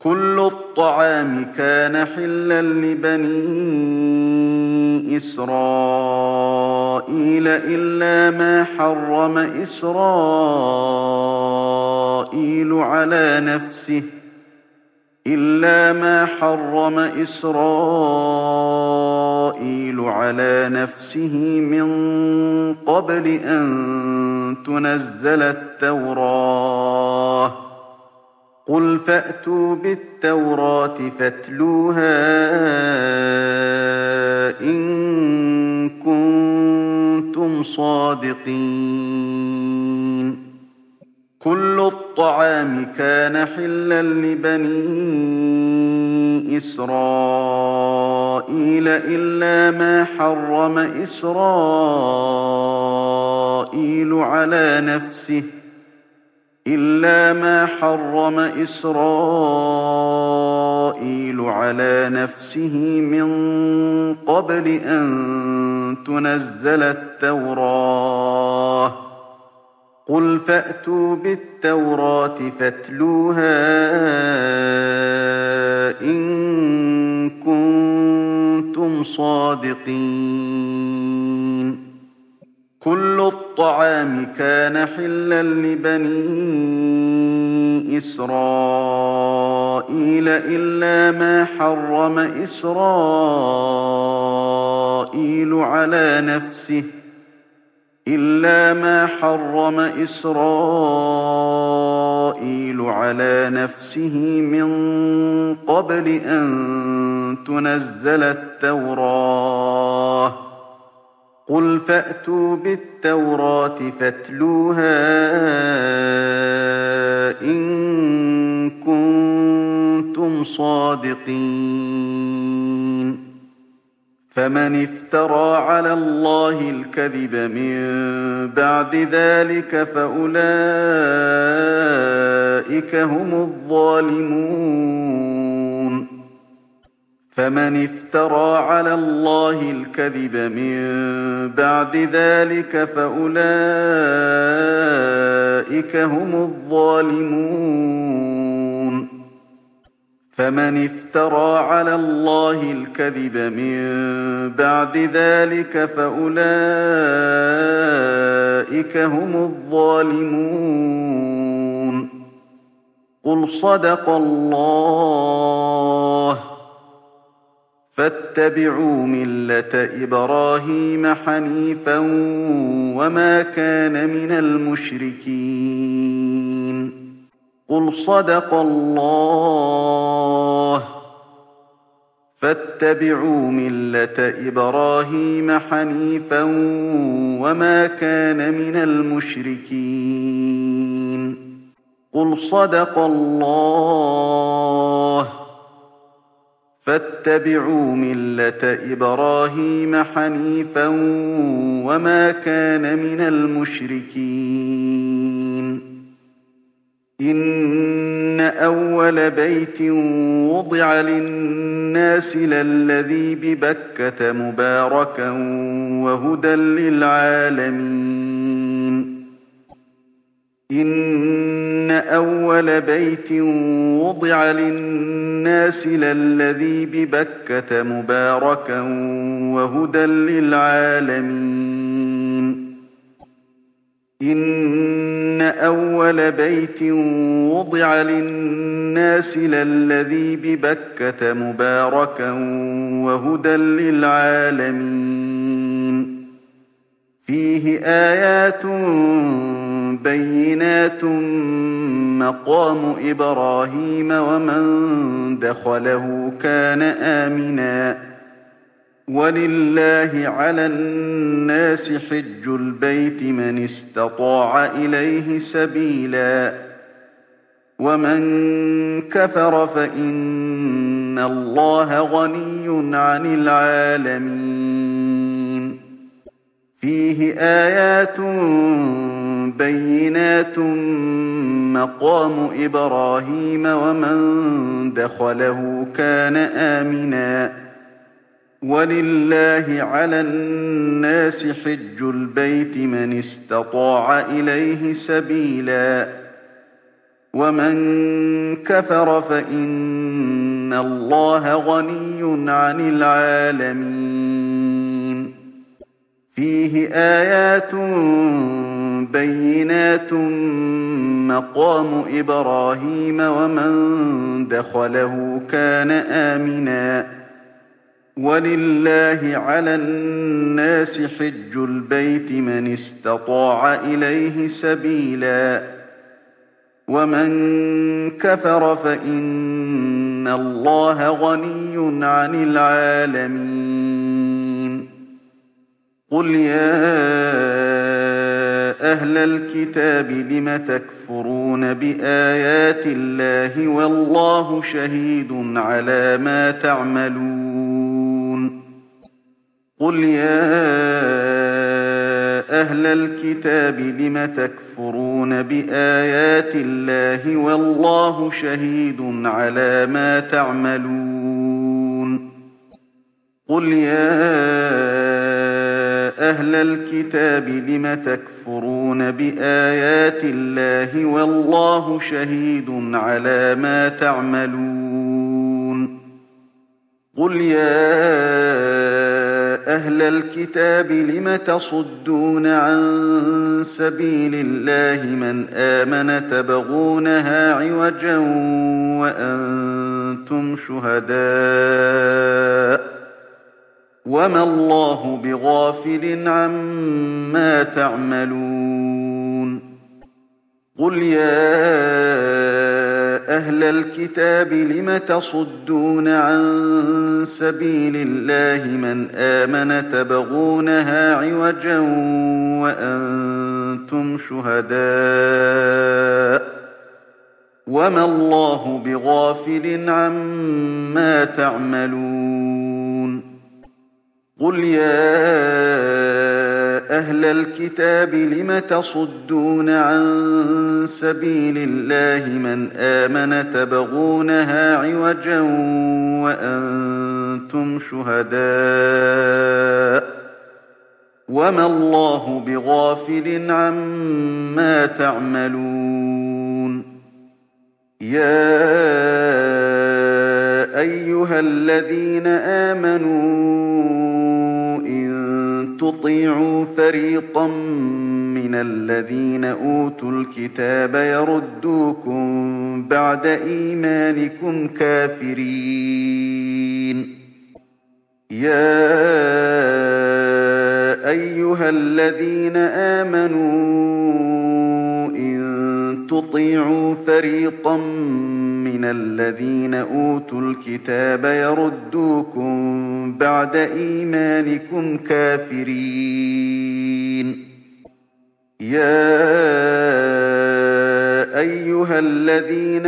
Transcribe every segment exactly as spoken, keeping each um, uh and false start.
كل الطعام كان حلا لبني إسرائيل إلا ما حرم إسرائيل على نفسه إلا ما حرم إسرائيل على نفسه من قبل أن تنزل التوراة قل فأتوا بالتوراة فاتلوها إن كنتم صادقين كل الطعام كان حلا لبني إسرائيل إلا ما حرم إسرائيل على نفسه إلا ما حرم إسرائيل على نفسه من قبل أن تنزل التوراة قل فأتوا بالتوراة فاتلوها إن كنتم صادقين كل الطعام كان حلا لبني إسرائيل إلا ما حرم إسرائيل على نفسه إلا ما حرم إسرائيل على نفسه من قبل أن تنزل التوراة قل فأتوا بالتوراة فاتلوها إن كنتم صادقين فمن افترى على الله الكذب من بعد ذلك فأولئك هم الظالمون فمن افترى على الله الكذب من بعد ذلك فأولئك هم الظالمون فمن افترى على الله الكذب من بعد ذلك فأولئك هم الظالمون قل صدق الله فاتبعوا ملة إبراهيم حنيفا وما كان من المشركين قل صدق الله فاتبعوا ملة إبراهيم حنيفا وما كان من المشركين قل صدق الله فاتبعوا ملة إبراهيم حنيفا وما كان من المشركين إن أول بيت وضع للناس للذي ببكة مباركا وهدى للعالمين إن أول بيت وضع للناس للذي ببكة مباركا وهدى للعالمين إن أول بيت وضع للناس للذي ببكة مباركا وهدى للعالمين فيه آيات بينات مقام إبراهيم ومن دخله كان آمنا ولله على الناس حج البيت من استطاع إليه سبيلا ومن كفر فإن الله غني عن العالمين فيه آيات بينات مقام إبراهيم ومن دخله كان آمنا ولله على الناس حج البيت من استطاع إليه سبيلا ومن كفر فإن الله غني عن العالمين فيه آيات بينات مقام إبراهيم ومن دخله كان آمنا ولله على الناس حج البيت من استطاع إليه سبيلا ومن كفر فإن الله غني عن العالمين قل يا أهل الكتاب لم تكفرون بآيات الله والله شهيد على ما تعملون قل يا أهل الكتاب لم تكفرون بآيات الله والله شهيد على ما تعملون قل يا أهل الكتاب لم تكفرون بآيات الله والله شهيد على ما تعملون قل يا أهل الكتاب لم تصدون عن سبيل الله من آمن تبغونها عوجا وأنتم شهداء وما الله بغافل عما تعملون قل يا أهل الكتاب لم تصدون عن سبيل الله من آمن تبغونها عوجا وأنتم شهداء وما الله بغافل عما تعملون قل يا أهل الكتاب لم تصدون عن سبيل الله من آمن تبغونها عوجا وأنتم شهداء وما الله بغافل عما تعملون يا أيها الذين آمنوا تطيعوا فريقا من الذين أوتوا الكتاب يردوكم بعد إيمانكم كافرين يا أيها الذين آمنوا إن تطيعوا فريقا من الذين أوتوا الكتاب يردوكم بعد إيمانكم كافرين يا أيها الذين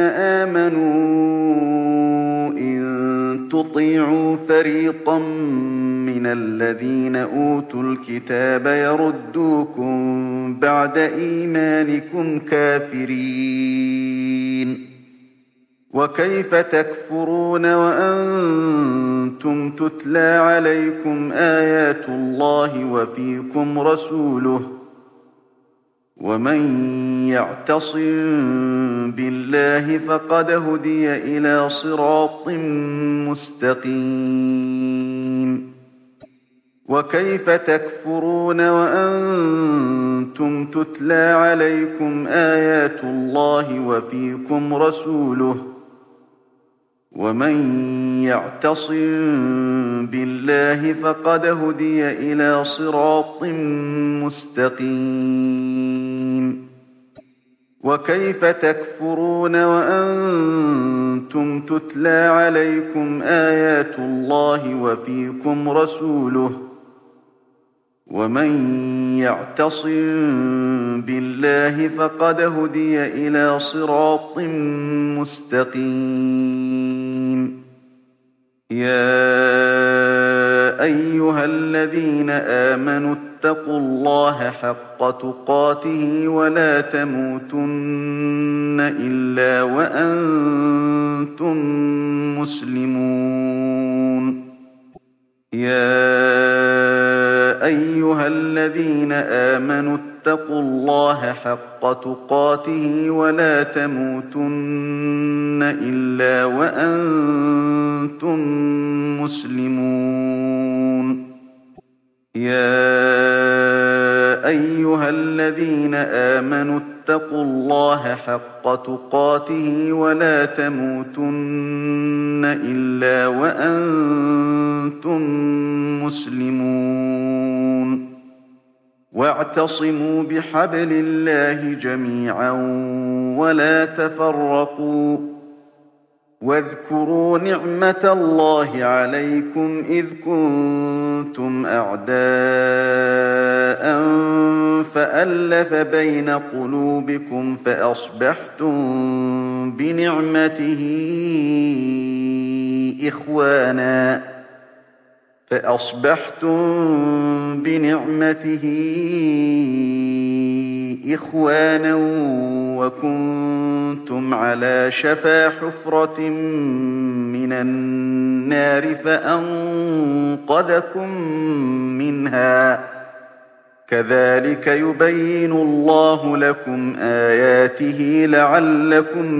آمنوا إن تطيعوا فريقا من الذين أوتوا الكتاب يردوكم بعد إيمانكم كافرين وكيف تكفرون وأنتم تتلى عليكم آيات الله وفيكم رسوله ومن يعتصم بالله فقد هدي إلى صراط مستقيم وكيف تكفرون وأنتم تتلى عليكم آيات الله وفيكم رسوله ومن يعتصم بالله فقد هدي إلى صراط مستقيم وكيف تكفرون وأنتم تتلى عليكم آيات الله وفيكم رسوله ومن يعتصم بالله فقد هدي إلى صراط مستقيم يا أيها الذين آمنوا اتقوا الله حق تقاته ولا تموتن إلا وأنتم مسلمون يا أيها الذين آمنوا اتقوا الله حق تقاته ولا تموتن إلا وأنتم مسلمون. يا أيها الذين آمنوا اتقوا الله حق تقاته ولا تموتن إلا وأنتم مسلمون. واعتصموا بحبل الله جميعا ولا تفرقوا. واذكروا نعمة الله عليكم إذ كنتم أعداء فألف بين قلوبكم فأصبحتم بنعمته إخوانا فأصبحتم بنعمته إخوانا وكنتم على شفا حفرة من النار فأنقذكم منها. كذلك يبين الله لكم آياته لعلكم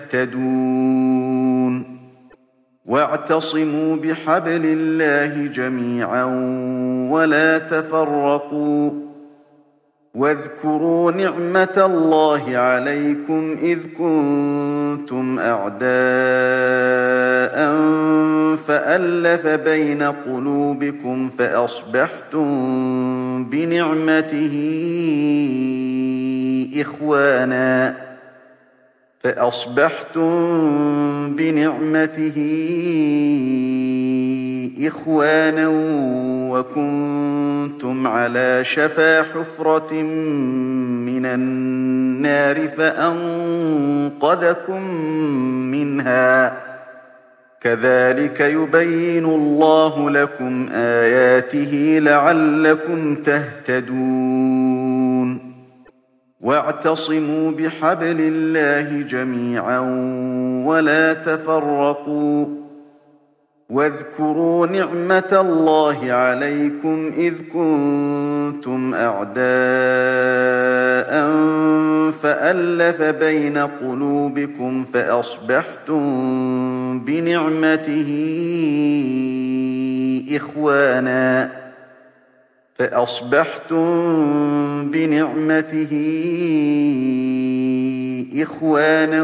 تهتدون. واعتصموا بحبل الله جميعا ولا تفرقوا. واذكروا نعمة الله عليكم إذ كنتم أعداء فألف بين قلوبكم فأصبحتم بنعمته إخوانا فأصبحتم بنعمته إخوانا وكنتم على شفا حفرة من النار فأنقذكم منها. كذلك يبين الله لكم آياته لعلكم تهتدون. واعتصموا بحبل الله جميعا ولا تفرقوا. واذكروا نعمة الله عليكم إذ كنتم أعداء فألف بين قلوبكم فأصبحتم بنعمته إخوانا فأصبحتم بنعمته إخوانا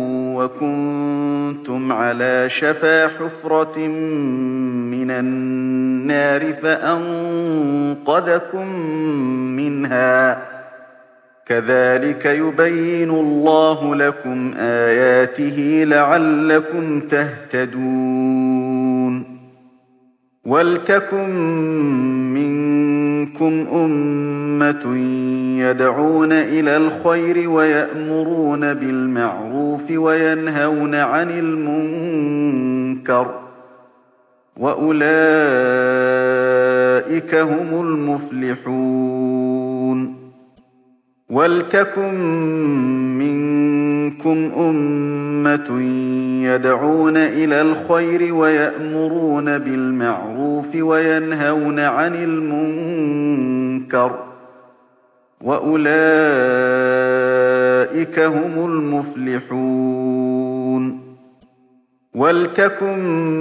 وكنتم على شفا حفرة من النار فأنقذكم منها. كذلك يبين الله لكم آياته لعلكم تهتدون. ولتكن منكم أمة يدعون إلى الخير ويأمرون بالمعروف وينهون عن المنكر وأولئك هم المفلحون. ولتكن منكم أمة يدعون إلى الخير ويأمرون بالمعروف وينهون عن المنكر وأولئك هم المفلحون. ولتكن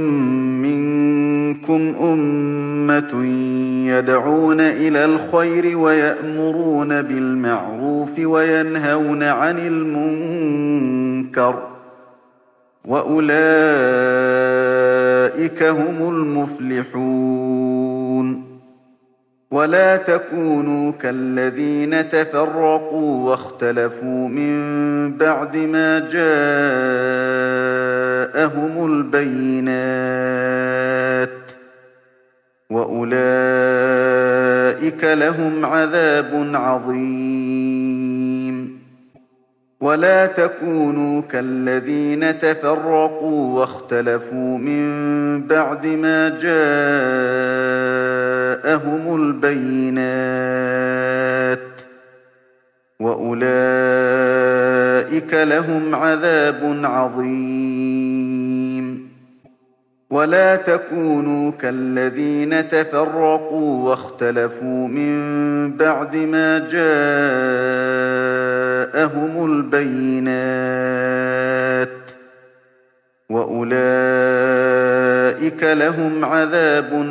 منكم أمة يدعون إلى الخير ويأمرون بالمعروف وينهون عن المنكر وأولئك هم المفلحون. ولا تكونوا كالذين تفرقوا واختلفوا من بعد ما جاءهم البينات وأولئك لهم عذاب عظيم. ولا تكونوا كالذين تفرقوا واختلفوا من بعد ما جاءهم البينات وأولئك لهم عذاب عظيم. ولا تكونوا كالذين تفرقوا واختلفوا من بعد ما جاءهم البينات وأولئك لهم عذاب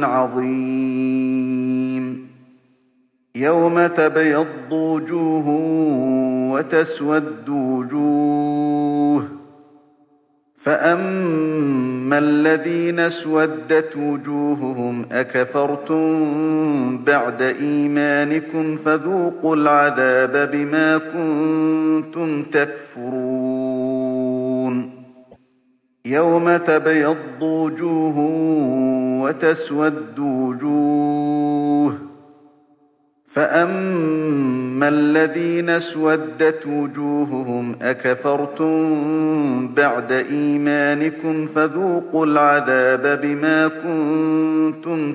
عظيم يوم تبيض وجوه وتسود وجوه فأما الذين اسودت وجوههم أكفرتم بعد إيمانكم فذوقوا العذاب بما كنتم تكفرون يوم تبيض وجوه وتسود وجوه فأما الذين اسودت وجوههم أكفرتم بعد إيمانكم فذوقوا العذاب بما كنتم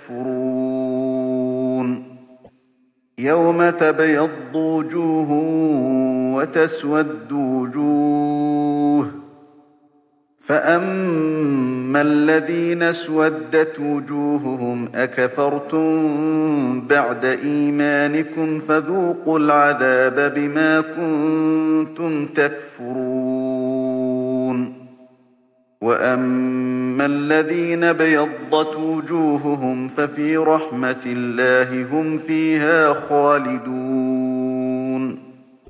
تكفرون يوم تبيض وجوه وتسود وجوه فأما الذين اسودت وجوههم أكفرتم بعد إيمانكم فذوقوا العذاب بما كنتم تكفرون وأما الذين بيضت وجوههم ففي رحمة الله هم فيها خالدون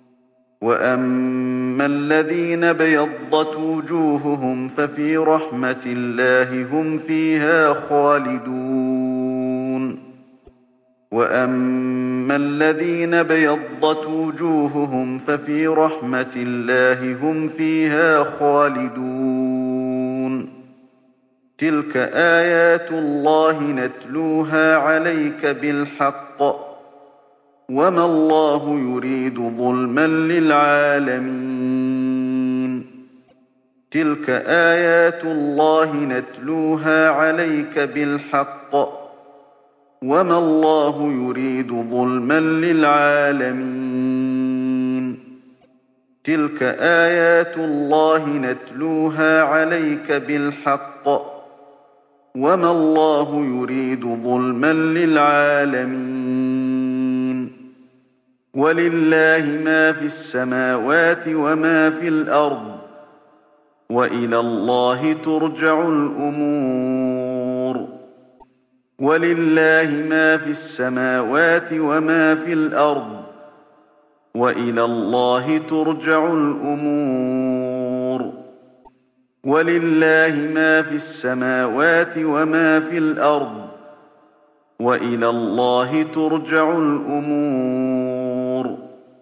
وأما الذين بيضت وجوههم ففي رحمة الله هم فيها خالدون وأما الذين بيضت وجوههم ففي رحمة الله هم فيها خالدون تلك آيات الله نتلوها عليك بالحق وما الله يريد ظلما للعالمين تلك آيات الله نتلوها عليك بالحق وما الله يريد ظلما للعالمين تلك آيات الله نتلوها عليك بالحق وما الله يريد ظلما للعالمين ولله ما في السماوات وما في الأرض وإلى الله ترجع الأمور ولله ما في السماوات وما في الأرض وإلى الله ترجع الأمور ولله ما في السماوات وما في الأرض وإلى الله ترجع الأمور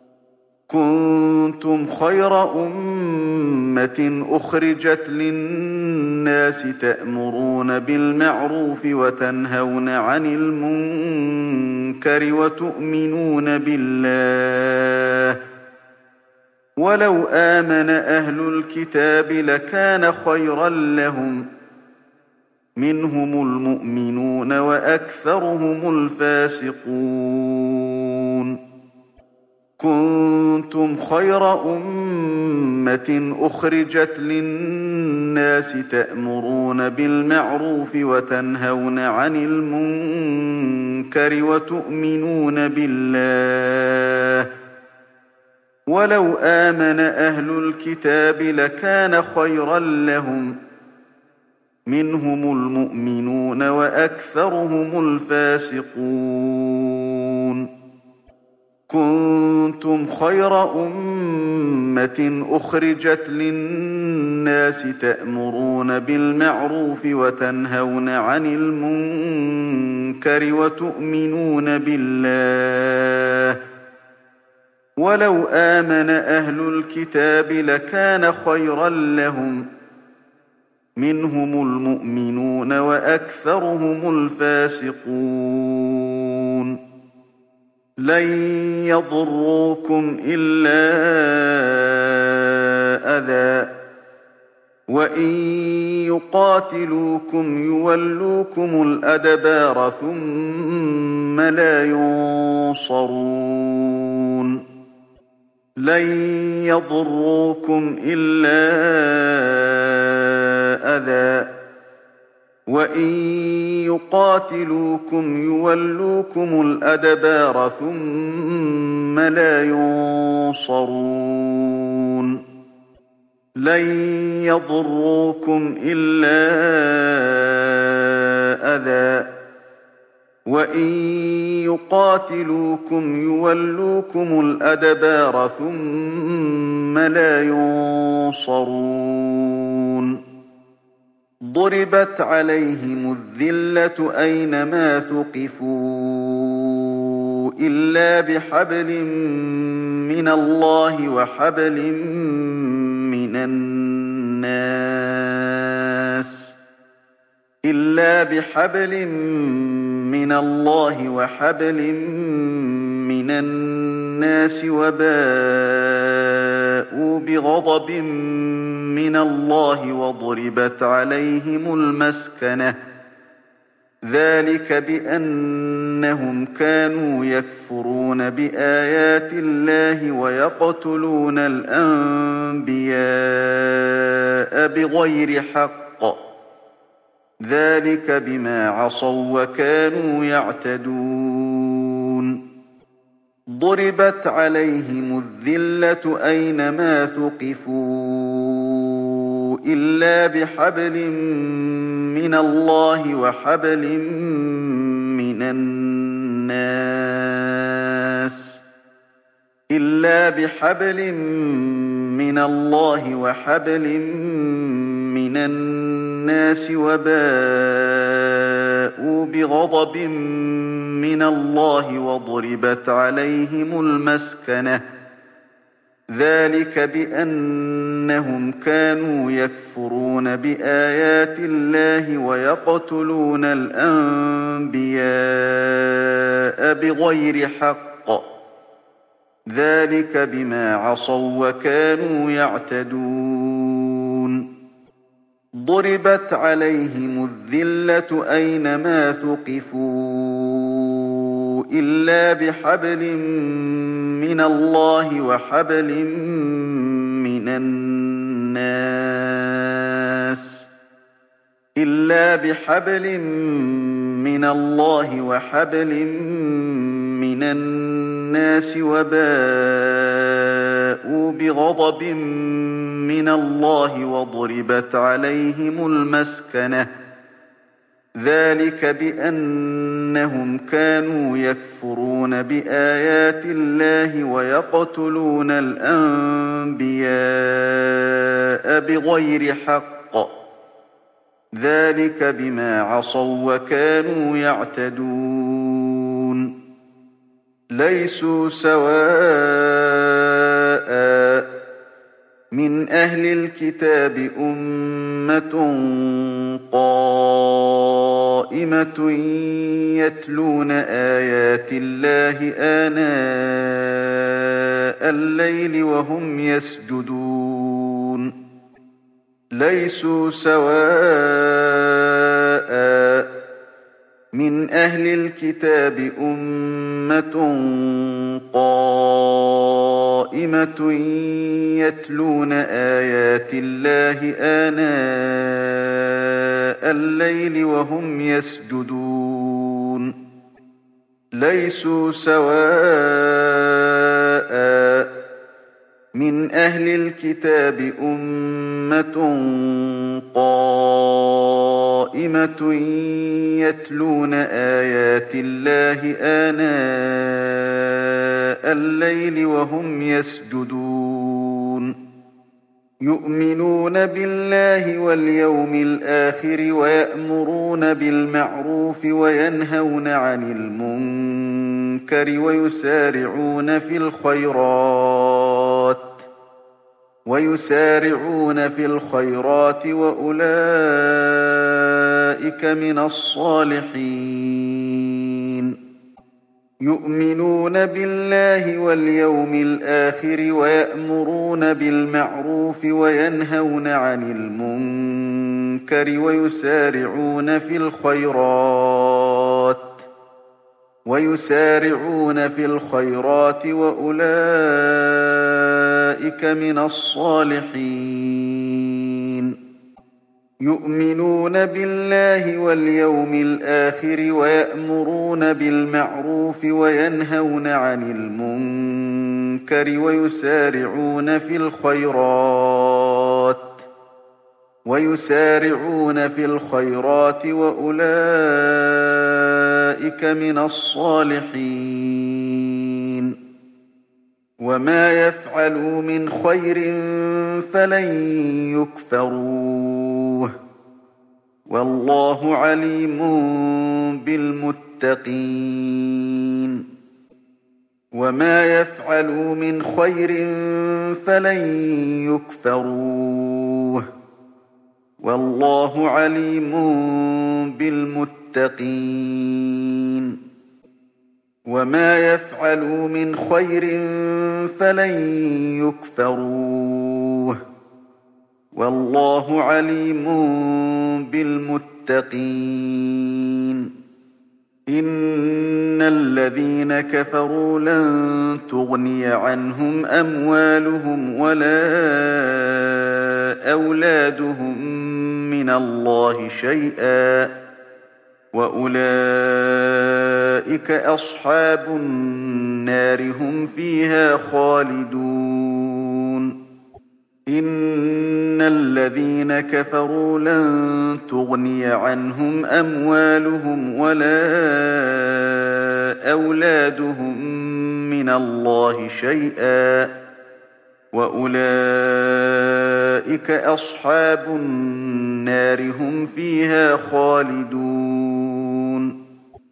كنتم خير أمة أخرجت للناس تأمرون بالمعروف وتنهون عن المنكر وتؤمنون بالله ولو آمن أهل الكتاب لكان خيرا لهم منهم المؤمنون وأكثرهم الفاسقون كنتم خير أمة أخرجت للناس تأمرون بالمعروف وتنهون عن المنكر وتؤمنون بالله ولو آمن أهل الكتاب لكان خيرا لهم منهم المؤمنون وأكثرهم الفاسقون كنتم خير أمة أخرجت للناس تأمرون بالمعروف وتنهون عن المنكر وتؤمنون بالله ولو آمن أهل الكتاب لكان خيرا لهم منهم المؤمنون وأكثرهم الفاسقون لن يضروكم إلا أذى وإن يقاتلوكم يولوكم الأدبار ثم لا ينصرون لن يضروكم إلا أذى وإن يقاتلوكم يولوكم الأدبار ثم لا ينصرون لن يضروكم إلا أذى وإن يقاتلوكم يولوكم الأدبار ثم لا ينصرون ضربت عليهم الذلة أينما ثقفوا إلا بحبل من الله وحبل من الناس إلا بحبل من الله وحبل من الناس وباءوا بغضب من الله وضربت عليهم المسكنة ذلك بأنهم كانوا يكفرون بآيات الله ويقتلون الأنبياء بغير حق ذلك بما عصوا وكانوا يعتدون ضربت عليهم الذلة أينما ثقفوا إلا بحبل من الله وحبل من الناس إلا بحبل من الله وحبل من الناس وباءوا بغضب من الله وضربت عليهم المسكنة ذلك بأنهم كانوا يكفرون بآيات الله ويقتلون الأنبياء بغير حق ذلك بما عصوا وكانوا يعتدون ضربت عليهم الذلة أينما ثقفوا إلا بحبل من الله وحبل من الناس إلا بحبل من الله وحبل من الناس وباءوا بغضب من الله وضربت عليهم المسكنة ذلك بأنهم كانوا يكفرون بآيات الله ويقتلون الأنبياء بغير حق ذلك بما عصوا وكانوا يعتدون ليسوا سواء من أهل الكتاب أمة قائمة يتلون آيات الله آناء الليل وهم يسجدون ليسوا سواء من أهل الكتاب أمة قائمة يتلون آيات الله آناء الليل وهم يسجدون ليسوا سواء من أهل الكتاب أمة قائمة يتلون آيات الله آناء الليل وهم يسجدون يؤمنون بالله واليوم الآخر ويأمرون بالمعروف وينهون عن المنكر ويسارعون في الخيرات ويسارعون في الخيرات وأولئك من الصالحين يؤمنون بالله واليوم الآخر ويأمرون بالمعروف وينهون عن المنكر ويسارعون في الخيرات ويسارعون في الخيرات وأولئك من الصالحين يؤمنون بالله واليوم الآخر ويأمرون بالمعروف وينهون عن المنكر ويسارعون في الخيرات ويسارعون في الخيرات وأولئك من الصالحين وما يفعلوا من خير فلن يكفروه والله عليم بالمتقين وما يفعلوا من خير فلن يكفروه والله عليم بالمتقين وما يفعلوا من خير فلن يكفروه والله عليم بالمتقين إن الذين كفروا لن تغني عنهم أموالهم ولا أولادهم من الله شيئا وأولئك أصحاب النار هم فيها خالدون إن الذين كفروا لن تغني عنهم أموالهم ولا أولادهم من الله شيئا وأولئك أصحاب النار هم فيها خالدون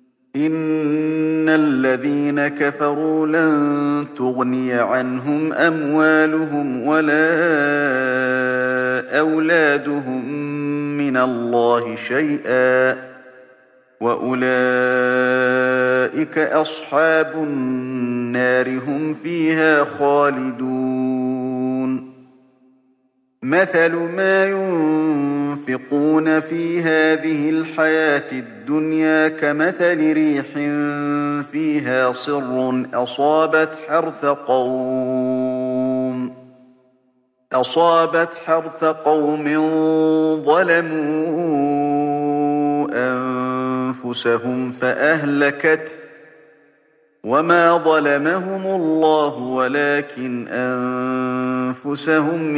إن الذين كفروا لن تغني عنهم أموالهم ولا أولادهم من الله شيئا وأولئك أصحاب النار هم فيها خالدون مثل ما ينفقون في هذه الحياة الدنيا كمثل ريح فيها صر أصابت حرث قوم أصابت حرث قوم ظلموا أنفسهم فأهلكته وما ظلمهم الله ولكن أنفسهم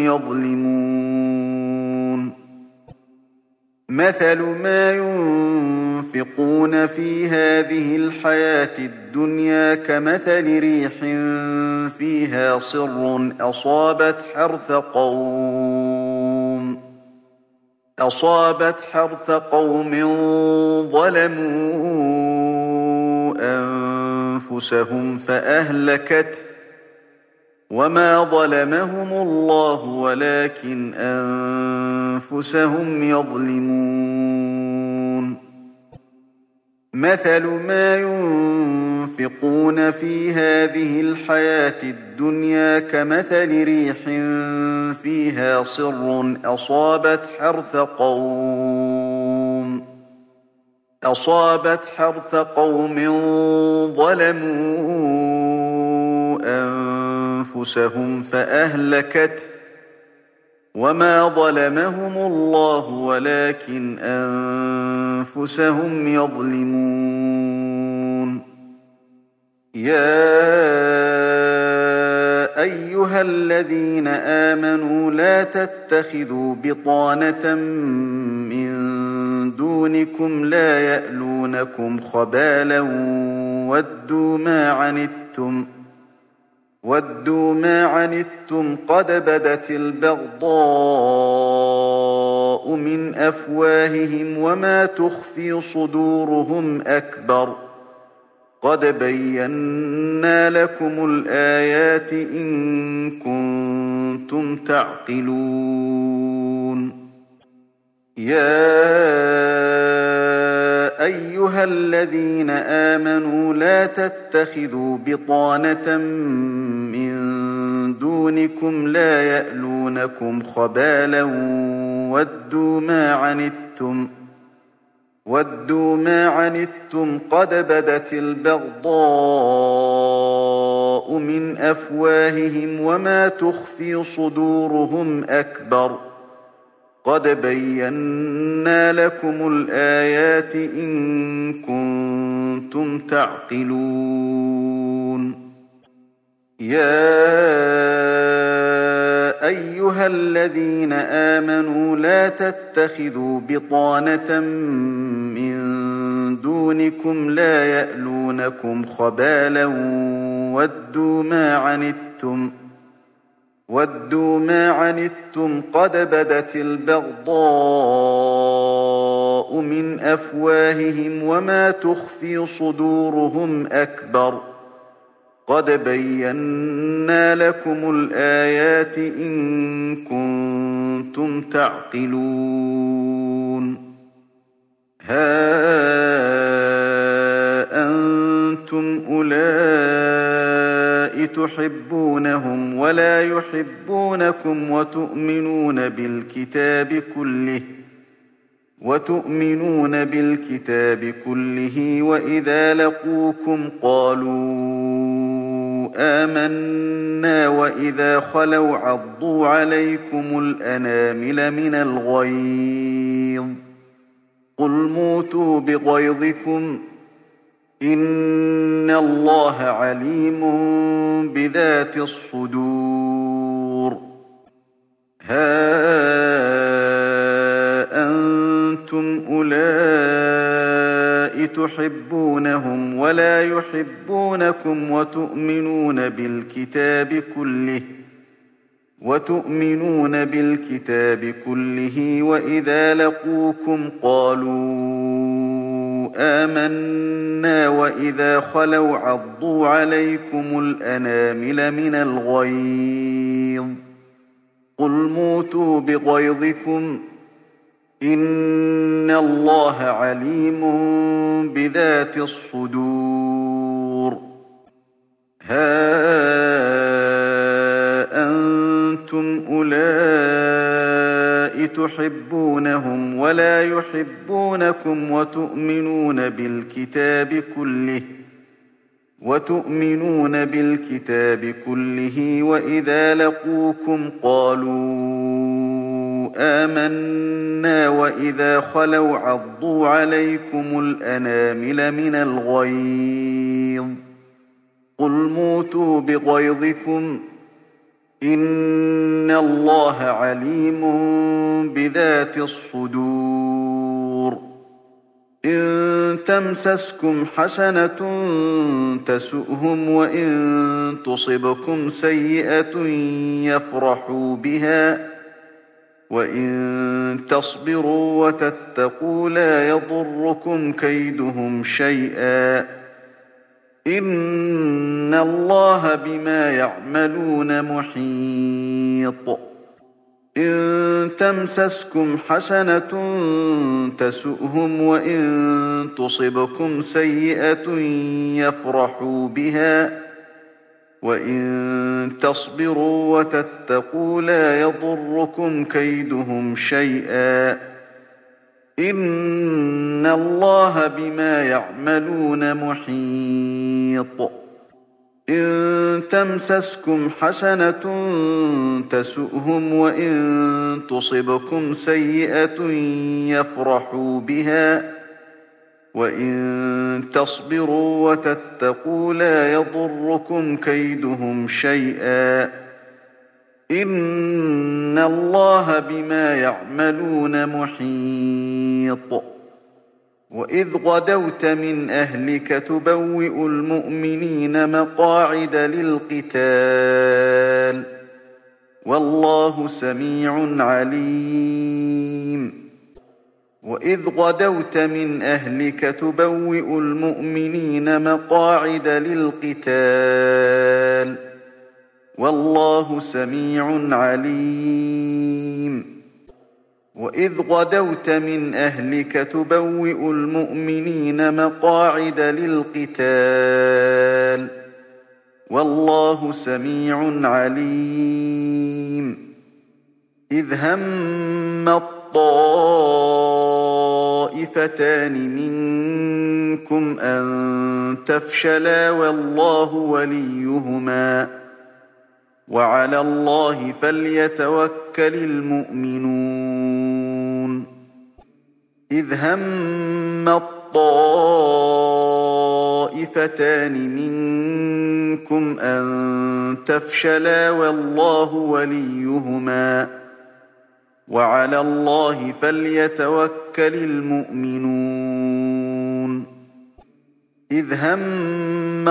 يظلمون مثل ما ينفقون في هذه الحياة الدنيا كمثل ريح فيها صر أصابت حرث قوم أصابت حرث قوم ظلموا أنفسهم فأهلكته وما ظلمهم الله ولكن أنفسهم يظلمون مثل ما ينفقون في هذه الحياة الدنيا كمثل ريح فيها صر أصابت حرث قوم أصابت حرث قوم ظلموا أنفسهم فأهلكته وما ظلمهم الله ولكن أنفسهم يظلمون يا أيها الذين آمنوا لا تتخذوا بطانة من دونكم لا يألونكم خبالا ودوا ما عنتم ودوا ما عنتم قد بدت البغضاء من أفواههم وما تخفي صدورهم أكبر قد بينا لكم الآيات إن كنتم تعقلون يا أيها الذين آمنوا لا تتخذوا بطانة من دونكم لا يألونكم خبالا ودوا ما عنتم ودوا ما عنتم قد بدت البغضاء من أفواههم وما تخفي صدورهم أكبر قد بينا لكم الآيات إن كنتم تعقلون يا أيها الذين آمنوا لا تتخذوا بطانة من دونكم لا يألونكم خبالا ودوا ما عنتم ودوا ما عنتم قد بدت البغضاء من أفواههم وما تخفي صدورهم أكبر قد بينا لكم الآيات إن كنتم تعقلون ها أنتم أولئك تحبونهم ولا يحبونكم وتؤمنون بالكتاب كله وتؤمنون بالكتاب كله وإذا لقوكم قالوا آمنا وإذا خلوا عضوا عليكم الأنامل من الغيظ قل موتوا بغيظكم إن الله عليم بذات الصدور ها أنتم أولئك تحبونهم ولا يحبونكم وتؤمنون بالكتاب كله وتؤمنون بالكتاب كله وإذا لقوكم قالوا آمنا وإذا خلوا عضوا عليكم الأنامل من الغيظ قل موتوا بغيظكم إن الله عليم بذات الصدور ها أنتم أولئك تحبونهم ولا يحبونكم وتؤمنون بالكتاب كله وتؤمنون بالكتاب كله وإذا لقوكم قالوا آمنا وإذا خلوا عضوا عليكم الأنامل من الغيظ قل موتوا بغيظكم إن الله عليم بذات الصدور إن تمسسكم حسنة تسؤهم وإن تصبكم سيئة يفرحوا بها وإن تصبروا وتتقوا لا يضركم كيدهم شيئا إن الله بما يعملون محيط إن تمسسكم حسنة تسؤهم وإن تصبكم سيئة يفرحوا بها وإن تصبروا وتتقوا لا يضركم كيدهم شيئا إن الله بما يعملون محيط إن تمسسكم حسنة تسؤهم وإن تصبكم سيئة يفرحوا بها وإن تصبروا وتتقوا لا يضركم كيدهم شيئا إن الله بما يعملون محيط وإذ غدوت من أهلك تبوئ المؤمنين مقاعد للقتال والله سميع عليم وإذ غدوت من أهلك تبوئ المؤمنين مقاعد للقتال والله سميع عليم وإذ غدوت من أهلك تبوئ المؤمنين مقاعد للقتال والله سميع عليم إذ هم الطائفتان منكم أن تفشلا والله وليهما وعلى الله فليتوكل المؤمنون إذ هم الطائفتان منكم أن تفشلا والله وليهما وعلى الله فليتوكل المؤمنون إذ هم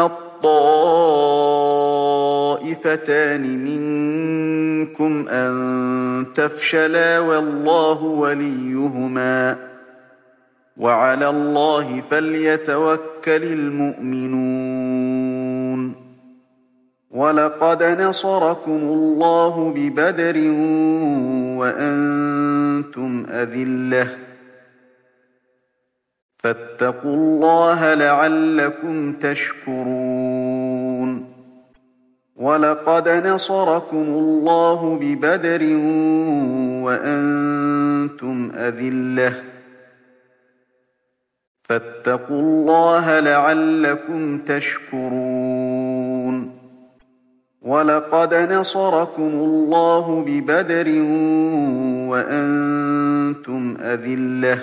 الطائفتان منكم أن تفشلا والله وليهما وعلى الله فليتوكل المؤمنون ولقد نصركم الله ببدر وأنتم أذلة فاتقوا الله لعلكم تشكرون ولقد نصركم الله ببدر وأنتم أذلة فاتقوا الله لعلكم تشكرون ولقد نصركم الله ببدر وأنتم أذلة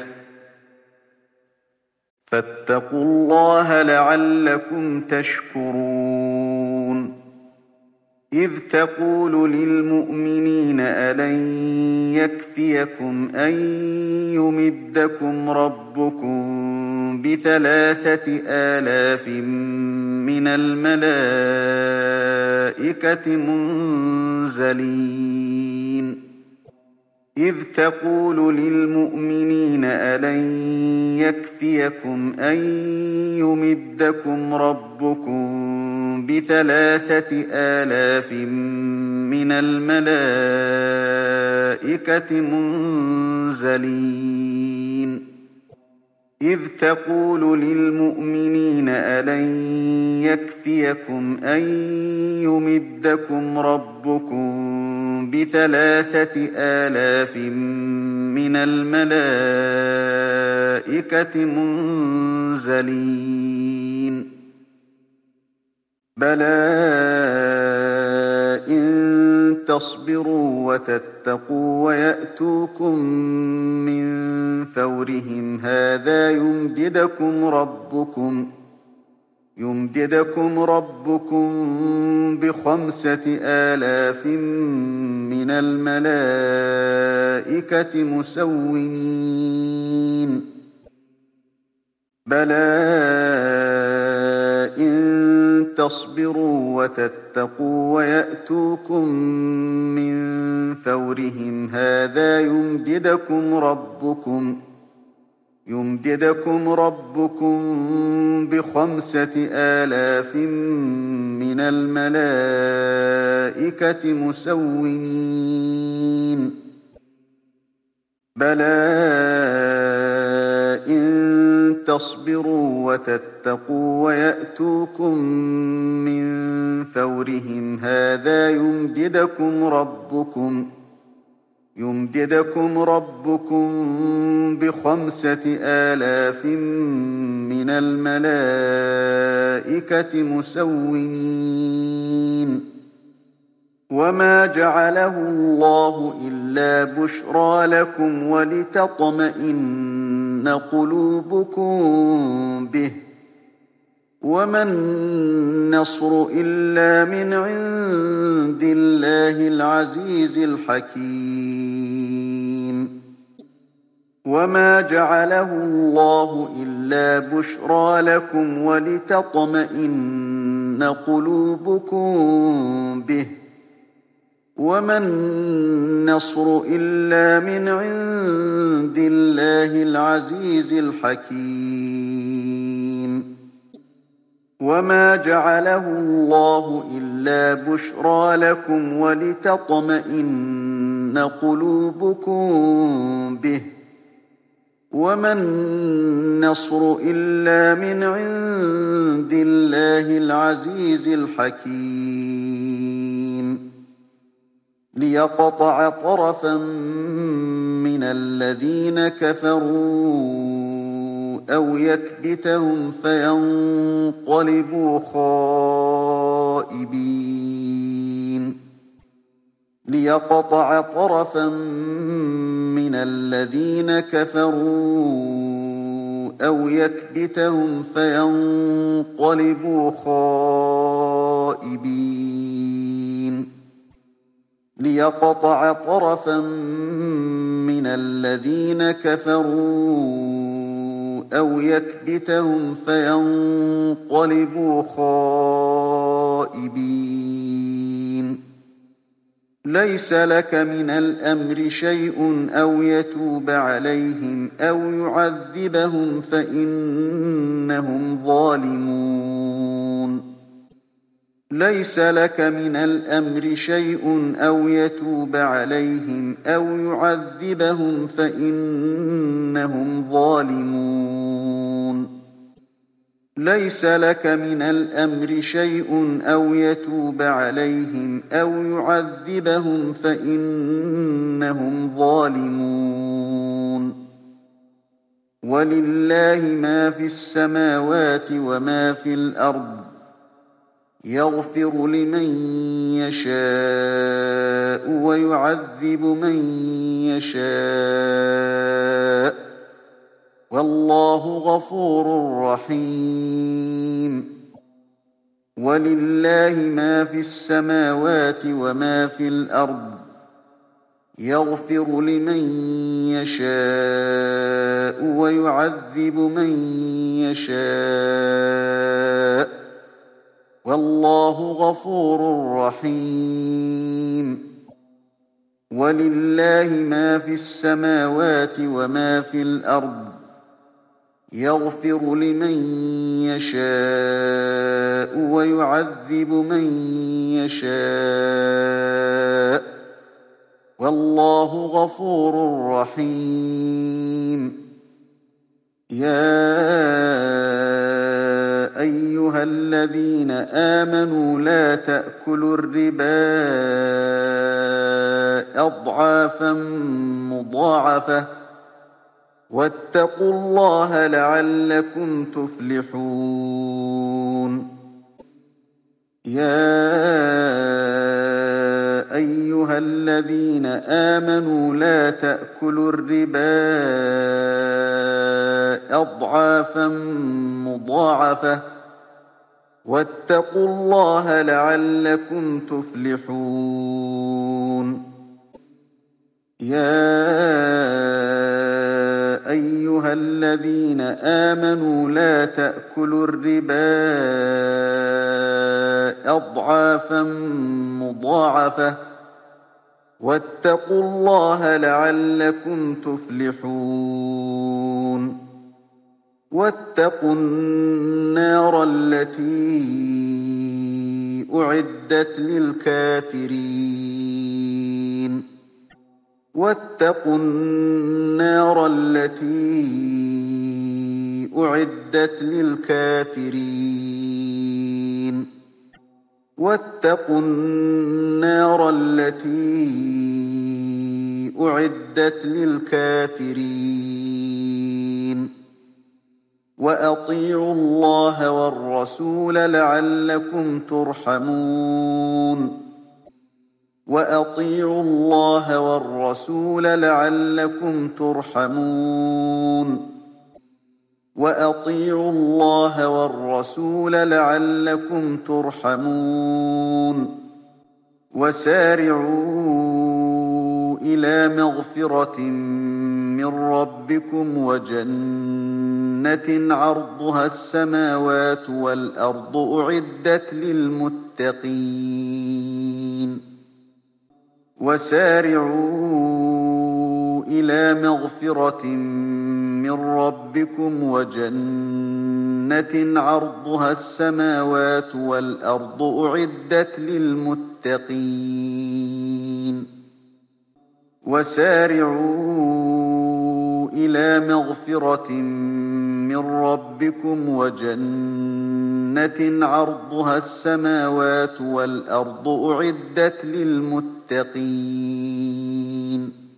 فاتقوا الله لعلكم تشكرون إذ تقول للمؤمنين ألن يكفيكم أن يمدكم ربكم بثلاثة آلاف من الملائكة منزلين إذ تقول للمؤمنين ألن يكفيكم أن يمدكم ربكم بثلاثة آلاف من الملائكة منزلين إذ تقول للمؤمنين ألن يكفيكم أن يمدكم ربكم بثلاثة آلاف من الملائكة منزلين بلى إن تصبروا وتتقوا ويأتوكم من فورهم هذا يمددكم ربكم يمددكم ربكم بخمسة آلاف من الملائكة مسومين بلى إن تصبروا وتتقوا ويأتوكم من فورهم هذا يمددكم ربكم يمددكم ربكم بخمسة آلاف من الملائكة مسومين بلى إن تصبروا وتتقوا ويأتوكم من فورهم هذا يمددكم ربكم يمددكم ربكم بخمسة آلاف من الملائكة مسومين وما جعله الله إلا بشرى لكم ولتطمئن قلوبكم به وما النصر إلا من عند الله العزيز الحكيم وما جعله الله إلا بشرى لكم ولتطمئن قلوبكم به وما النصر إلا من عند الله العزيز الحكيم وما جعله الله إلا بشرى لكم ولتطمئن قلوبكم به وما النصر إلا من عند الله العزيز الحكيم ليقطع طرفا من الذين كفروا أو يكبتهم فينقلبوا خائبين ليقطع طرفا من الذين كفروا أو يكبتهم فينقلبوا خائبين ليقطع طرفا من الذين كفروا أو يكبتهم فينقلبوا خائبين ليس لك من الأمر شيء أو يتوب عليهم أو يعذبهم فإنهم ظالمون ليس لك من الأمر شيء أو يتوب عليهم أو يعذبهم فإنهم ظالمون ليس لك من الأمر شيء أو يتوب عليهم أو يعذبهم فإنهم ظالمون ولله ما في السماوات وما في الأرض يغفر لمن يشاء ويعذب من يشاء والله غفور رحيم ولله ما في السماوات وما في الأرض يغفر لمن يشاء ويعذب من يشاء والله غفور رحيم ولله ما في السماوات وما في الأرض يغفر لمن يشاء ويعذب من يشاء والله غفور رحيم يا أيها الذين آمنوا لا تأكلوا الربا أضعافا مضاعفة واتقوا الله لعلكم تفلحون يا أيها الذين آمنوا لا تأكلوا الربا أضعافا مضاعفة واتقوا الله لعلكم تفلحون يا أيها الذين آمنوا لا تأكلوا الربا أضعافا مضاعفة واتقوا الله لعلكم تفلحون واتقوا النار التي أعدت للكافرين واتقوا النار التي أعدت للكافرين واتقوا النار التي أعدت للكافرين وأطيعوا الله والرسول لعلكم ترحمون وأطيعوا الله والرسول لعلكم ترحمون وأطيعوا الله والرسول لعلكم ترحمون وسارعوا إلى مغفرة من ربكم وجنة عرضها السماوات والأرض أعدت للمتقين وسارعوا إلى مغفرة من ربكم وجنة عرضها السماوات والأرض أعدت للمتقين وسارعوا إلى مغفرة من ربكم وجنة عرضها السماوات والأرض أعدت للمتقين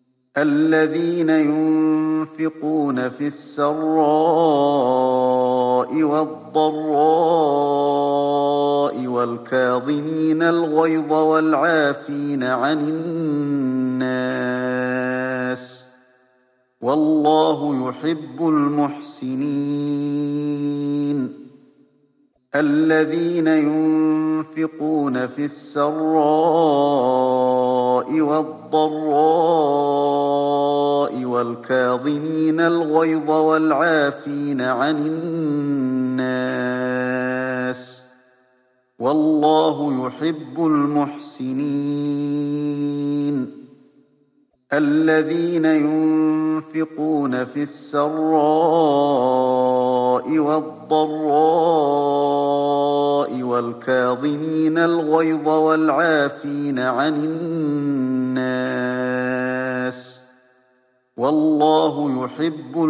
الذين ينفقون في السراء والضراء والكاظمين الغيظ والعافين عن الناس والله يحب المحسنين الذين ينفقون في السراء والضراء والكاظمين الغيظ والعافين عن الناس والله يحب المحسنين الذين ينفقون في السراء والضراء والكاظمين الغيظ والعافين عن الناس والله يحب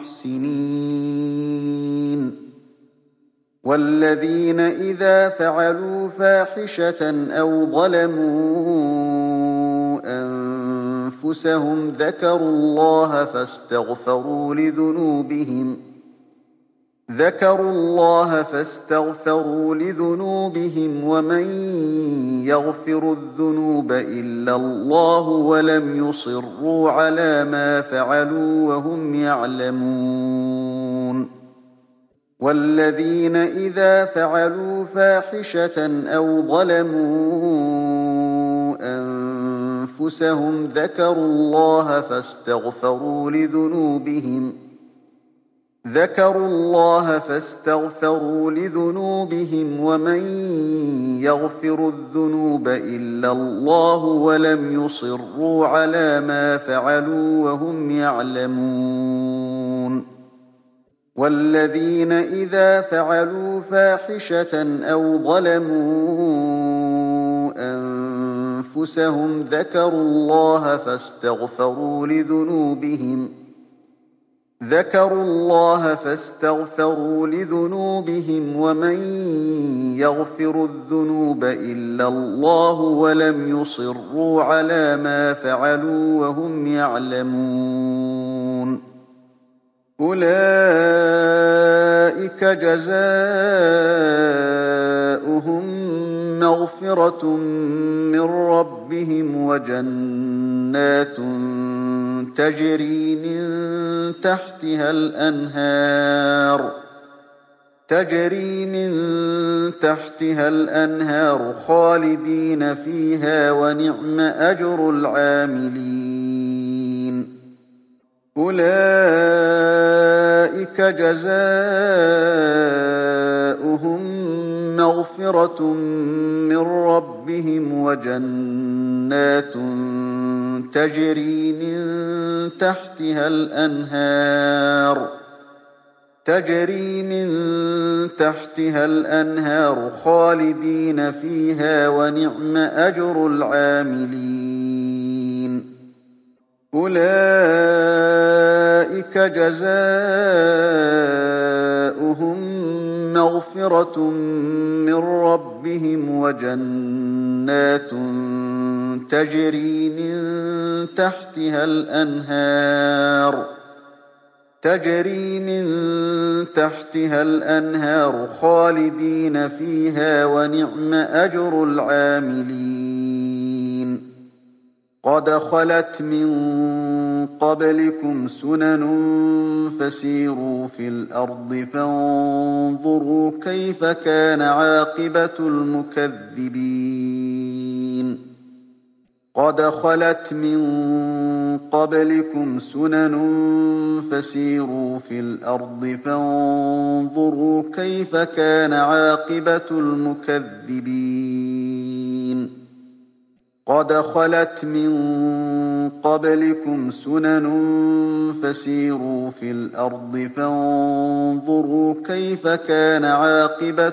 المحسنين والذين إذا فعلوا فاحشة أو ظلموا أنفسهم ذكروا الله فاستغفروا لذنوبهم ذكروا الله فاستغفروا لذنوبهم ومن يغفر الذنوب إلا الله ولم يصروا على ما فعلوا وهم يعلمون والذين إذا فعلوا فاحشة أو ظلموا أنفسهم ذكروا الله فاستغفروا لذنوبهم ذكروا الله فاستغفروا لذنوبهم ومن يغفر الذنوب إلا الله ولم يصروا على ما فعلوا وهم يعلمون والذين إذا فعلوا فاحشة أو ظلموا أنفسهم ذكروا الله فاستغفروا لذنوبهم ذكروا الله فاستغفروا لذنوبهم ومن يغفر الذنوب إلا الله ولم يصروا على ما فعلوا وهم يعلمون أولئك جزاؤهم مغفرة من ربهم وجنات تجري من تحتها الأنهار تجري من تحتها الأنهار خالدين فيها ونعم أجر العاملين أولئك جزاؤهم مغفرة من ربهم وجنات تجري من تحتها الأنهار تجري من تحتها الأنهار خالدين فيها ونعم أجر العاملين أولئك جزاؤهم مغفرة من ربهم وجنات تجري من تحتها الأنهار تجري من تحتها الأنهار خالدين فيها ونعم أجر العاملين قد خلت من قبلكم سنن فسيروا في الأرض فانظروا كيف كان عاقبة المكذبين قد خلت من قبلكم سنن فسيروا في الأرض فانظروا كيف كان عاقبة المكذبين قد خلت من قبلكم سنن فسيروا في الأرض فانظروا كيف كان عاقبة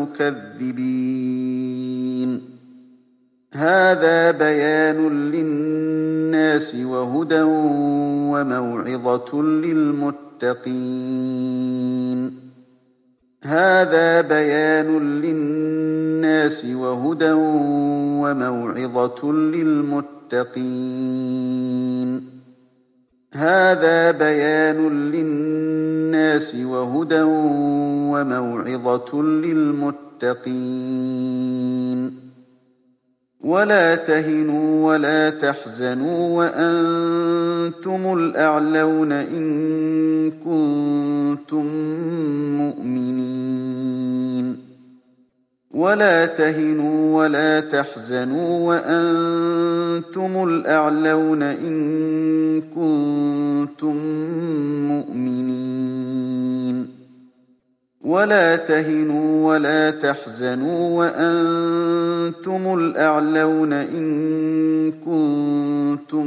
المكذبين هذا بيان للناس وهدى وموعظة للمتقين هذا بيان للناس وهدى وموعظة للمتقين هذا بيان للناس وهدى وموعظة للمتقين ولا تهنوا ولا تحزنوا وأنتم الأعلون إن كنتم مؤمنين ولا تهنوا ولا تحزنوا وأنتم الأعلون إن كنتم مؤمنين ولا تهنوا ولا تحزنوا وأنتم الأعلون إن كنتم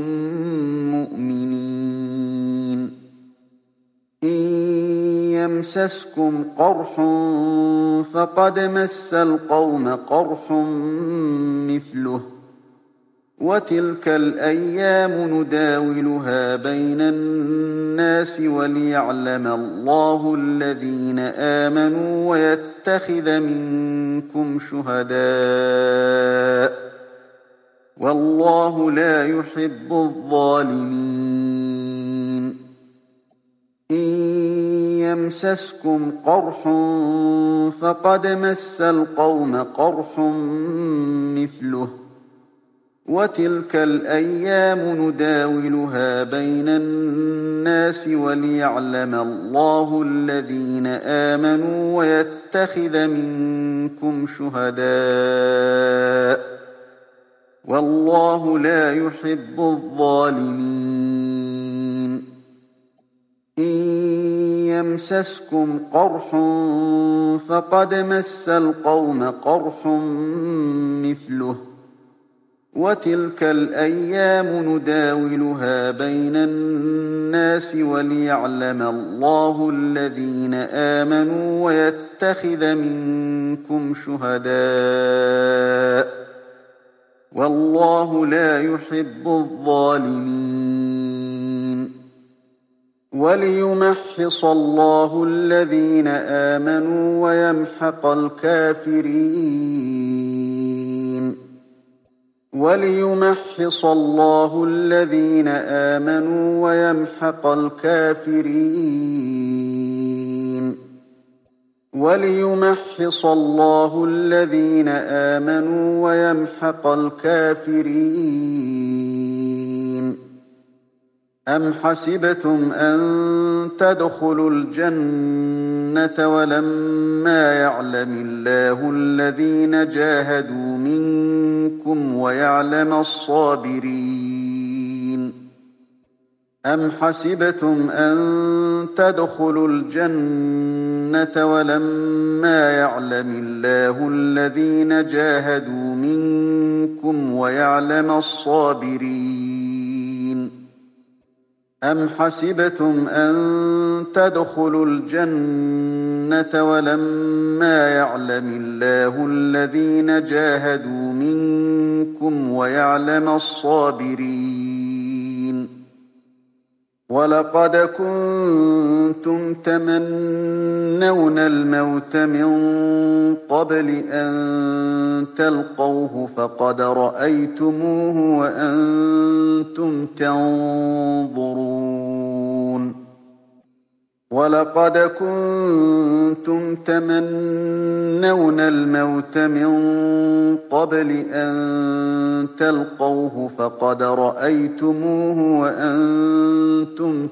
مؤمنين إن يمسسكم قرح فقد مس القوم قرح مثله وتلك الأيام نداولها بين الناس وليعلم الله الذين آمنوا ويتخذ منكم شهداء والله لا يحب الظالمين إن يمسسكم قرح فقد مس القوم قرح مثله وتلك الأيام نداولها بين الناس وليعلم الله الذين آمنوا ويتخذ منكم شهداء والله لا يحب الظالمين إن يمسسكم قرح فقد مس القوم قرح مثله وتلك الأيام نداولها بين الناس وليعلم الله الذين آمنوا ويتخذ منكم شهداء والله لا يحب الظالمين وليمحص الله الذين آمنوا ويمحق الكافرين وليمحص الله الذين آمنوا ويمحق الكافرين وليمحص الله الذين آمنوا ويمحق الكافرين أم حسبتم أن تدخلوا الجنة ولما يعلم الله الذين جاهدوا منكم ويعلم الصابرين أم حسبتم أن تدخلوا الجنة ولما يعلم الله الذين جاهدوا منكم ويعلم الصابرين أم حسبتم أن تدخلوا الجنة ولما يعلم الله الذين جاهدوا منكم ويعلم الصابرين ولقد كنتم تمنون الموت من قبل أن تلقوه فقد رأيتموه وأنتم تنظرون ولقد كنتم تمنون الموت من قبل أن تلقوه فقد رأيتموه وأنتم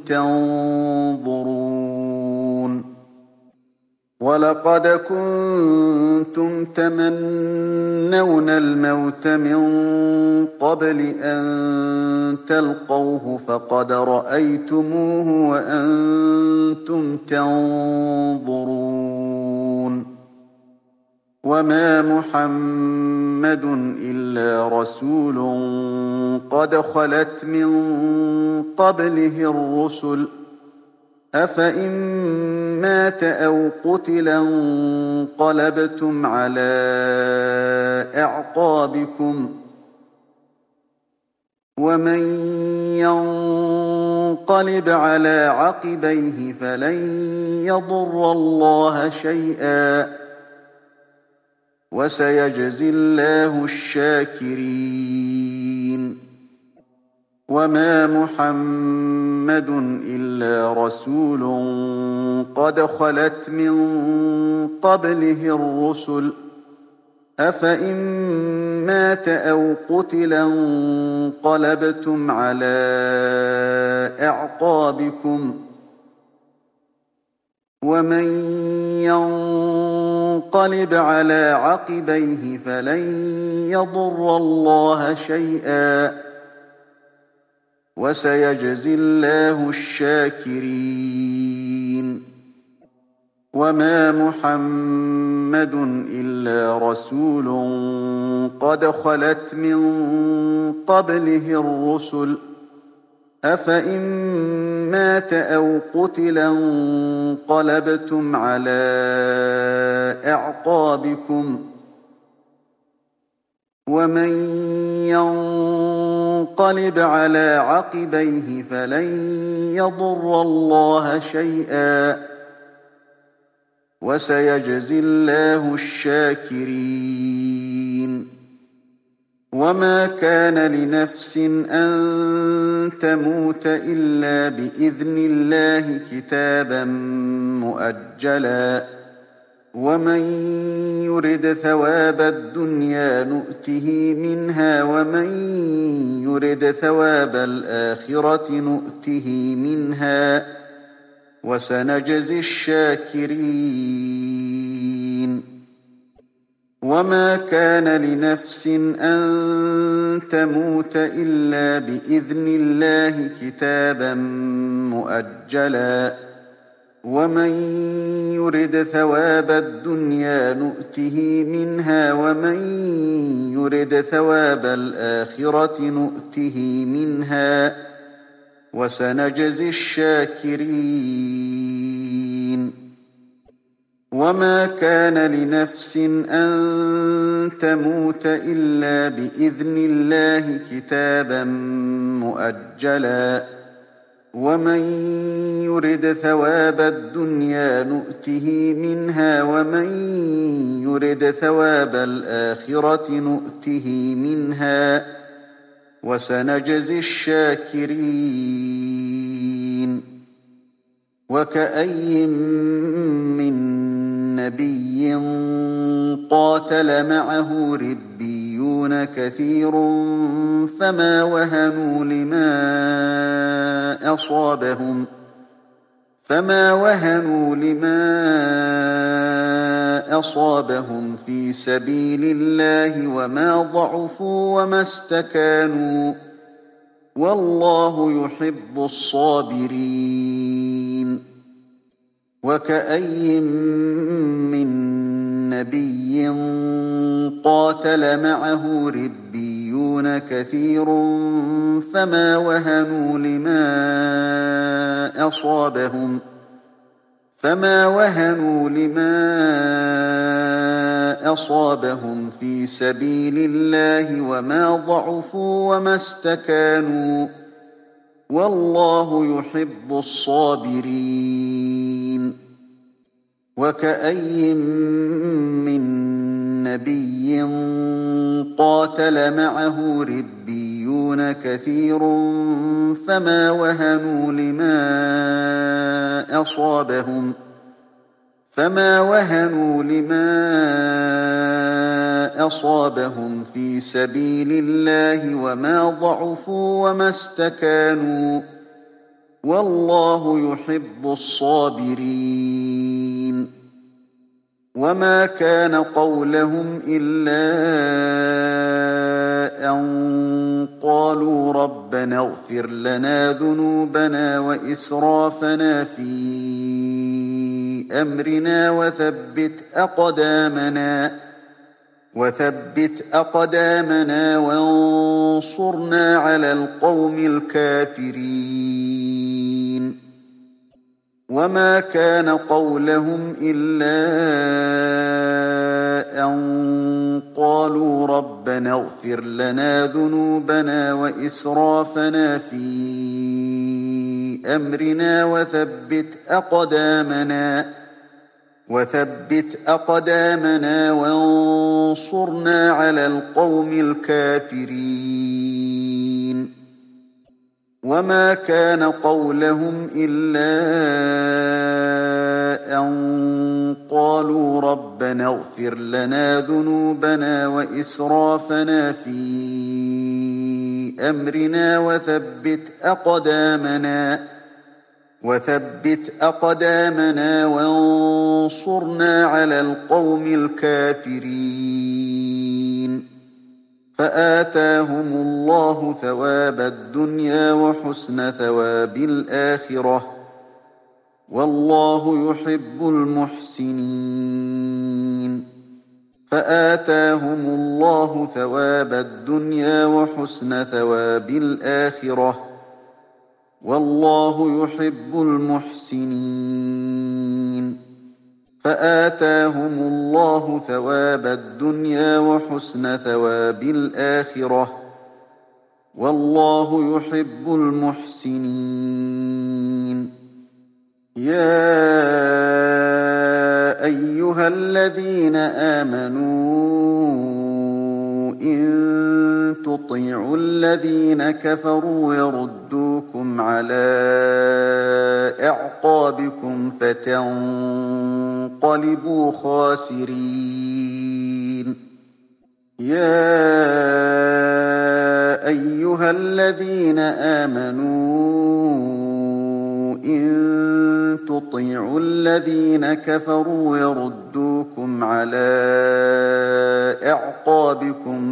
تنظرون ولقد كنتم تمنون الموت من قبل أن تلقوه فقد رأيتموه وأنتم تنظرون وما محمد إلا رسول قد خلت من قبله الرسل أفإن مات أو قتل انقلبتم على أعقابكم ومن ينقلب على عقبيه فلن يضر الله شيئا وسيجزي الله الشاكرين وما محمد إلا رسول قد خلت من قبله الرسل أفإن مات أو قتل انقلبتم على أعقابكم ومن ينقلب على عقبيه فلن يضر الله شيئا وسيجزي الله الشاكرين وما محمد إلا رسول قد خلت من قبله الرسل أفإن مات أو قتل انقلبتم على أعقابكم ومن ينقلب على عقبيه فلن يضر الله شيئا وسيجزي الله الشاكرين وما كان لنفس أن تموت إلا بإذن الله كتابا مؤجلا ومن يرد ثواب الدنيا نؤته منها ومن يرد ثواب الآخرة نؤته منها وسنجزي الشاكرين وما كان لنفس أن تموت إلا بإذن الله كتابا مؤجلا ومن يرد ثواب الدنيا نؤته منها ومن يرد ثواب الآخرة نؤته منها وسنجزي الشاكرين وما كان لنفس أن تموت إلا بإذن الله كتابا مؤجلا ومن يرد ثواب الدنيا نؤته منها ومن يرد ثواب الآخرة نؤته منها وسنجزي الشاكرين وكأي من نبي قاتل معه ربيون كثير فما وهنوا لما أصابهم فما وهنوا لما أصابهم في سبيل الله وما ضعفوا وما استكانوا والله يحب الصابرين وكأي من نبي قاتل معه ربيون كثير فما وهنوا لما أصابهم فما وهنوا لما أصابهم في سبيل الله وما ضعفوا وما استكانوا والله يحب الصابرين وكأي من نبي قاتل معه ربيون كثير فما وهنوا لما أصابهم فما وهنوا لما أصابهم في سبيل الله وما ضعفوا وما استكانوا والله يحب الصابرين وما كان قولهم إلا أن قالوا ربنا اغفر لنا ذنوبنا وإسرافنا في أمرنا وثبت أقدامنا وثبت أقدامنا وانصرنا على القوم الكافرين وما كان قولهم إلا أن قالوا ربنا اغفر لنا ذنوبنا وإسرافنا في أمرنا وثبت أقدامنا وثبت أقدامنا وانصرنا على القوم الكافرين وما كان قولهم إلا أن قالوا ربنا اغفر لنا ذنوبنا وإسرافنا في أمرنا وثبت أقدامنا وثبت أقدامنا وانصرنا على القوم الكافرين فآتاهم الله ثواب الدنيا وحسن ثواب الآخرة والله يحب المحسنين فآتاهم الله ثواب الدنيا وحسن ثواب الآخرة والله يحب المحسنين فآتاهم الله ثواب الدنيا وحسن ثواب الآخرة والله يحب المحسنين يا أيها الذين آمنوا إن تطيعوا الذين كفروا يردوكم على أعقابكم فتنقلبوا خاسرين يا أيها الذين آمنوا إن تطيعوا الذين كفروا يردوكم على أعقابكم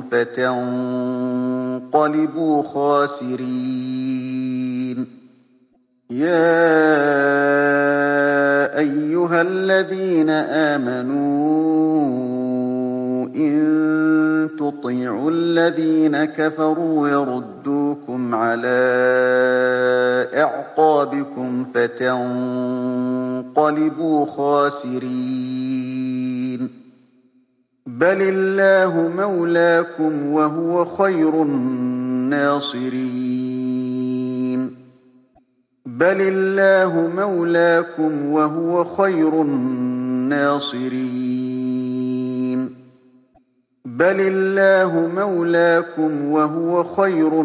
فتنقلبوا خاسرين يا أيها الذين آمنوا إن تطيعوا الذين كفروا يردوكم على أعقابكم فتنقلبوا خاسرين بل الله مولاكم وهو خير الناصرين بل الله مولاكم وهو خير الناصرين بل الله مولاكم وهو خير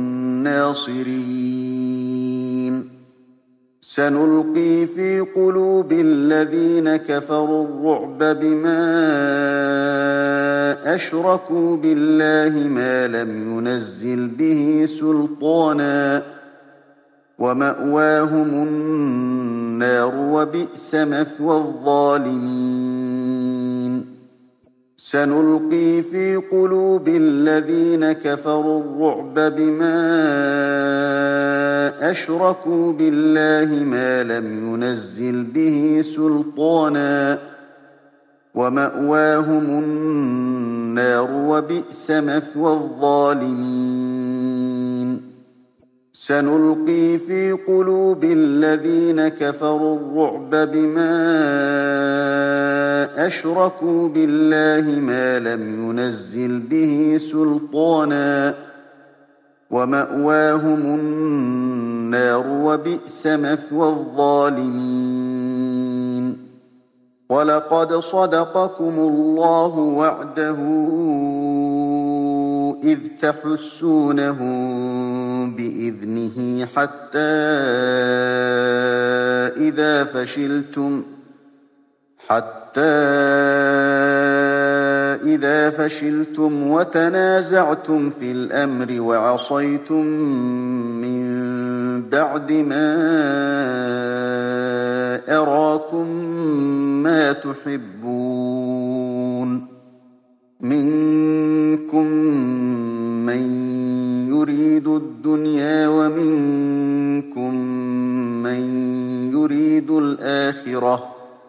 الناصرين سنلقي في قلوب الذين كفروا الرعب بما أشركوا بالله ما لم ينزل به سلطانا ومأواهم النار وبئس مثوى الظالمين سنلقي في قلوب الذين كفروا الرعب بما أشركوا بالله ما لم ينزل به سلطانا ومأواهم النار وبئس مثوى الظالمين سنلقي في قلوب الذين كفروا الرعب بما أشركوا بالله ما لم ينزل به سلطانا ومأواهم النار وبئس مثوى الظالمين ولقد صدقكم الله وعده إذ تحسونهم بإذنه حتى إذا فشلتم حتى إذا فشلتم وتنازعتم في الأمر وعصيتم من بعد ما أراكم ما تحبون منكم من يريد الدنيا ومنكم من يريد الآخرة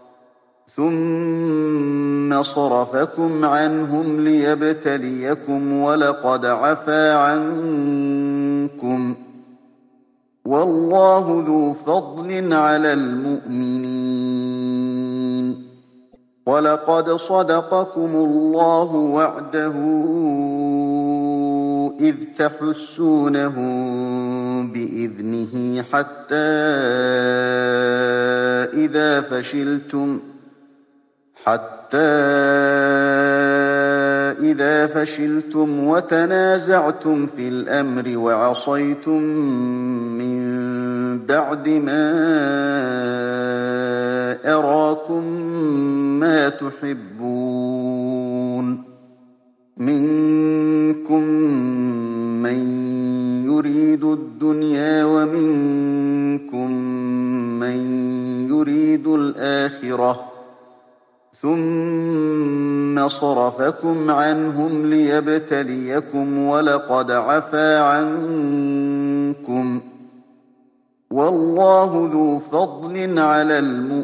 ثم صرفكم عنهم ليبتليكم ولقد عفا عنكم والله ذو فضل على المؤمنين ولقد صدقكم الله وعده إذ تحسونهم بإذنه حتى إذا فشلتم حتى إذا فشلتم وتنازعتم في الأمر وعصيتم من بعد ما أراكم ما تحبون منكم من يريد الدنيا ومنكم من يريد الآخرة ثم صرفكم عنهم ليبتليكم ولقد عفا عنكم والله ذو فضل على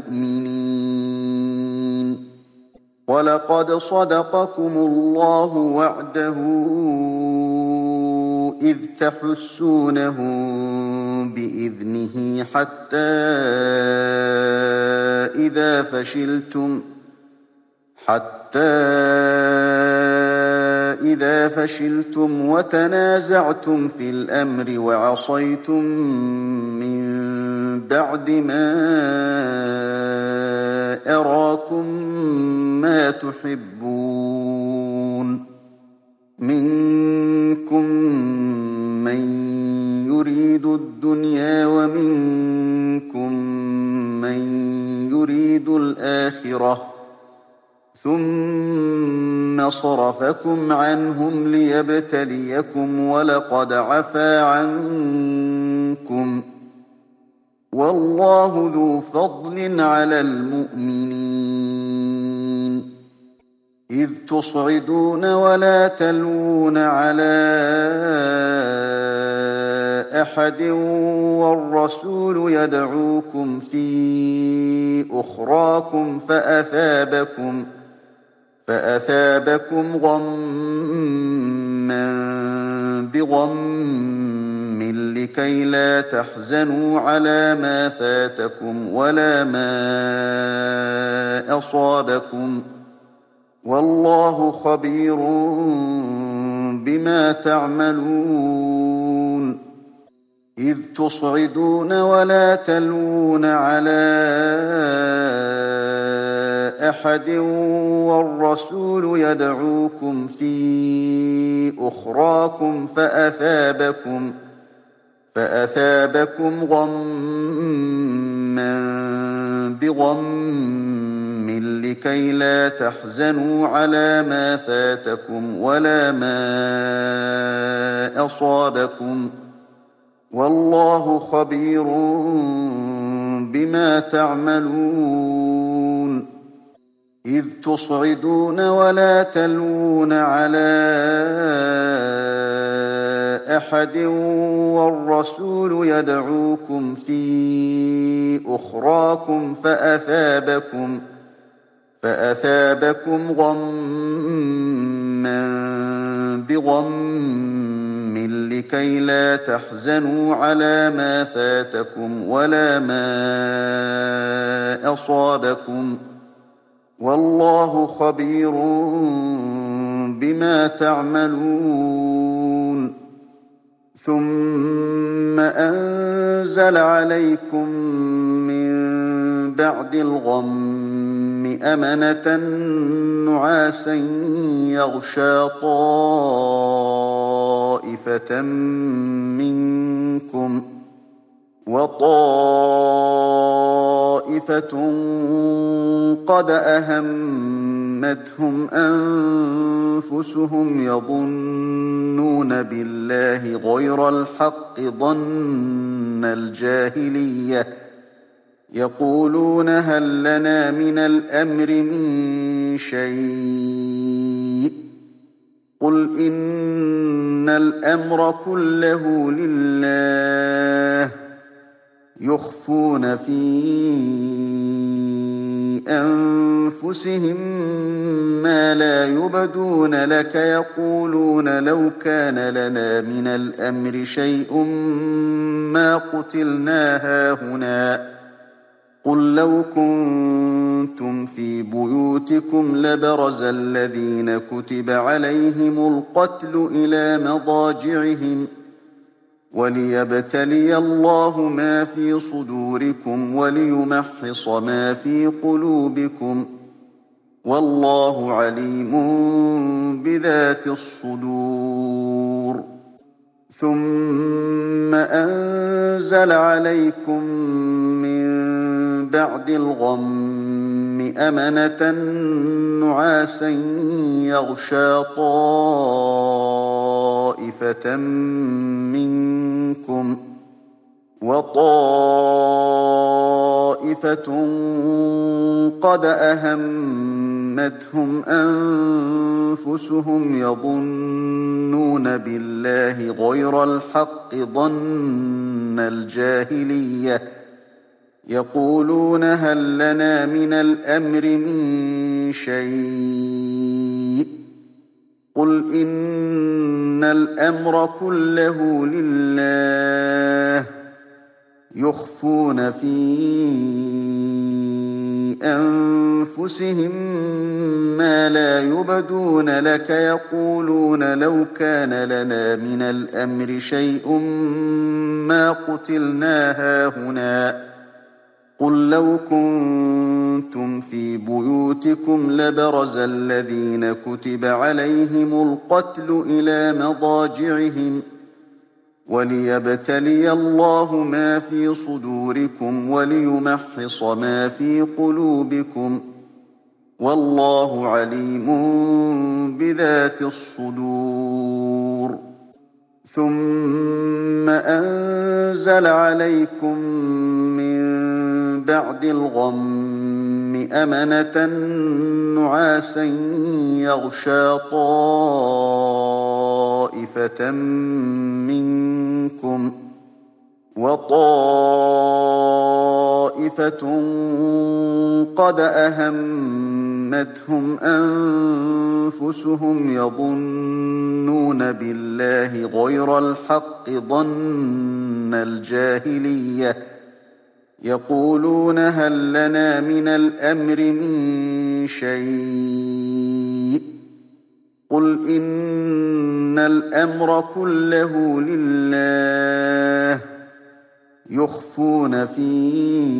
المؤمنين ولقد صدقكم الله وعده إذ تحسونهم بإذنه حتى إذا فشلتم حتى إذا فشلتم وتنازعتم في الأمر وعصيتم من بعد ما أراكم ما تحبون منكم من يريد الدنيا ومنكم من يريد الآخرة ثم صرفكم عنهم ليبتليكم ولقد عفا عنكم والله ذو فضل على المؤمنين إذ تصعدون ولا تلوون على أحد والرسول يدعوكم في أخراكم فأثابكم فأثابكم غما بغم لكي لا تحزنوا على ما فاتكم ولا ما أصابكم والله خبير بما تعملون إذ تصعدون ولا تلوون على أحد والرسول يدعوكم في أخراكم فأثابكم فأثابكم غما بغم لكي لا تحزنوا على ما فاتكم ولا ما أصابكم والله خبير بما تعملون إذ تصعدون ولا تلوون على أحد والرسول يدعوكم في أخراكم فأثابكم فأثابكم غما بغم لكي لا تحزنوا على ما فاتكم ولا ما أصابكم والله خبير بما تعملون ثم أنزل عليكم من بعد الغم أمنة نعاسا يغشى طائفة منكم وطائفة قد أهمتهم أنفسهم يظنون بالله غير الحق ظن الجاهلية يقولون هل لنا من الأمر من شيء قل إن الأمر كله لله يخفون في أنفسهم ما لا يبدون لك يقولون لو كان لنا من الأمر شيء ما قتلنا هاهنا قل لو كنتم في بيوتكم لبرز الذين كتب عليهم القتل إلى مضاجعهم وليبتلي الله ما في صدوركم وليمحص ما في قلوبكم والله عليم بذات الصدور ثم أنزل عليكم من بعد الغم أمنة نعاسا يغشى طائفة منكم وطائفة قد أهمتهم أنفسهم يظنون بالله غير الحق ظن الجاهلية يقولون هل لنا من الأمر من شيء قل إن الأمر كله لله يخفون في أنفسهم ما لا يبدون لك يقولون لو كان لنا من الأمر شيء ما قتلنا هاهنا قل لو كنتم في بيوتكم لبرز الذين كتب عليهم القتل إلى مضاجعهم وليبتلي الله ما في صدوركم وليمحص ما في قلوبكم والله عليم بذات الصدور ثم أنزل عليكم من بعد الغم أمنة نعاسا يغشى طائفة منكم وطائفة قد أهمتهم أنفسهم يظنون بالله غير الحق ظن الجاهلية يقولون هل لنا من الأمر من شيء قل إن الأمر كله لله يخفون في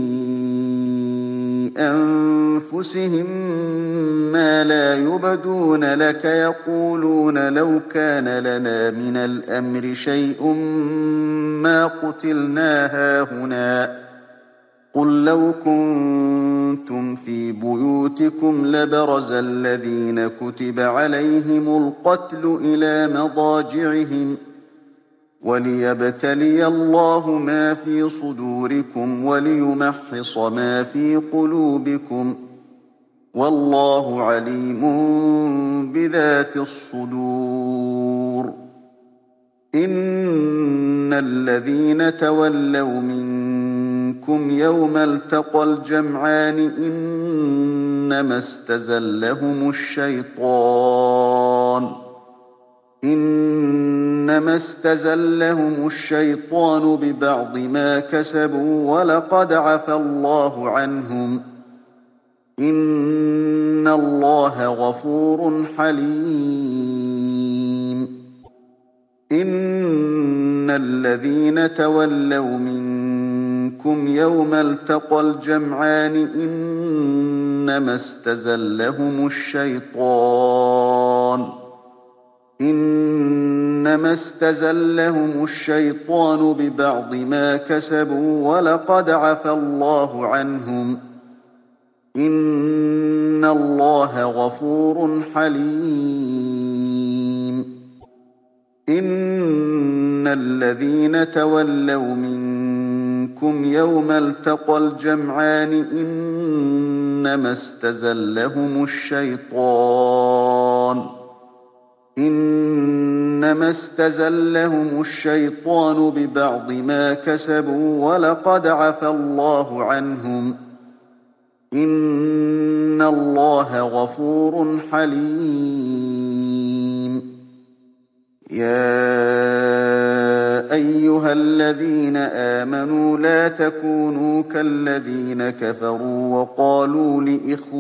أنفسهم ما لا يبدون لك يقولون لو كان لنا من الأمر شيء ما قتلنا هاهنا قل لو كنتم في بيوتكم لبرز الذين كتب عليهم القتل إلى مضاجعهم وليبتلي الله ما في صدوركم وليمحص ما في قلوبكم والله عليم بذات الصدور إن الذين تولوا منكم يوم التقى الجمعان إنما استزلهم الشيطان إنما استزلهم الشيطان ببعض ما كسبوا ولقد عفى الله عنهم إن الله غفور حليم إن الذين تولوا منكم يوم التقى الجمعان إنما استزلهم الشيطان إنما استزلهم الشيطان ببعض ما كسبوا ولقد عفى الله عنهم إن الله غفور حليم إن الذين تولوا منكم يوم التقى الجمعان إنما استزلهم الشيطان إنما استزلهم الشيطان ببعض ما كسبوا ولقد عفى الله عنهم إن الله غفور حليم يا أيها الذين آمنوا لا تكونوا كالذين كفروا وقالوا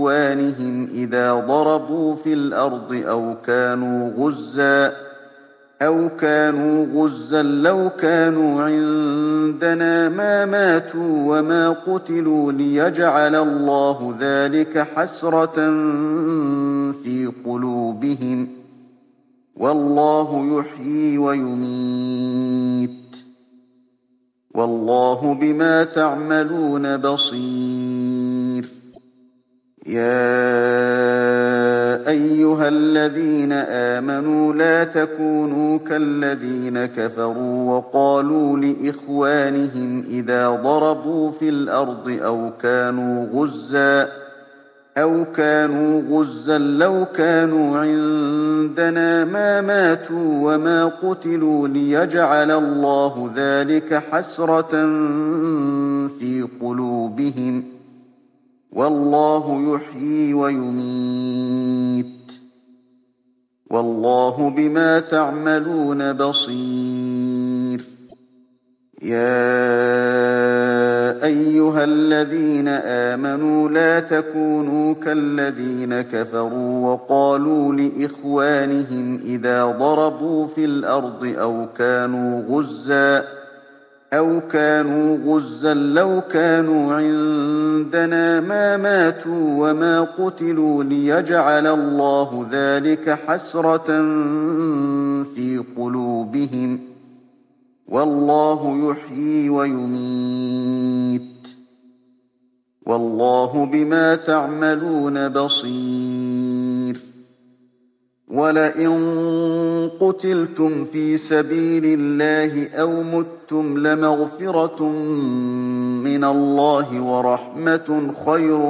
لإخوانهم إذا ضربوا في الأرض أو كانوا غزاً أَوْ كَانُوا غُزًّى لَّوْ كَانُوا عِندَنَا مَا مَاتُوا وَمَا قُتِلُوا لِيَجْعَلَ اللَّهُ ذَٰلِكَ حَسْرَةً فِي قُلُوبِهِمْ ۗ وَاللَّهُ يُحْيِي وَيُمِيتُ ۗ وَاللَّهُ بِمَا تَعْمَلُونَ بَصِيرٌ. يَا أَيُّهَا الَّذِينَ آمَنُوا لَا تَكُونُوا كَالَّذِينَ كَفَرُوا وَقَالُوا لِإِخْوَانِهِمْ إِذَا ضَرَبُوا فِي الْأَرْضِ أَوْ كَانُوا غُزًّى أَوْ كَانُوا غُزًّى لَّوْ كَانُوا عِندَنَا مَا مَاتُوا وَمَا قُتِلُوا لِيَجْعَلَ اللَّهُ ذَٰلِكَ حَسْرَةً فِي قُلُوبِهِمْ ۗ وَاللَّهُ يُحْيِي وَيُمِيتُ ۗ وَاللَّهُ بِمَا تَعْمَلُونَ بَصِيرٌ. يَا أَيُّهَا الَّذِينَ آمَنُوا لَا تَكُونُوا كَالَّذِينَ كَفَرُوا وَقَالُوا لِإِخْوَانِهِمْ إِذَا ضَرَبُوا فِي الْأَرْضِ أَوْ كَانُوا غُزًّى أَوْ كَانُوا غُزًّى لَّوْ كَانُوا عِندَنَا مَا مَاتُوا وَمَا قُتِلُوا لِيَجْعَلَ اللَّهُ ذَٰلِكَ حَسْرَةً فِي قُلُوبِهِمْ ۗ وَاللَّهُ يُحْيِي وَيُمِيتُ ۗ وَاللَّهُ بِمَا تَعْمَلُونَ بَصِيرٌ. وَلَئِن قُتِلْتُمْ فِي سَبِيلِ اللَّهِ أَوْ مُتُّمْ لَمَغْفِرَةٌ مِّنَ اللَّهِ وَرَحْمَةٌ خَيْرٌ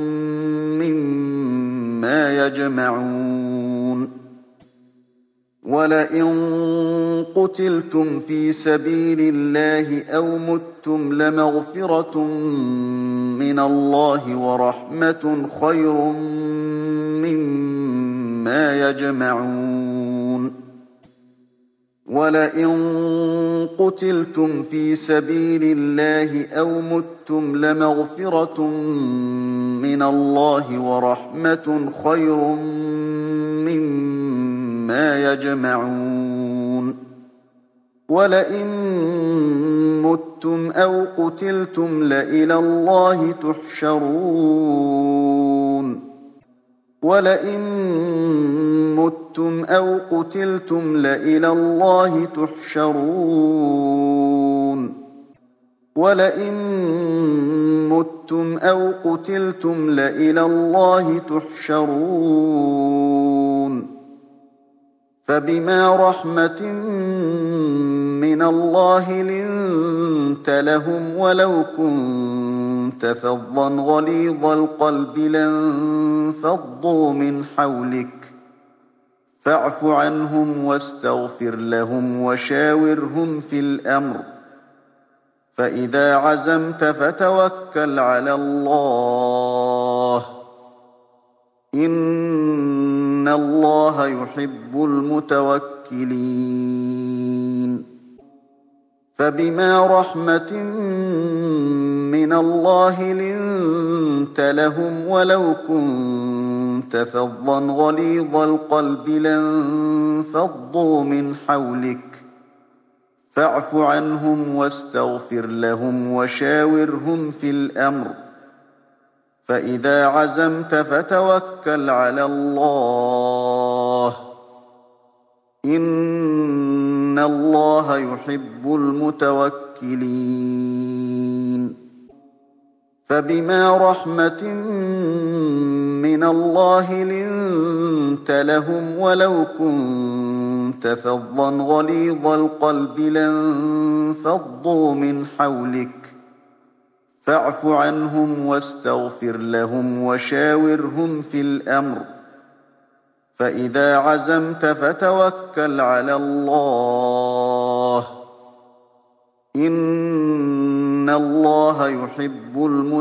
مِّمَّا يَجْمَعُونَ. وَلَئِن قُتِلْتُمْ فِي سَبِيلِ اللَّهِ أَوْ مُتُّمْ لَمَغْفِرَةٌ مِّنَ اللَّهِ وَرَحْمَةٌ خَيْرٌ مِّمَّا يَجْمَعُونَ. وَلَئِن قُتِلْتُمْ فِي سَبِيلِ اللَّهِ أَوْ مُتُّمْ لَمَغْفِرَةٌ مِّنَ اللَّهِ وَرَحْمَةٌ خَيْرٌ مِّمَّا يَجْمَعُونَ. وَلَئِن مُّتُّمْ أَوْ قُتِلْتُمْ لَإِلَى اللَّهِ تُحْشَرُونَ. وَلَئِن مُّتُّمْ أَوْ قُتِلْتُمْ لَإِلَى اللَّهِ تُحْشَرُونَ. وَلَئِن مُّتُّمْ أَوْ قُتِلْتُمْ لَإِلَى اللَّهِ تُحْشَرُونَ. فَبِمَا رَحْمَةٍ مِّنَ اللَّهِ لِنتَ لَهُمْ وَلَوْ كُنتَ فَظًّا غَلِيظَ الْقَلْبِ لَانفَضُّوا مِنْ حَوْلِكَ فَاعْفُ عَنْهُمْ وَاسْتَغْفِرْ لَهُمْ وَشَاوِرْهُمْ فِي الْأَمْرِ ۖ فَإِذَا عَزَمْتَ فَتَوَكَّلْ عَلَى اللَّهِ ۚ إِنَّ اللَّهَ يُحِبُّ الْمُتَوَكِّلِينَ. فَبِمَا رَحْمَةٍ مِّنَ اللَّهِ لِنتَ لَهُمْ وَلَوْ كُنتَ فَظًّا غَلِيظَ الْقَلْبِ لَانفَضُّوا مِنْ حَوْلِكَ فَاعْفُ عَنْهُمْ وَاسْتَغْفِرْ لَهُمْ وَشَاوِرْهُمْ فِي الْأَمْرِ ۖ فَإِذَا عَزَمْتَ فَتَوَكَّلْ عَلَى اللَّهِ ۚ إِنَّ اللَّهَ يُحِبُّ الْمُتَوَكِّلِينَ. فَبِمَا رَحْمَةٍ مِّنَ اللَّهِ لِنتَ لَهُمْ وَلَوْ كُنتَ فَظًّا غَلِيظَ الْقَلْبِ لَانفَضُّوا مِنْ حَوْلِكَ فَاعْفُ عَنْهُمْ وَاسْتَغْفِرْ لَهُمْ وَشَاوِرْهُمْ فِي الْأَمْرِ ۖ فَإِذَا عَزَمْتَ فَتَوَكَّلْ عَلَى اللَّهِ ۚ إِنَّ اللَّهَ يُحِبُّ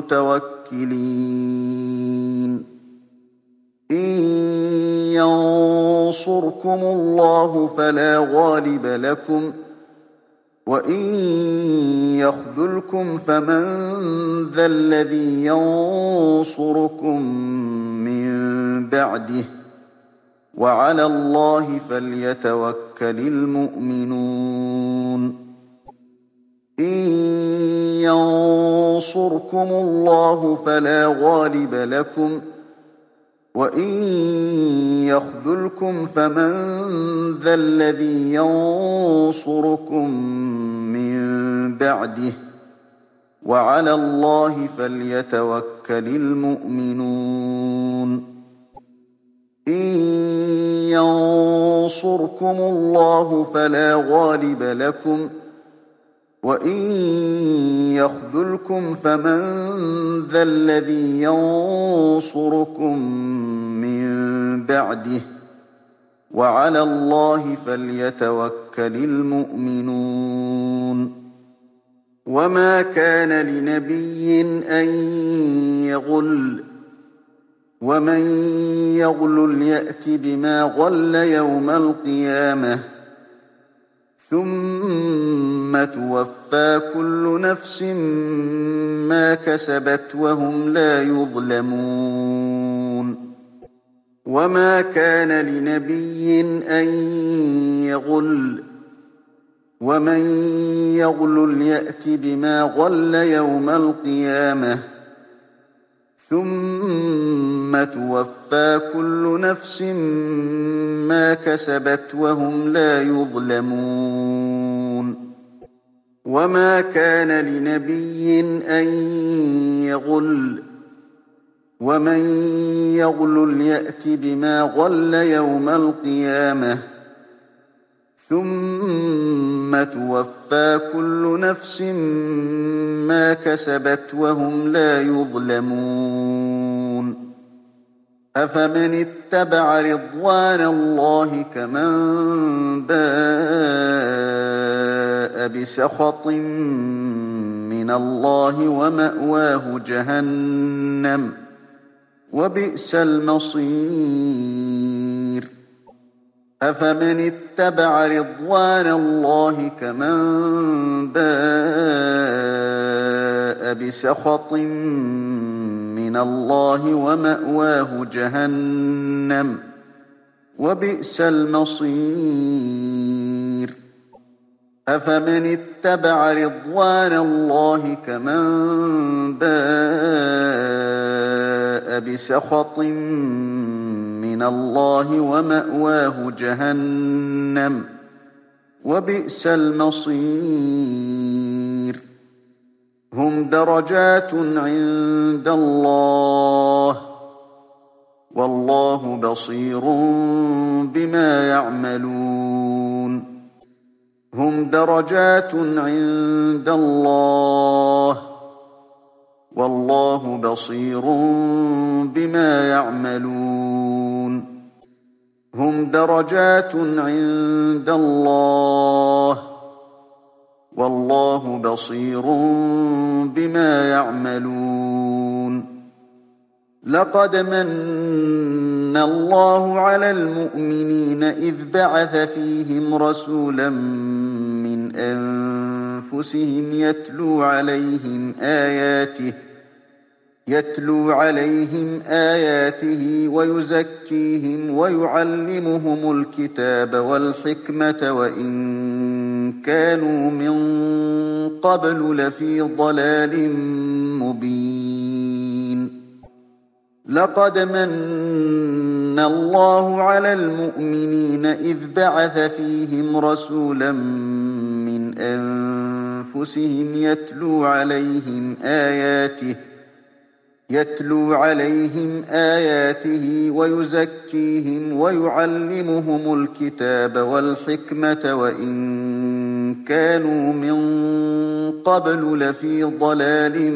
الْمُتَوَكِّلِينَ. إِن يَنصُرْكُمُ اللَّهُ فَلَا غَالِبَ لَكُمْ ۖ وَإِن يَخْذُلْكُمْ فَمَن ذَا الَّذِي يَنصُرُكُم مِّن بَعْدِهِ ۗ وعلى الله فليتوكل المؤمنون إن ينصركم الله فلا غالب لكم وإن يخذلكم فمن ذا الذي ينصركم من بعده وعلى الله فليتوكل المؤمنون إن ينصركم الله فلا غالب لكم وإن يخذلكم فمن ذا الذي ينصركم من بعده وعلى الله فليتوكل المؤمنون وما كان لنبي أن يغل ومن يغل يأت بما غل يوم القيامة ثم توفى كل نفس ما كسبت وهم لا يظلمون وما كان لنبي أن يغل ومن يغل يأت بما غل يوم القيامة ثم توفى كل نفس ما كسبت وهم لا يظلمون وما كان لنبي أن يغل ومن يغل يأت بما غل يوم القيامة ثم توفى كل نفس ما كسبت وهم لا يظلمون أفمن اتبع رضوان الله كمن باء بسخط من الله ومأواه جهنم وبئس المصير أفمن اتبع رضوان الله كمن باء بسخط من الله ومأواه جهنم وبئس المصير أفمن اتبع رضوان الله كمن باء بسخط من الله ومأواه جهنم وبئس المصير هم درجات عند الله والله بصير بما يعملون هم درجات عند الله والله بصير بما يعملون هم درجات عند الله والله بصير بما يعملون لقد من الله على المؤمنين إذ بعث فيهم رسولا من أنفسهم يتلو عليهم آياته يتلو عليهم آياته ويزكيهم ويعلمهم الكتاب والحكمة وإن كانوا من قبل لفي ضلال مبين لقد من الله على المؤمنين إذ بعث فيهم رسولا من أنفسهم يتلو عليهم آياته يتلو عليهم آياته ويزكيهم ويعلمهم الكتاب والحكمة وإن كانوا من قبل لفي ضلال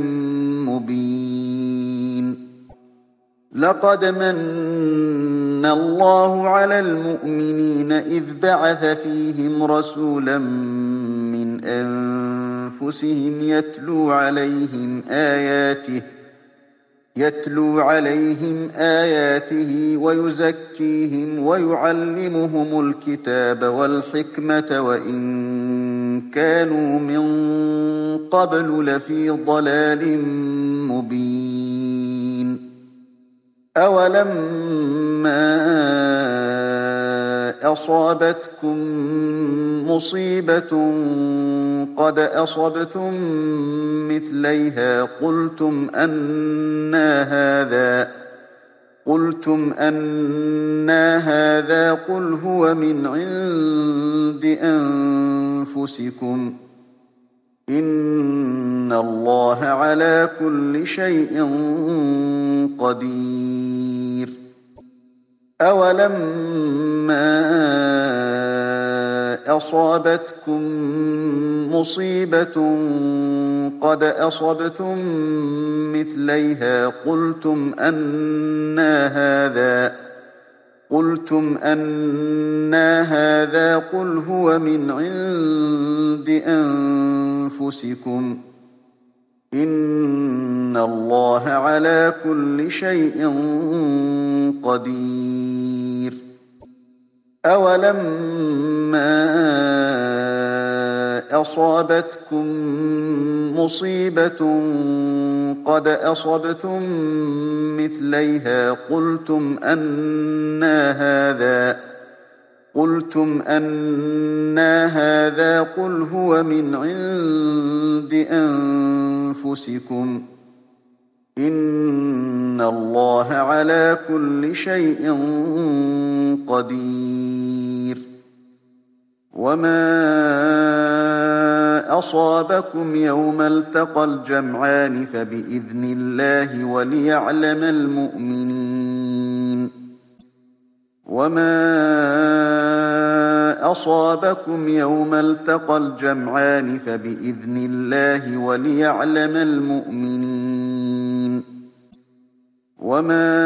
مبين لقد من الله على المؤمنين إذ بعث فيهم رسولا من أنفسهم يتلو عليهم آياته يتلو عليهم آياته ويزكيهم ويعلمهم الكتاب والحكمة وإن كانوا من قبل لفي ضلال مبين أولما أصابتكم مصيبة قد أصبتم مثليها قلتم أنى هذا قلتم أنى هذا قل هو من عند أنفسكم إن الله على كل شيء قدير أولما أصابتكم مصيبة قد أصبتم مثليها قلتم أنى هذا قلتم أنى هذا قل هو من عند أنفسكم إن الله على كل شيء قدير أولما أصابتكم مصيبة قد أصبتم مثليها قلتم أنى هذا قلتم أنى هذا قل هو من عند أنفسكم إن الله على كل شيء قدير وما أصابكم يوم التقى الجمعان فبإذن الله وليعلم المؤمنين وما أصابكم يوم التقى الجمعان فبإذن الله وليعلم المؤمنين وما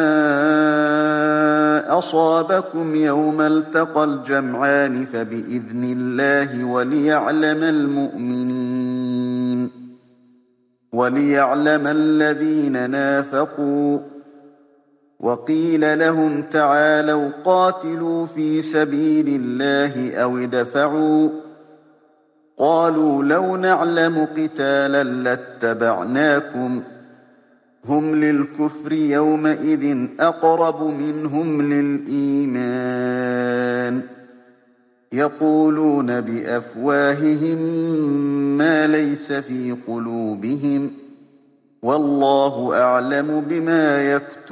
أصابكم يوم التقى الجمعان فبإذن الله وليعلم المؤمنين وليعلم الذين نافقوا وقيل لهم تعالوا قاتلوا في سبيل الله أو ادفعوا قالوا لو نعلم قتالا لاتبعناكم هم للكفر يومئذ أقرب منهم للإيمان يقولون بأفواههم ما ليس في قلوبهم والله أعلم بما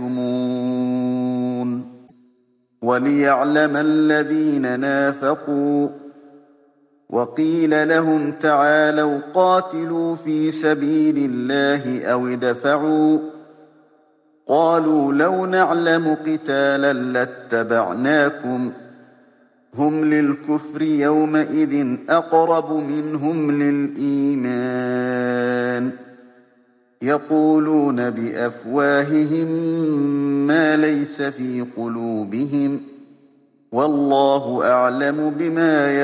يكتمون وليعلم الذين نافقوا وقيل لهم تعالوا قاتلوا في سبيل الله أو ادفعوا قالوا لو نعلم قتالا لاتبعناكم هم للكفر يومئذ أقرب منهم للإيمان يقولون بأفواههم ما ليس في قلوبهم والله أعلم بما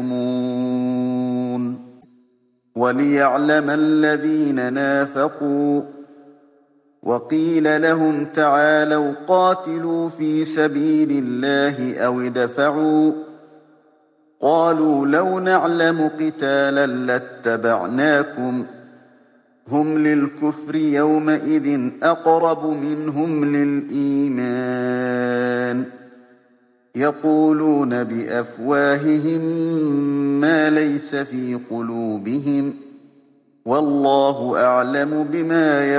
يكتمون وليعلم الذين نافقوا وقيل لهم تعالوا قاتلوا في سبيل الله أو ادفعوا قالوا لو نعلم قتالا لاتبعناكم هم للكفر يومئذ أقرب منهم للإيمان يقولون بأفواههم ما ليس في قلوبهم والله أعلم بما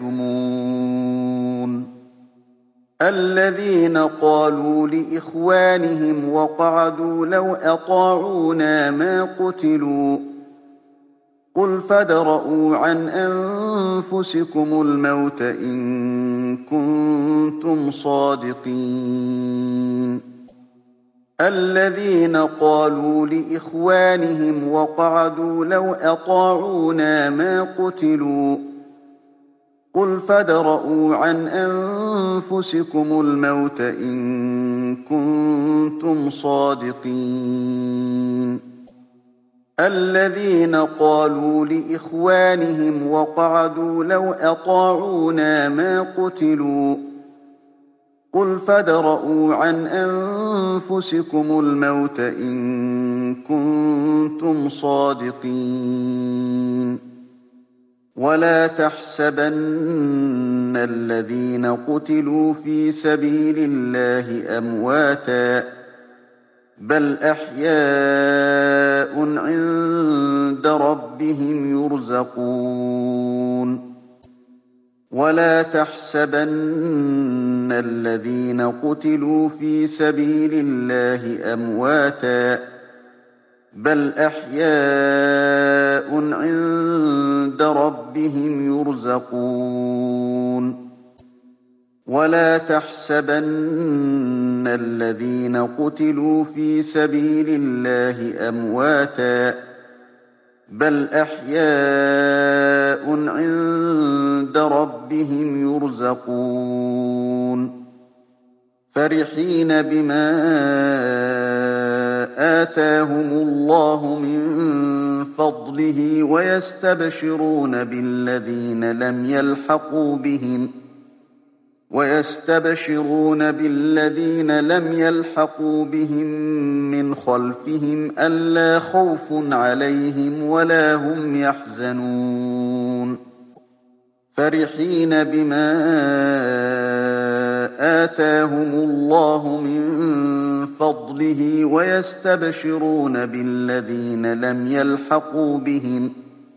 يكتمون الذين قالوا لإخوانهم وقعدوا لو أطاعونا ما قتلوا قل فادرءوا عن أنفسكم الموت إن كنتم صادقين الذين قالوا لإخوانهم وقعدوا لو أطاعونا ما قتلوا قل فادرءوا عن أنفسكم الموت إن كنتم صادقين الذين قالوا لإخوانهم وقعدوا لو أطاعونا ما قتلوا قل فادرءوا عن أنفسكم الموت إن كنتم صادقين ولا تحسبن الذين قتلوا في سبيل الله أمواتا بل أحياء عند ربهم يرزقون ولا تحسبن الذين قتلوا في سبيل الله أمواتا بل أحياء عند ربهم يرزقون ولا تحسبن الذين قتلوا في سبيل الله أمواتا بل أحياء عند ربهم يرزقون فرحين بما آتاهم الله من فضله ويستبشرون بالذين لم يلحقوا بهم ويستبشرون بالذين لم يلحقوا بهم من خلفهم ألا خوف عليهم ولا هم يحزنون فرحين بما آتاهم الله من فضله ويستبشرون بالذين لم يلحقوا بهم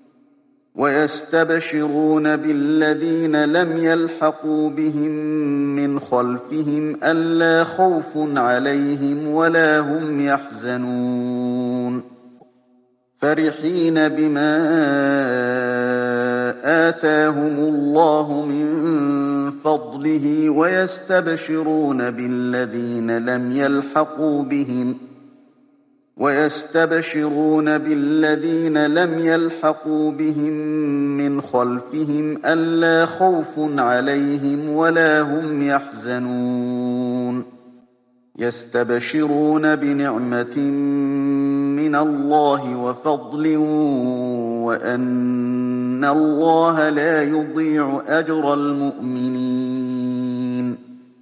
ويستبشرون بالذين لم يلحقوا بهم من خلفهم ألا خوف عليهم ولا هم يحزنون فرحين بما آتاهم الله من فضله ويستبشرون بالذين لم يلحقوا بهم ويستبشرون بالذين لم يلحقوا بهم من خلفهم ألا خوف عليهم ولا هم يحزنون يستبشرون بنعمة من الله وفضل وأن الله لا يضيع أجر المؤمنين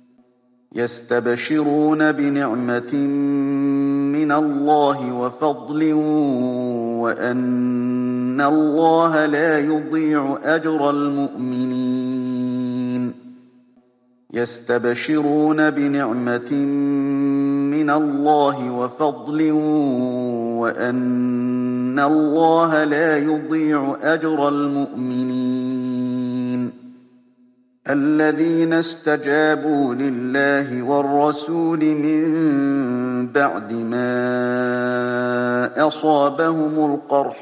يستبشرون بنعمة من الله وفضل وأن الله لا يضيع أجر المؤمنين يستبشرون بنعمة من الله وفضل وأن الله لا يضيع أجر المؤمنين الذين استجابوا لله والرسول من بعد ما أصابهم القرح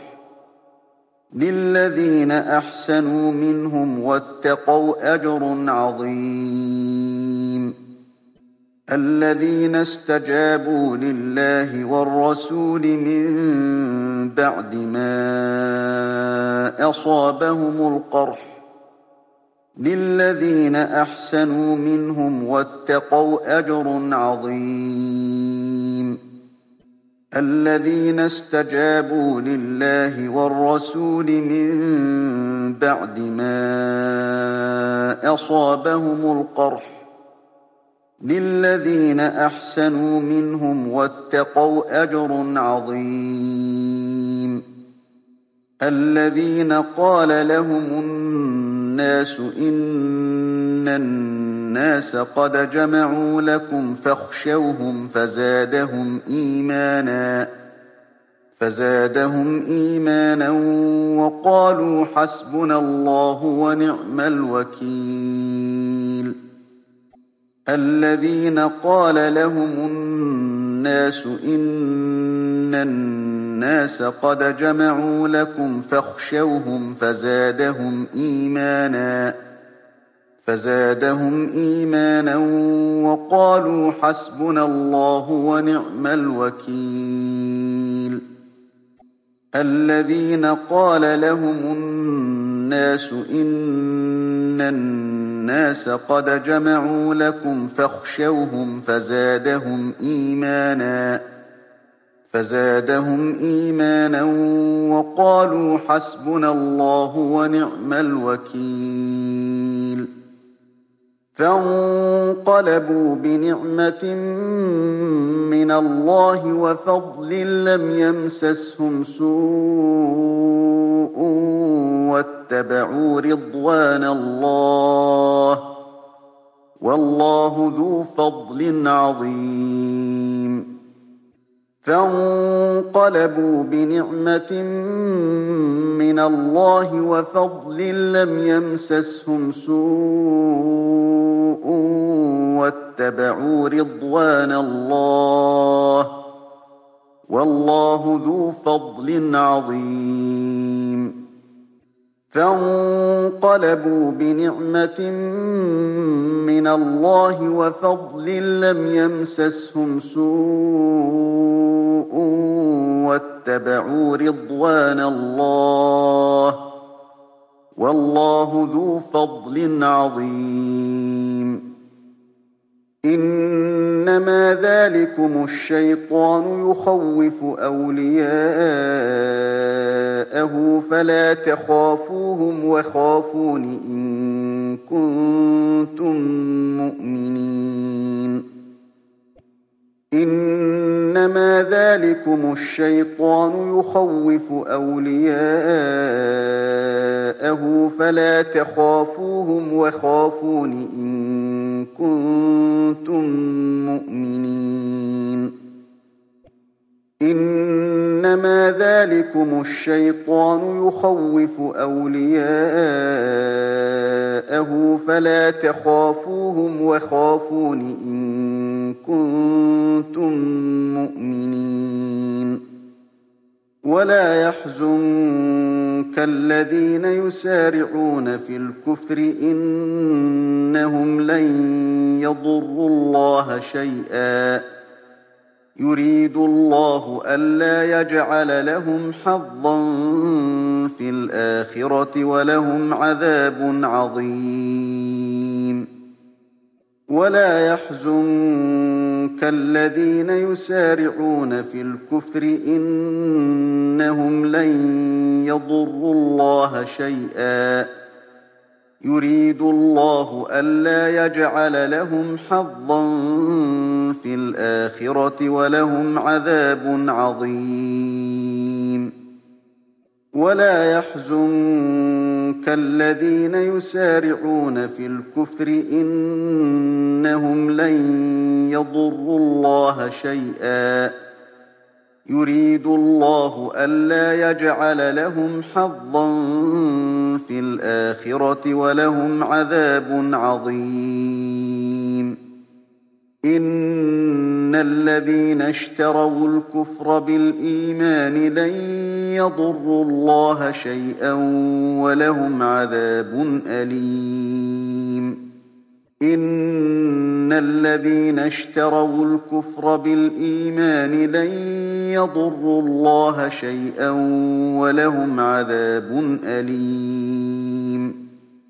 للذين أحسنوا منهم واتقوا أجر عظيم الذين استجابوا لله والرسول من بعد ما أصابهم القرح للذين أحسنوا منهم واتقوا أجر عظيم الذين استجابوا لله والرسول من بعد ما أصابهم القرح للذين أحسنوا منهم واتقوا أجر عظيم الذين قال لهم الناس إن الناس قد جمعوا لكم فاخشوهم فزادهم إيمانا فزادهم إيمانا وقالوا حسبنا الله ونعم الوكيل الذين قال لهم الناس إن الناس قد جمعوا لكم فاخشوهم فزادهم إيمانا فزادهم إيمانا وقالوا حسبنا الله ونعم الوكيل الذين قال لهم الناس إن الناس قد جمعوا لكم فاخشوهم فزادهم إيمانا فزادهم إيمانا وقالوا حسبنا الله ونعم الوكيل فانقلبوا بنعمة من الله وفضل لم يمسسهم سوء واتبعوا رضوان الله والله ذو فضل عظيم فانقلبوا بنعمة من الله وفضل لم يمسسهم سوء واتبعوا رضوان الله والله ذو فضل عظيم فانقلبوا بنعمة من الله وفضل لم يمسسهم سوء واتبعوا رضوان الله والله ذو فضل عظيم إنما ذلكم الشيطان يخوف أولياءه فلا تخافوهم وخافون إن كنتم مؤمنين إنما ذلكم الشيطان يخوف أولياءه فلا تخافوهم وخافون إن كنتم مؤمنين إنما ذلكم الشيطان يخوف أولياءه فلا تخافوهم وخافون إن كنتم مؤمنين ولا يحزنك الذين يسارعون في الكفر إنهم لن يضروا الله شيئا يريد الله ألا يجعل لهم حظا في الآخرة ولهم عذاب عظيم ولا يحزنك الذين يسارعون في الكفر إنهم لن يضروا الله شيئا يريد الله ألا يجعل لهم حظا في الآخرة ولهم عذاب عظيم ولا يحزنك الذين يسارعون في الكفر إنهم لن يضروا الله شيئا يريد الله ألا يجعل لهم حظا في الآخرة ولهم عذاب عظيم إن الذين اشتروا الكفر بالإيمان لن يضروا الله شيئا ولهم عذاب أليم إن الذين اشتروا الكفر بالإيمان لن يضروا الله شيئا ولهم عذاب أليم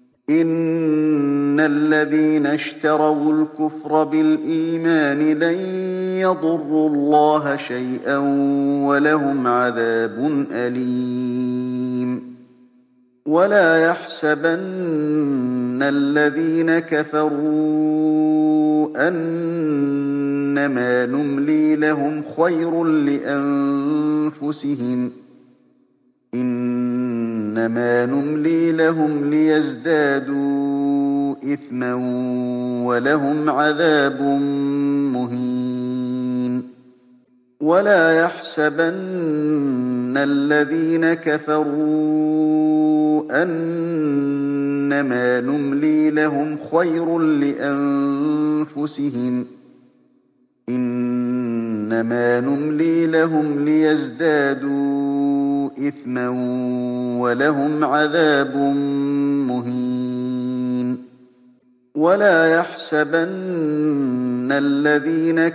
إن الذين اشتروا الكفر بالإيمان لن يضروا الله شيئا ولهم عذاب أليم ولا يحسبن الذين كفروا أنما نملي لهم خير لأنفسهم إنما نملي لهم ليزدادوا إثما ولهم عذاب مهين ولا يحسبن الذين كفروا أنما نملي لهم خير لأنفسهم إنما نملي لهم ليزدادوا إثما ولهم عذاب مهين ولا يحسبن الذين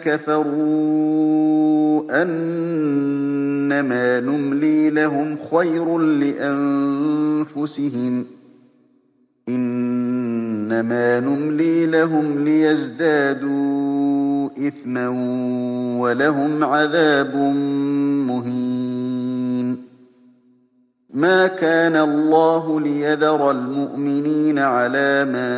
كفروا أنما نملي لهم خير لأنفسهم إنما نملي لهم ليزدادوا إثما ولهم عذاب مهين ما كان الله ليذر المؤمنين على ما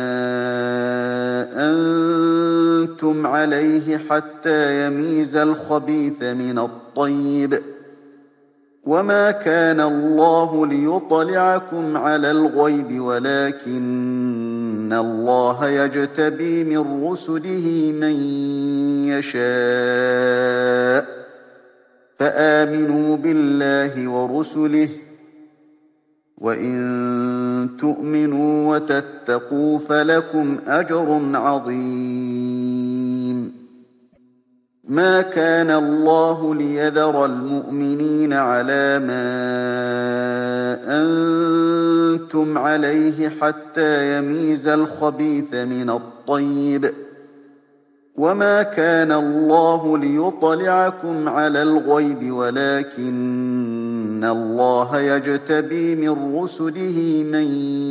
أنتم عليه حتى يميز الخبيث من الطيب وما كان الله ليطلعكم على الغيب ولكن الله يجتبي من رسله من يشاء فآمنوا بالله ورسله، وإن تؤمنوا وتتقوا فلكم أجر عظيم. ما كان الله ليذر المؤمنين على ما أنتم عليه حتى يميز الخبيث من الطيب، وما كان الله ليطلعكم على الغيب ولكن الله يجتبي من رسله من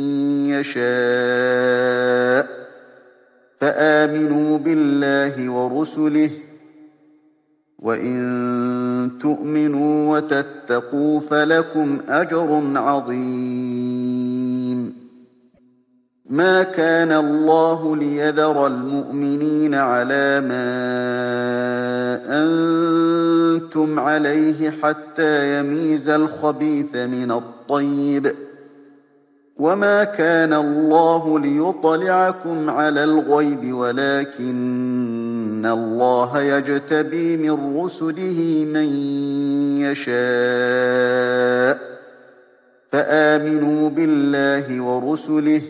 يشاء. فآمنوا بالله ورسله، وإن تؤمنوا وتتقوا فلكم أجر عظيم. ما كان الله ليذر المؤمنين على ما أنتم عليه حتى يميز الخبيث من الطيب، وما كان الله ليطلعكم على الغيب ولكن الله يجتبي من رسله من يشاء. فآمنوا بالله ورسله،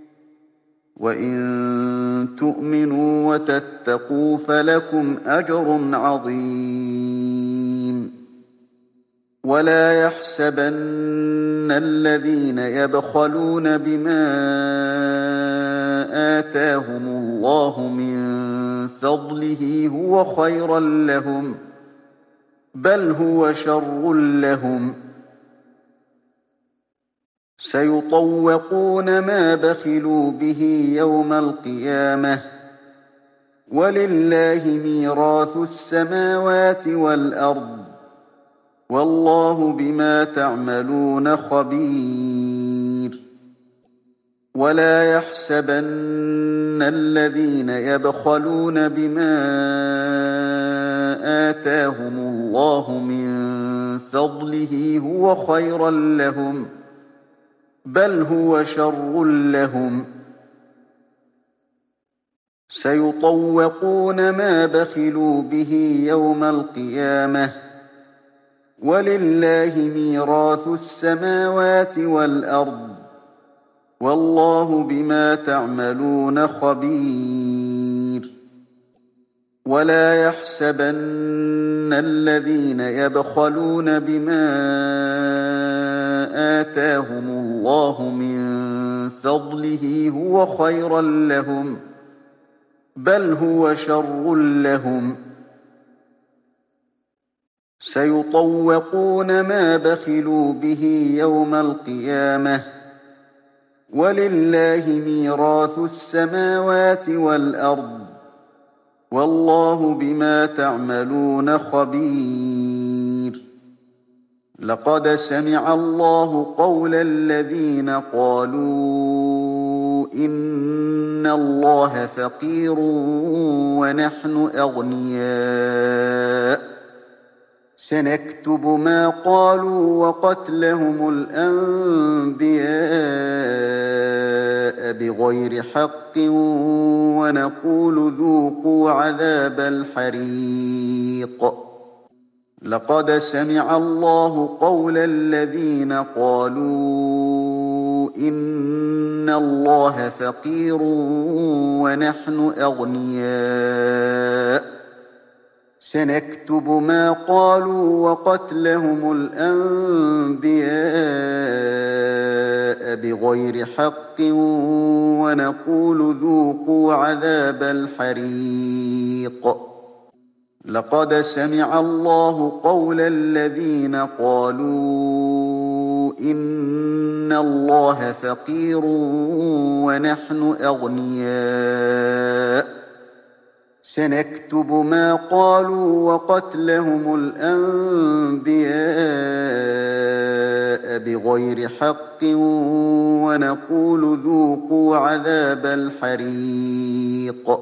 وإن تؤمنوا وتتقوا فلكم أجر عظيم. ولا يحسبن الذين يبخلون بما آتاهم الله من فضله هو خيرا لهم، بل هو شر لهم. سيطوقون ما بخلوا به يوم القيامة، ولله ميراث السماوات والأرض، والله بما تعملون خبير. ولا يحسبن الذين يبخلون بما آتاهم الله من فضله هو خيرا لهم، بل هو شر لهم. سيطوقون ما بخلوا به يوم القيامة، ولله ميراث السماوات والأرض، والله بما تعملون خبير. ولا يحسبن الذين يبخلون بما آتاهم الله من فضله هو خيرا لهم، بل هو شر لهم. سيطوقون ما بخلوا به يوم القيامة، ولله ميراث السماوات والأرض، والله بما تعملون خبير. لقد سمع الله قول الذين قالوا إن الله فقير ونحن أغنياء، سنكتب ما قالوا وقتلهم الأنبياء بغير حق ونقول ذوقوا عذاب الحريق. لقد سمع الله قول الذين قالوا إن الله فقير ونحن أغنياء، سنكتب ما قالوا وقتلهم الأنبياء بغير حق ونقول ذوقوا عذاب الحريق. لقد سمع الله قول الذين قالوا إن الله فقير ونحن أغنياء، سنكتب ما قالوا وقتلهم الأنبياء بغير حق ونقول ذوقوا عذاب الحريق.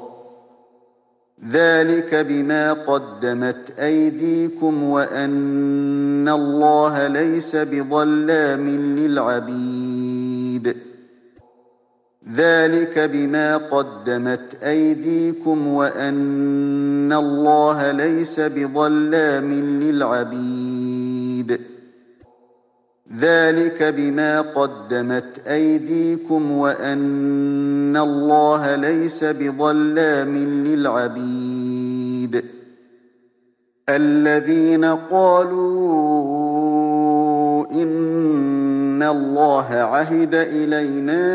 ذلك بما قدمت أيديكم وأن الله ليس بظلام للعبيد. ذلك بما قدمت أيديكم وأن الله ليس بظلام للعبيد ذلك بما قدمت أيديكم وأن الله ليس بظلام للعبيد الذين قالوا إن الله عهد إلينا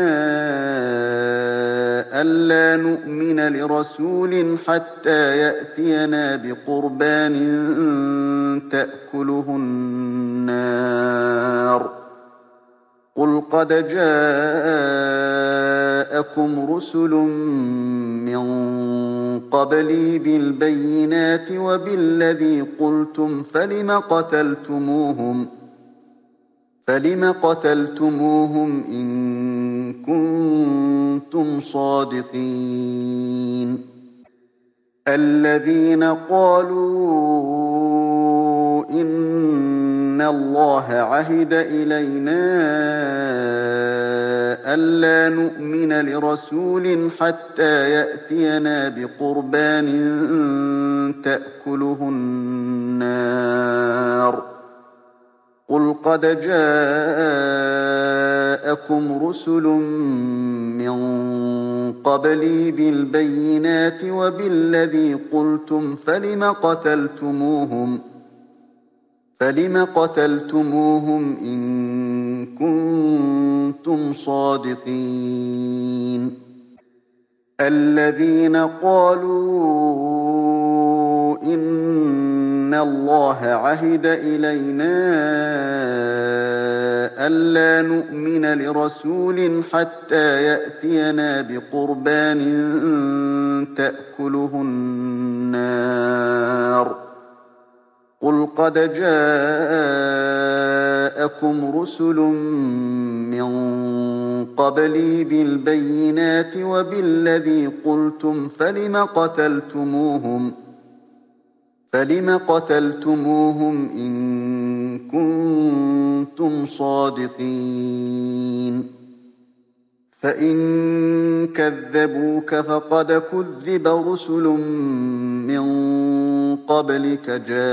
ألا نؤمن لرسول حتى يأتينا بقربان تأكله النار قل قد جاءكم رسل من قبلي بالبينات وبالذي قلتم فلم قتلتموهم فلم قتلتموهم إن كنتم صادقين الذين قالوا إن الله عهد إلينا ألا نؤمن لرسول حتى يأتينا بقربان تأكله النار قل قد جاءكم رسل من قبلي بالبينات وبالذي قلتم فلم قتلتموهم فلم قتلتموهم إن كنتم صادقين الذين قالوا إن الله عهد إلينا ألا نؤمن لرسول حتى يأتينا بقربان تأكله النار قل قد جاءكم رسل من قبلي بالبينات وبالذي قلتم فلم قتلتموهم فلم قتلتموهم إن كنتم صادقين فإن كذبوك فقد كذب رسل من قبلك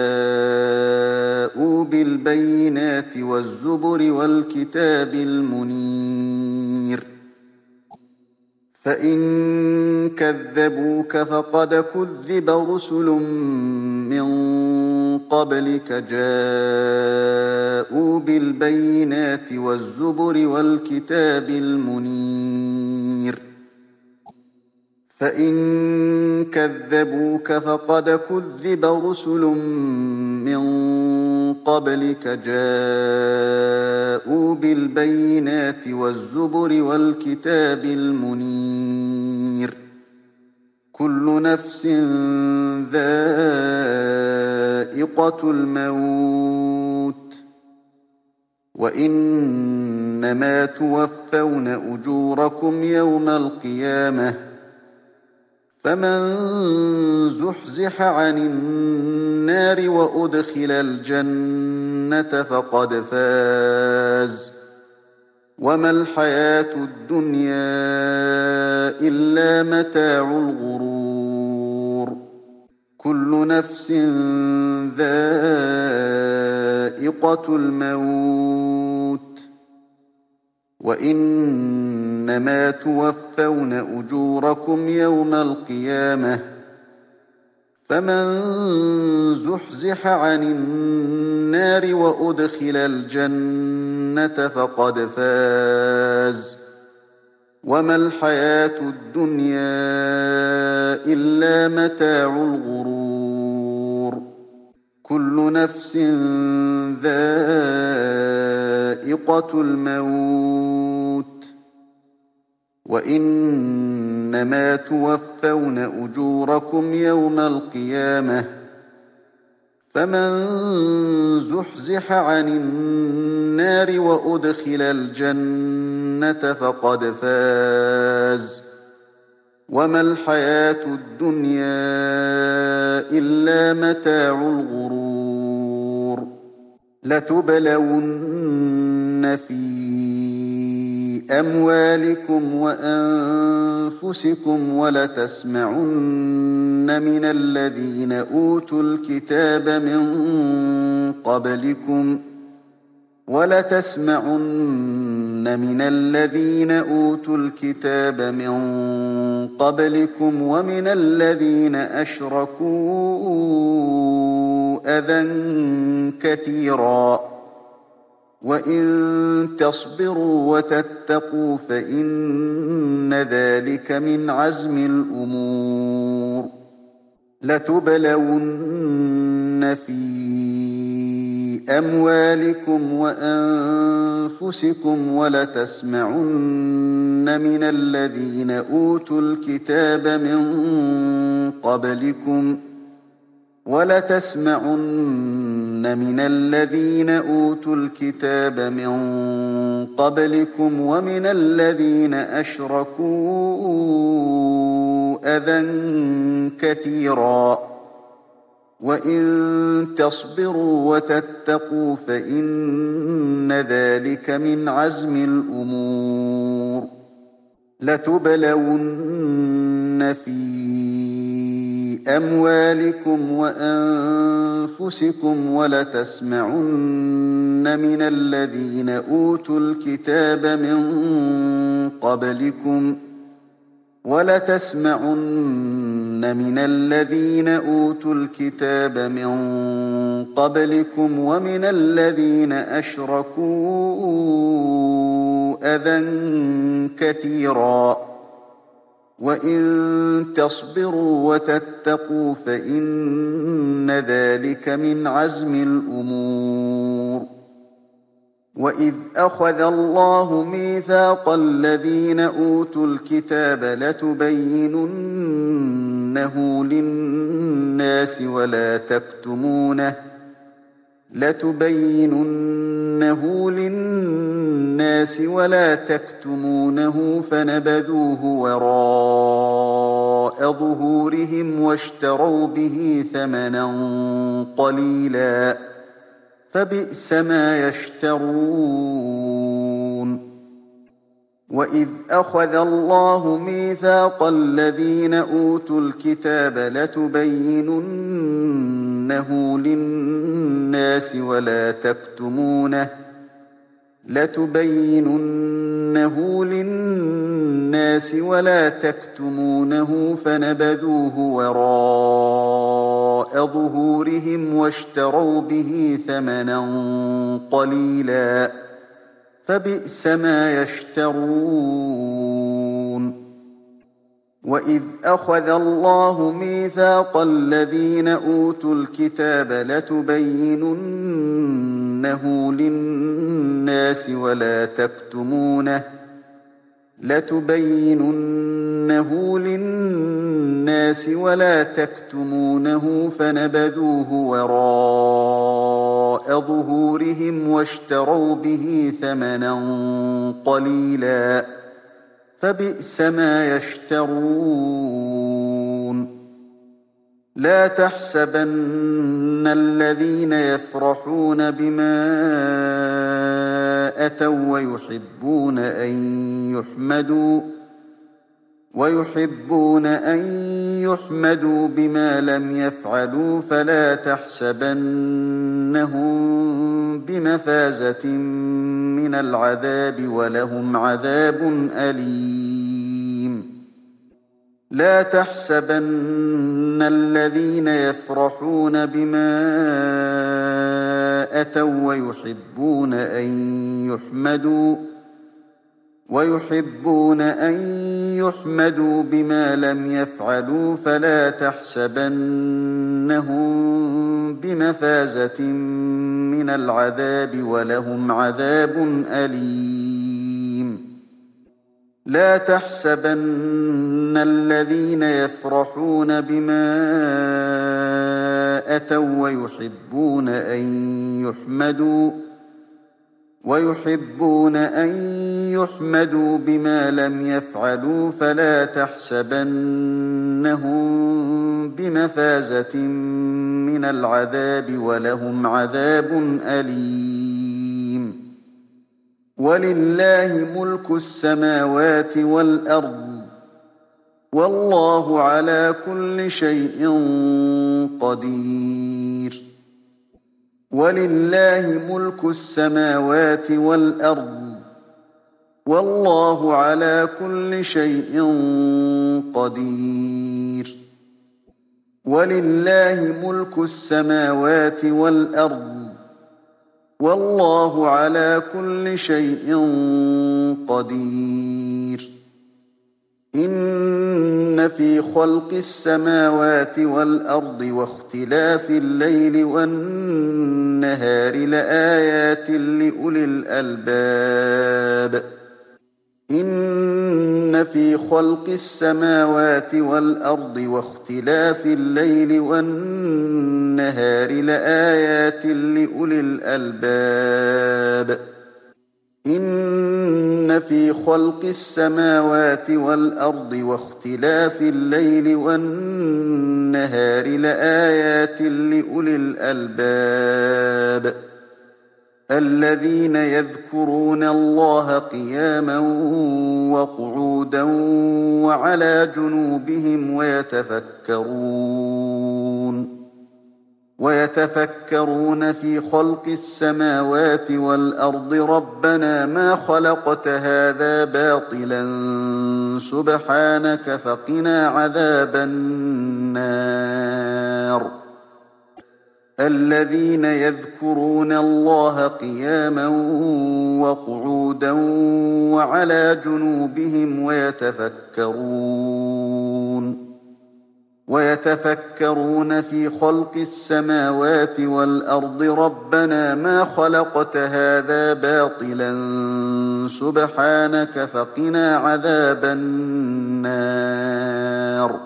جاءوا بالبينات والزبر والكتاب المنير فإن كذبوك فقد كذب رسل من قبلك جاءوا بالبينات والزبر والكتاب المنير فإن كذبوك فقد كذب رسل من قبلك جاءوا بالبينات والزبر والكتاب المنير كل نفس ذائقة الموت وإنما توفون أجوركم يوم القيامة فمن زحزح عن النار وأدخل الجنة فقد فاز وما الحياة الدنيا إلا متاع الغرور كل نفس ذائقة الموت وإنما توفون أجوركم يوم القيامة فمن زحزح عن النار وأدخل الجنة فقد فاز وما الحياة الدنيا إلا متاع الغرور كل نفس ذائقة الموت وإنما توفون أجوركم يوم القيامة فمن زحزح عن النار وأدخل الجنة فقد فاز وما الحياة الدنيا إلا متاع الغرور لتبلون في أموالكم وأنفسكم ولتسمعن من الذين أوتوا الكتاب من قبلكم ولتسمعن من الذين أوتوا الكتاب من قبلكم ومن الذين أشركوا أذى كثيرا وإن تصبروا وتتقوا فإن ذلك من عزم الأمور لتبلون في أموالكم وأنفسكم ولتسمعن من الذين أوتوا الكتاب من قبلكم ولتسمعن من الذين أوتوا الكتاب من قبلكم ومن الذين أشركوا أذى كثيرا وإن تصبروا وتتقوا فإن ذلك من عزم الأمور لتبلون في أموالكم وأنفسكم ولتسمعن من الذين أوتوا الكتاب من قبلكم ولتسمعن من الذين أوتوا الكتاب من قبلكم ومن الذين أشركوا أذى كثيرا وإن تصبروا وتتقوا فإن ذلك من عزم الأمور وإذ أخذ الله ميثاق الذين أوتوا الكتاب لتبيننه للناس ولا تكتمونه لتبيننه للناس ولا تكتمونه فنبذوه وراء ظهورهم واشتروا به ثمنا قليلا فبئس ما يشترون وإذ أخذ الله ميثاق الذين أوتوا الكتاب لتبيننه للناس ولا تكتمونه لتبيننه للناس ولا تكتمونه فنبذوه وراء ظهورهم واشتروا به ثمنا قليلا فبئس ما يشترون وإذ أخذ الله ميثاق الذين أوتوا الكتاب لتبيننه للناس ولا تكتمونه لتبيننه للناس ولا تكتمونه فنبذوه وراء ظهورهم واشتروا به ثمنا قليلا فبئس ما يشترون لا تحسبن الذين يفرحون بما أتوا ويحبون أن يحمدوا ويحبون أن يحمدوا بما لم يفعلوا فلا تحسبنهم بمفازة من العذاب ولهم عذاب أليم لا تحسبن الذين يفرحون بما أتوا ويحبون أن يحمدوا ويحبون أن يحمدوا بما لم يفعلوا فلا تحسبنهم بمفازة من العذاب ولهم عذاب أليم لا تحسبن الذين يفرحون بما أتوا ويحبون أن يحمدوا ويحبون أن يحمدوا بما لم يفعلوا فلا تحسبنهم بمفازة من العذاب ولهم عذاب أليم ولله ملك السماوات والأرض والله على كل شيء قدير ولله ملك السماوات والأرض والله على كل شيء قدير ولله ملك السماوات والأرض والله على كل شيء قدير إن في خلق السماوات والأرض واختلاف الليل والنهار لآيات لأولي الألباب إن في خلق السماوات والأرض واختلاف الليل والنهار لآيات لأولي الألباب إن في خلق السماوات والأرض واختلاف الليل والنهار لآيات لأولي الألباب الذين يذكرون الله قياما وقعودا وعلى جنوبهم ويتفكرون ويتفكرون في خلق السماوات والأرض ربنا ما خلقت هذا باطلا سبحانك فقنا عذاب النار الذين يذكرون الله قياما وقعودا وعلى جنوبهم ويتفكرون ويتفكرون في خلق السماوات والأرض ربنا ما خلقت هذا باطلا سبحانك فقنا عذاب النار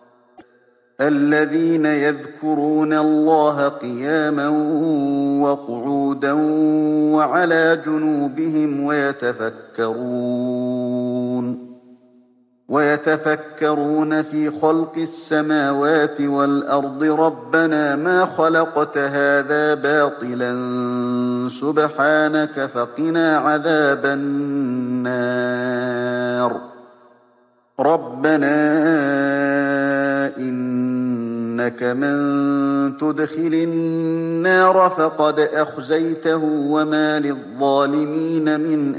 الذين يذكرون الله قياما وقعودا وعلى جنوبهم ويتفكرون ويتفكرون في خلق السماوات والأرض ربنا ما خلقت هذا باطلا سبحانك فقنا عذاب النار ربنا إنك من تدخل النار فقد أخزيته وما للظالمين من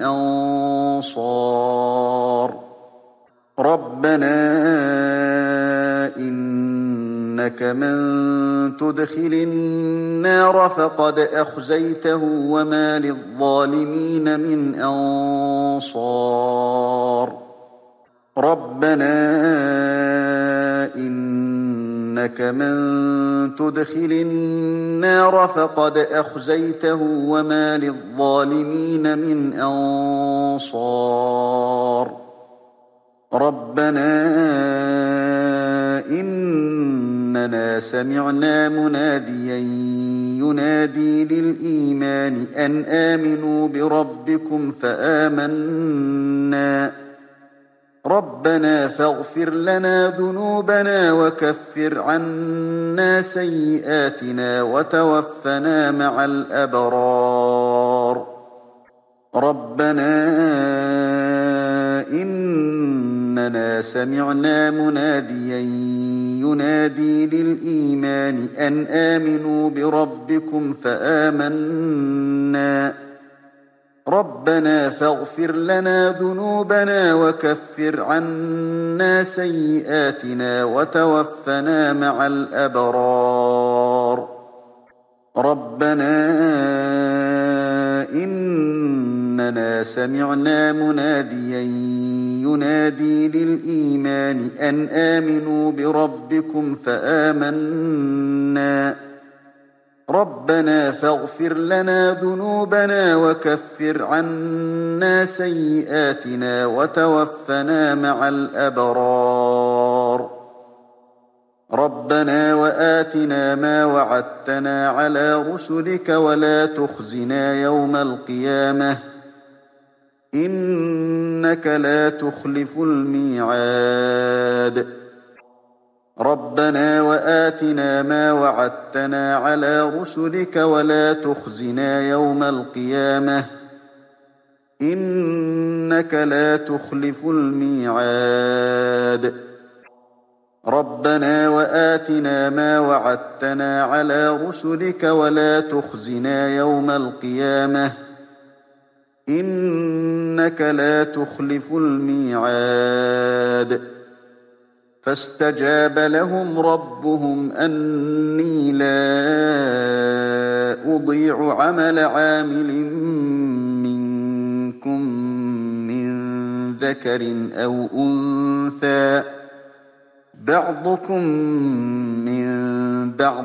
أنصار ربنا إنك من تدخل النار فقد أخزيته وما للظالمين من أنصار ربنا إنك من تدخل النار فقد أخزيته وما للظالمين من أنصار ربنا إننا سمعنا مناديا ينادي للإيمان أن آمنوا بربكم فآمنا ربنا فاغفر لنا ذنوبنا وكفر عنا سيئاتنا وتوفنا مع الأبرار ربنا إننا سمعنا مناديا ينادي للإيمان أن آمنوا بربكم فآمنا ربنا فاغفر لنا ذنوبنا وكفر عنا سيئاتنا وتوفنا مع الأبرار ربنا إننا سمعنا مناديا ينادي للإيمان أن آمنوا بربكم فآمنا ربنا فاغفر لنا ذنوبنا وكفر عنا سيئاتنا وتوفنا مع الأبرار ربنا وآتنا ما وعدتنا على رسلك ولا تخزنا يوم القيامة إنك لا تخلف الميعاد ربنا وآتنا ما وعدتنا على رسلك ولا تخزنا يوم القيامة إنك لا تخلف الميعاد ربنا وآتنا ما وعدتنا على رسلك ولا تخزنا يوم القيامة إنك لا تخلف الميعاد فاستجاب لهم ربهم أني لا أضيع عمل عامل منكم من ذكر أو أنثى بعضكم من بعض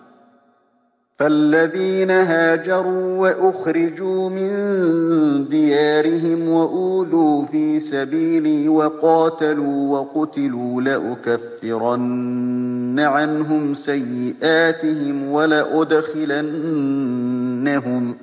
فالذين هاجروا وأخرجوا من ديارهم وأوذوا في سبيلي وقاتلوا وقتلوا لأكفرن عنهم سيئاتهم ولأدخلنهم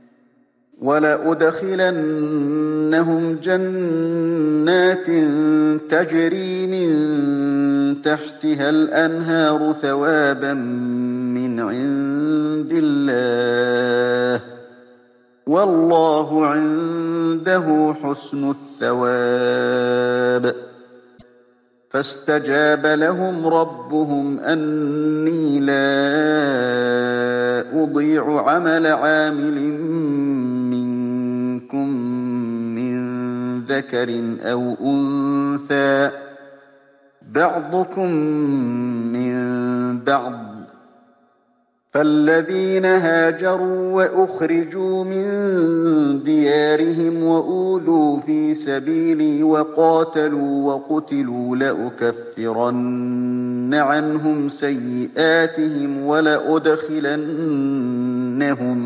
ولأدخلنهم جنات تجري من تحتها الأنهار ثوابا من عند الله والله عنده حسن الثواب فاستجاب لهم ربهم أني لا أضيع عمل عامل منكم من ذكر أو أنثى بعضكم من بعض فالذين هاجروا وأخرجوا من ديارهم وأوذوا في سبيلي وقاتلوا وقتلوا لأكفرن عنهم سيئاتهم ولأدخلنهم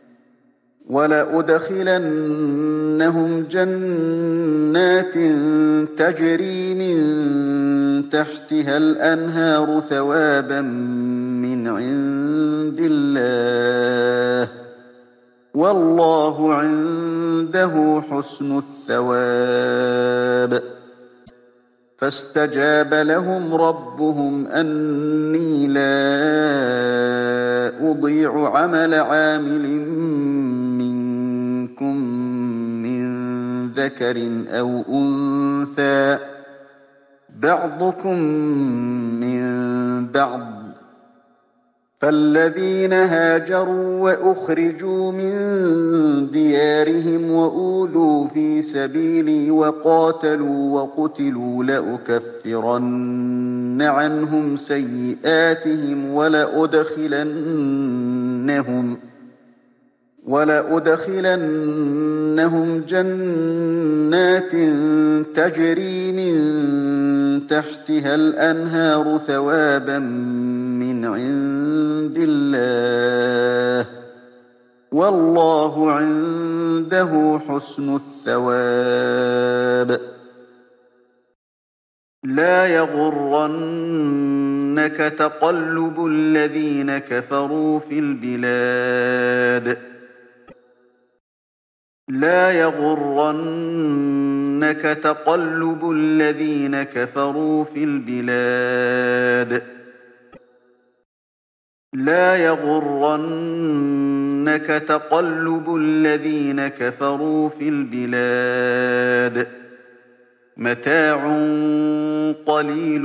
ولأدخلنهم جنات تجري من تحتها الأنهار ثوابا من عند الله والله عنده حسن الثواب فاستجاب لهم ربهم أني لا أضيع عمل عامل منكم من ذكر أو أنثى بعضكم من بعض فالذين هاجروا وأخرجوا من ديارهم وأوذوا في سبيلي وقاتلوا وقتلوا لأكفرن عنهم سيئاتهم ولأدخلنهم ولأدخلنهم جنات تجري من تحتها الأنهار ثوابا من عند الله والله عنده حسن الثواب لا يغرنك تقلب الذين كفروا في البلاد لا يغرنك تقلب الذين كفروا في البلاد لا يغرنك تقلب الذين كفروا في البلاد متاع قليل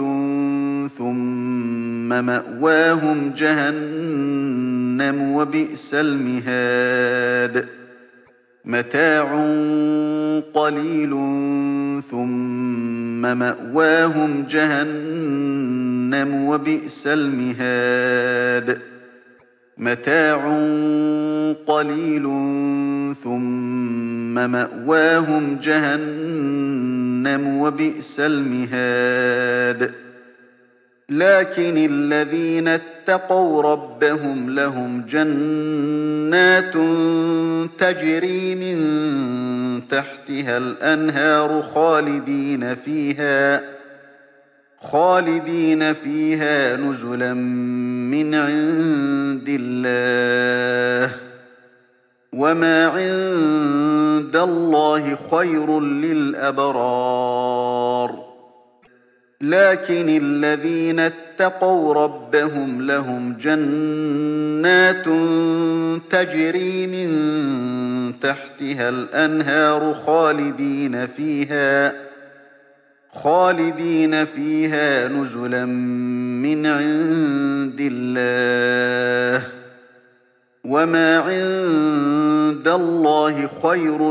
ثم مأواهم جهنم وبئس المهاد متاع قليل ثم مأواهم جهنم وبئس المهاد متاع قليل ثم مأواهم جهنم وبئس المهاد لكن الذين اتقوا ربهم لهم جنات تجري من تحتها الأنهار خالدين فيها خالدين فيها نزلا من عند الله وما عند الله خير للأبرار لكن الذين اتقوا اتقوا ربهم لهم جنات تجري من تحتها الأنهار خالدين فيها خالدين فيها نزلا من عند الله وما عند الله خير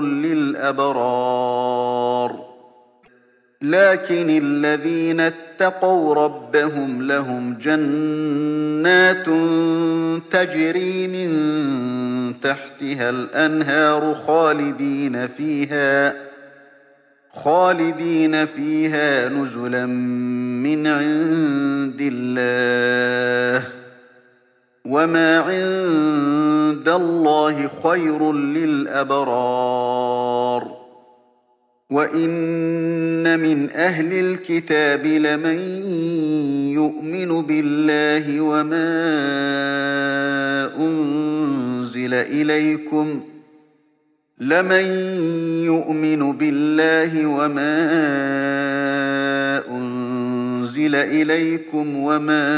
للأبرار لكن الذين اتقوا ربهم لهم جنات تجري من تحتها الأنهار خالدين فيها خالدين فيها نزلا من عند الله وما عند الله خير للأبرار وإن من أهل الكتاب لمن يؤمن بالله وما أنزل إليكم لمن يؤمن بالله وما أنزل إليكم وما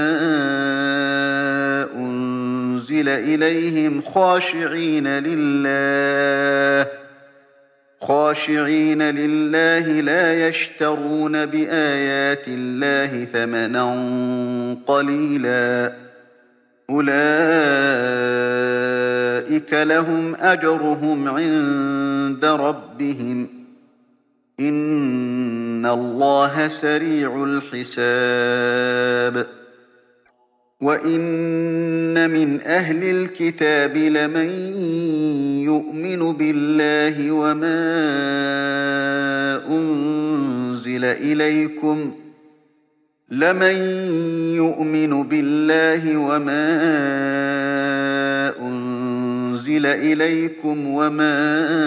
أنزل إليهم خاشعين لله خاشعين لله لا يشترون بآيات الله ثمنا قليلا أولئك لهم أجرهم عند ربهم إن الله سريع الحساب وإن من أهل الكتاب لمن يؤمن بالله وما أنزل إليكم لمن يؤمن بالله وما أنزل إليكم وما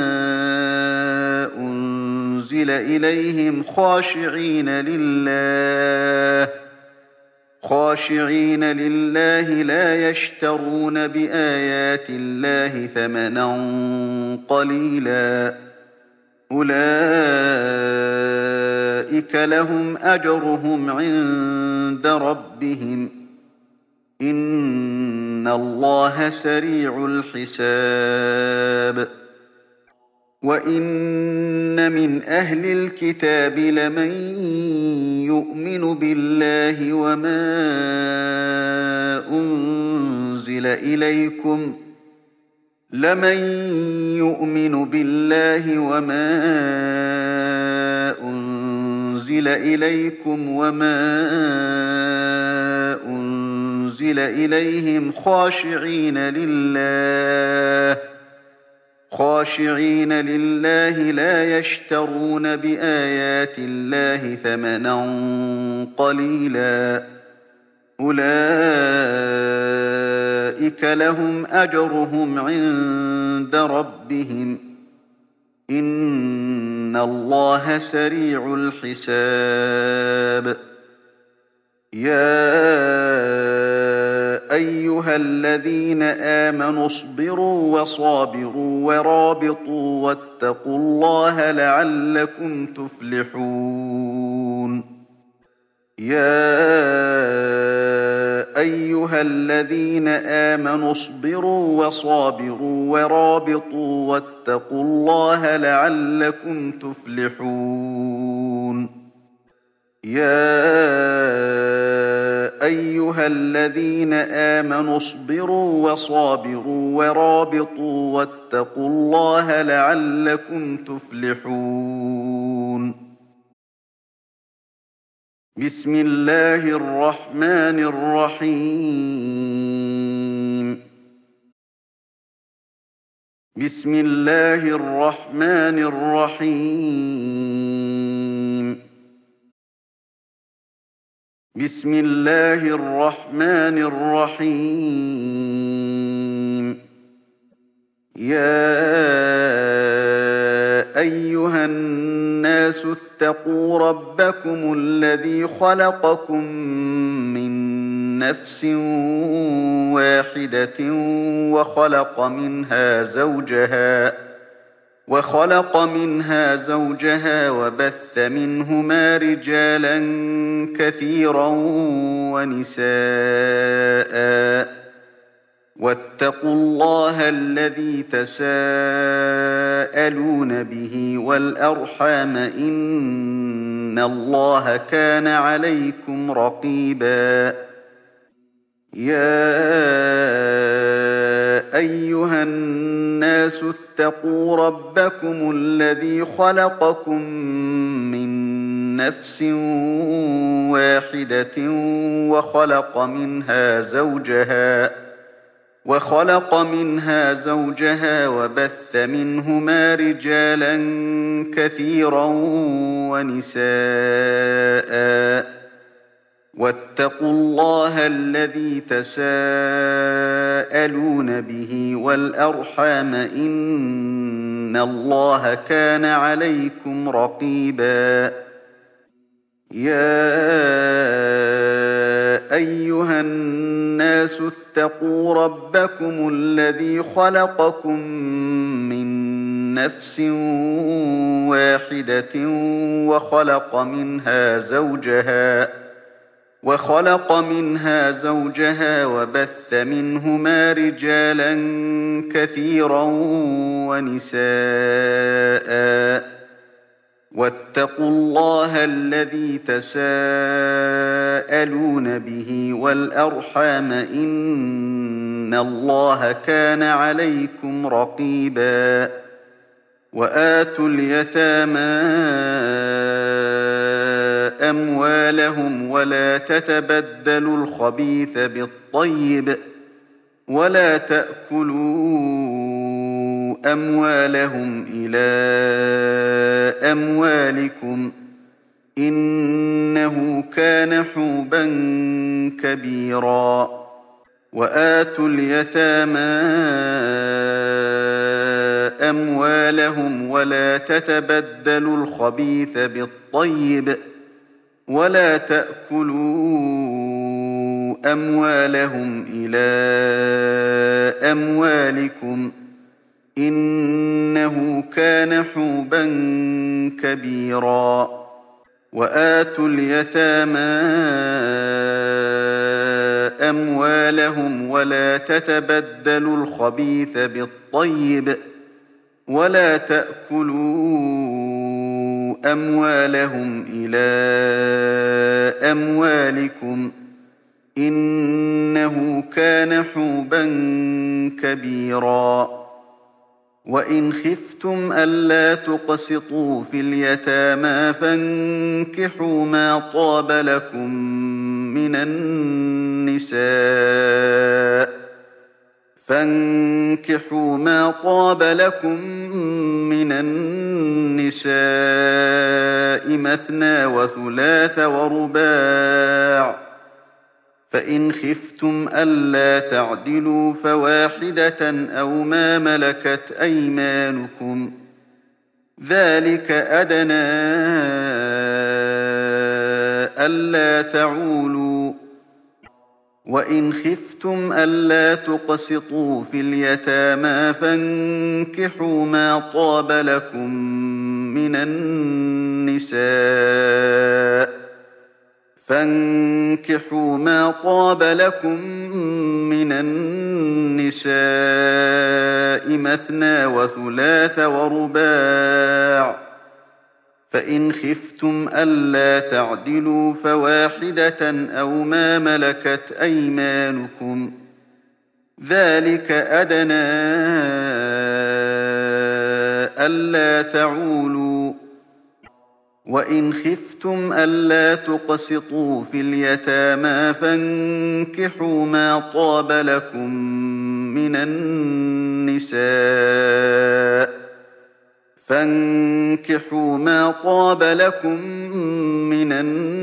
أنزل إليهم خاشعين لله خاشعين لله لا يشترون بآيات الله ثمنا قليلا أولئك لهم أجرهم عند ربهم إن الله سريع الحساب وإن من أهل الكتاب لمن يؤمن بالله وما أنزل إليكم لمن يؤمن بالله وما أنزل إليكم وما أنزل إليهم خاشعين لله خاشعين لله لا يشترون بآيات الله ثمنا قليلا أولئك لهم أجرهم عند ربهم إن الله سريع الحساب يا أيها الذين آمنوا اصبروا وصابروا ورابطوا واتقوا الله لعلكم تفلحون يا أيها الذين آمنوا اصبروا وصابروا ورابطوا واتقوا الله لعلكم تفلحون يا أيها الذين آمنوا اصبروا وصابروا ورابطوا واتقوا الله لعلكم تفلحون بسم الله الرحمن الرحيم بسم الله الرحمن الرحيم بسم الله الرحمن الرحيم يا أيها الناس اتقوا ربكم الذي خلقكم من نفس واحدة وخلق منها زوجها وخلق منها زوجها وبث منهما رجالا كثيرا ونساء واتقوا الله الذي تساءلون به والأرحام إن الله كان عليكم رقيبا يا أيها الناس اتقوا ربكم الذي خلقكم من نفس واحدة وخلق منها زوجها وخلق منها زوجها وبث منهما رجالا كثيرا ونساء واتقوا الله الذي تساءلون به والأرحام إن الله كان عليكم رقيبا يا أيها الناس اتقوا ربكم الذي خلقكم من نفس واحدة وخلق منها زوجها وخلق منها زوجها وبث منهما رجالا كثيرا ونساء واتقوا الله الذي تساءلون به والأرحام إن الله كان عليكم رقيبا وآتوا اليتامى أموالهم ولا تتبدلوا الخبيث بالطيب ولا تأكلوا أموالهم إلى أموالكم إنه كان حوبا كبيرا وآتوا اليتامى أموالهم ولا تتبدلوا الخبيث بالطيب ولا تأكلوا أموالهم إلى أموالكم إنه كان حوبا كبيرا وآتوا اليتامى أموالهم ولا تتبدلوا الخبيث بالطيب ولا تأكلوا أموالهم إلى أموالكم إنه كان حوبا كبيرا وإن خفتم ألا تقسطوا في اليتامى فانكحوا ما طاب لكم من النساء فانكحوا ما طاب لكم من النساء مثنى وثلاث ورباع فإن خفتم ألا تعدلوا فواحدة أو ما ملكت أيمانكم ذلك أدنى ألا تعولوا وإن خفتم ألا تقسطوا في اليتامى فانكحوا ما طاب لكم من النساء فانكحوا ما طاب لكم من النساء مثنى وثلاث ورباع فإن خفتم ألا تعدلوا فواحدة أو ما ملكت أيمانكم ذلك أدنى ألا تعولوا وإن خفتم ألا تقسطوا في اليتامى فانكحوا ما طاب لكم من النساء فانكحوا ما طاب لكم من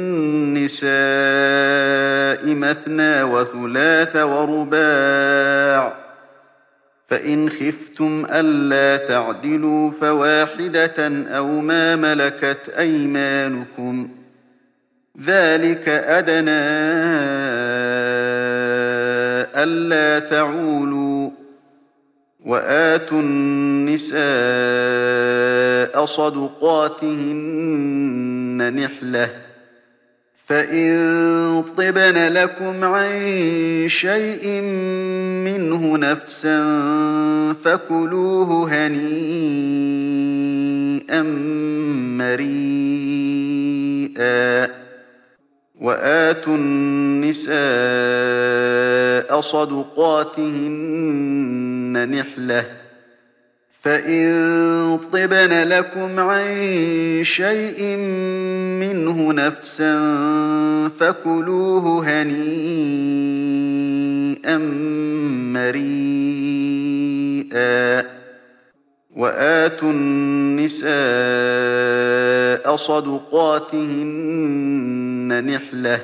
النساء مثنى وثلاث ورباع فإن خفتم ألا تعدلوا فواحدة أو ما ملكت أيمانكم ذلك أدنى ألا تعولوا وآتوا النساء صدقاتهن نحلة فإن طبن لكم عن شيء منه نفسا فكلوه هنيئا مريئا وآتوا النساء صدقاتهن نحلة فإن طبن لكم عن شيء منه نفسا فكلوه هنيئا مريئا وآتوا النساء صدقاتهن نحلة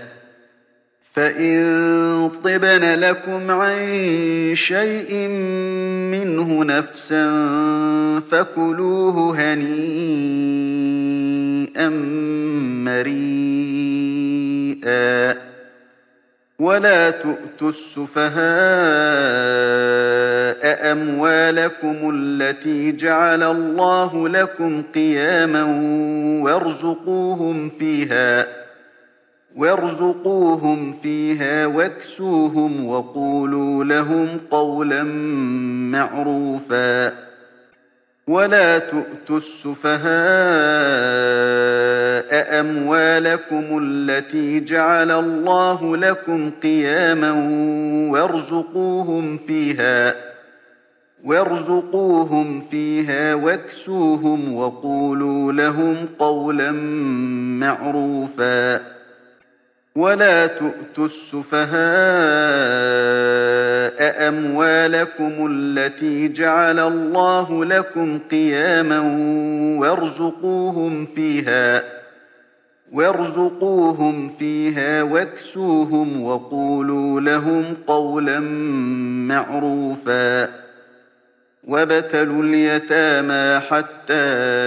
فإن طبن لكم عن شيء منه نفسا فكلوه هنيئا مريئا ولا تؤتوا السفهاء أموالكم التي جعل الله لكم قياما وارزقوهم فيها وارزقوهم فيها واكسوهم وقولوا لهم قولا معروفا ولا تؤتوا السفهاء أموالكم التي جعل الله لكم قياما وارزقوهم فيها وارزقوهم فيها واكسوهم وقولوا لهم قولا معروفا ولا تؤتوا السفهاء أموالكم التي جعل الله لكم قياما وارزقوهم فيها وارزقوهم فيها واكسوهم وقولوا لهم قولا معروفا وابتلوا اليتامى حتى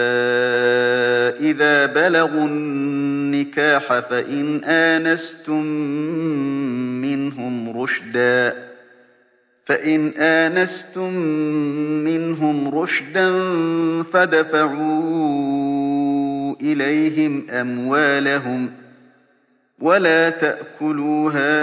إذا بلغوا النكاح فإن آنستم منهم رشدا فإن آنستم منهم رشدا فدفعوا إليهم أموالهم ولا تأكلوها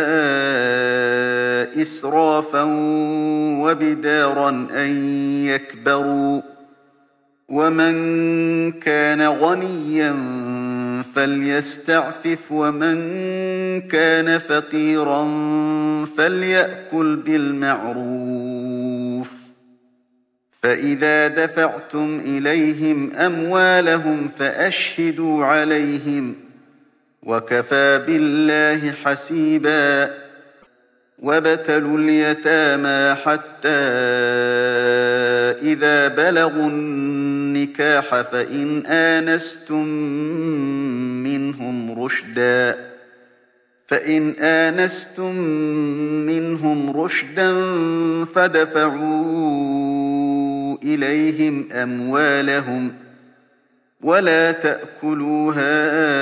إسرافا وبدارا أن يكبروا ومن كان غنيا فليستعفف ومن كان فقيرا فليأكل بالمعروف فإذا دفعتم إليهم أموالهم فأشهدوا عليهم وكفى بالله حسيبا وابتلوا اليتامى حتى إذا بلغوا النكاح فإن آنستم منهم رشدا فإن آنستم منهم رشدا فدفعوا إليهم أموالهم ولا تأكلوها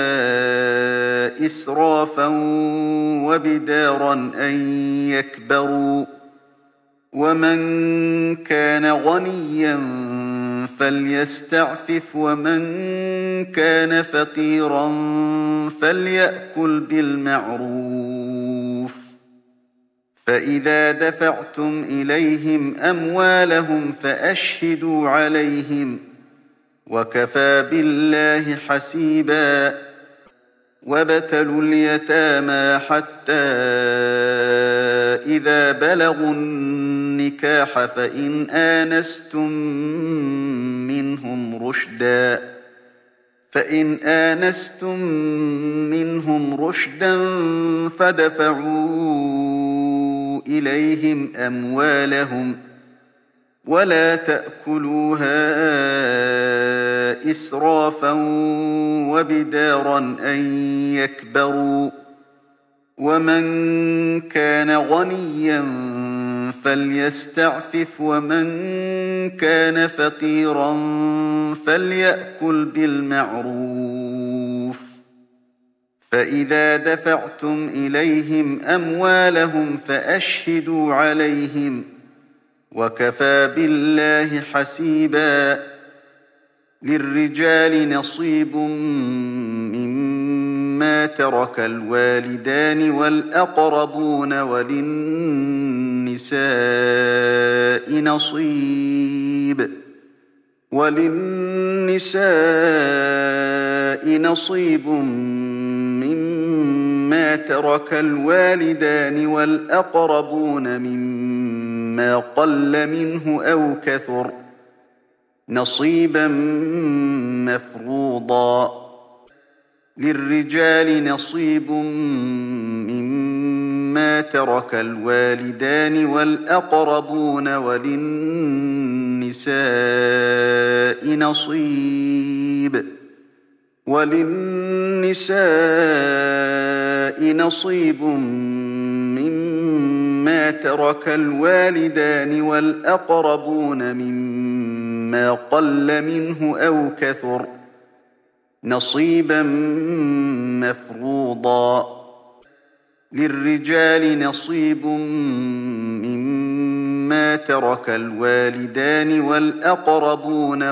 إسرافا وبدارا أن يكبروا ومن كان غنيا فليستعفف ومن كان فقيرا فليأكل بالمعروف فإذا دفعتم إليهم أموالهم فأشهدوا عليهم وكفى بالله حسيبا وابتلوا اليتامى حتى إذا بلغوا النكاح فإن آنستم منهم رشدا فإن آنستم منهم رشدا فدفعوا إليهم أموالهم ولا تأكلوها إسرافا وبدارا أن يكبروا ومن كان غنيا فليستعفف ومن كان فقيرا فليأكل بالمعروف فإذا دفعتم إليهم أموالهم فأشهدوا عليهم وكفى بالله حسيبا للرجال نصيب مما مما ترك الوالدان والأقربون وللنساء نصيب وللنساء نصيب مما ترك الوالدان والأقربون مما قل منه أو كثر نصيبا مفروضا للرجال نصيب مما ترك الوالدان والأقربون وللنساء نصيب وللنساء نصيب مما ترك الوالدان والأقربون مما قل منه أو كثر نصيبا مفروضا للرجال نصيب مما ترك الوالدان والأقربون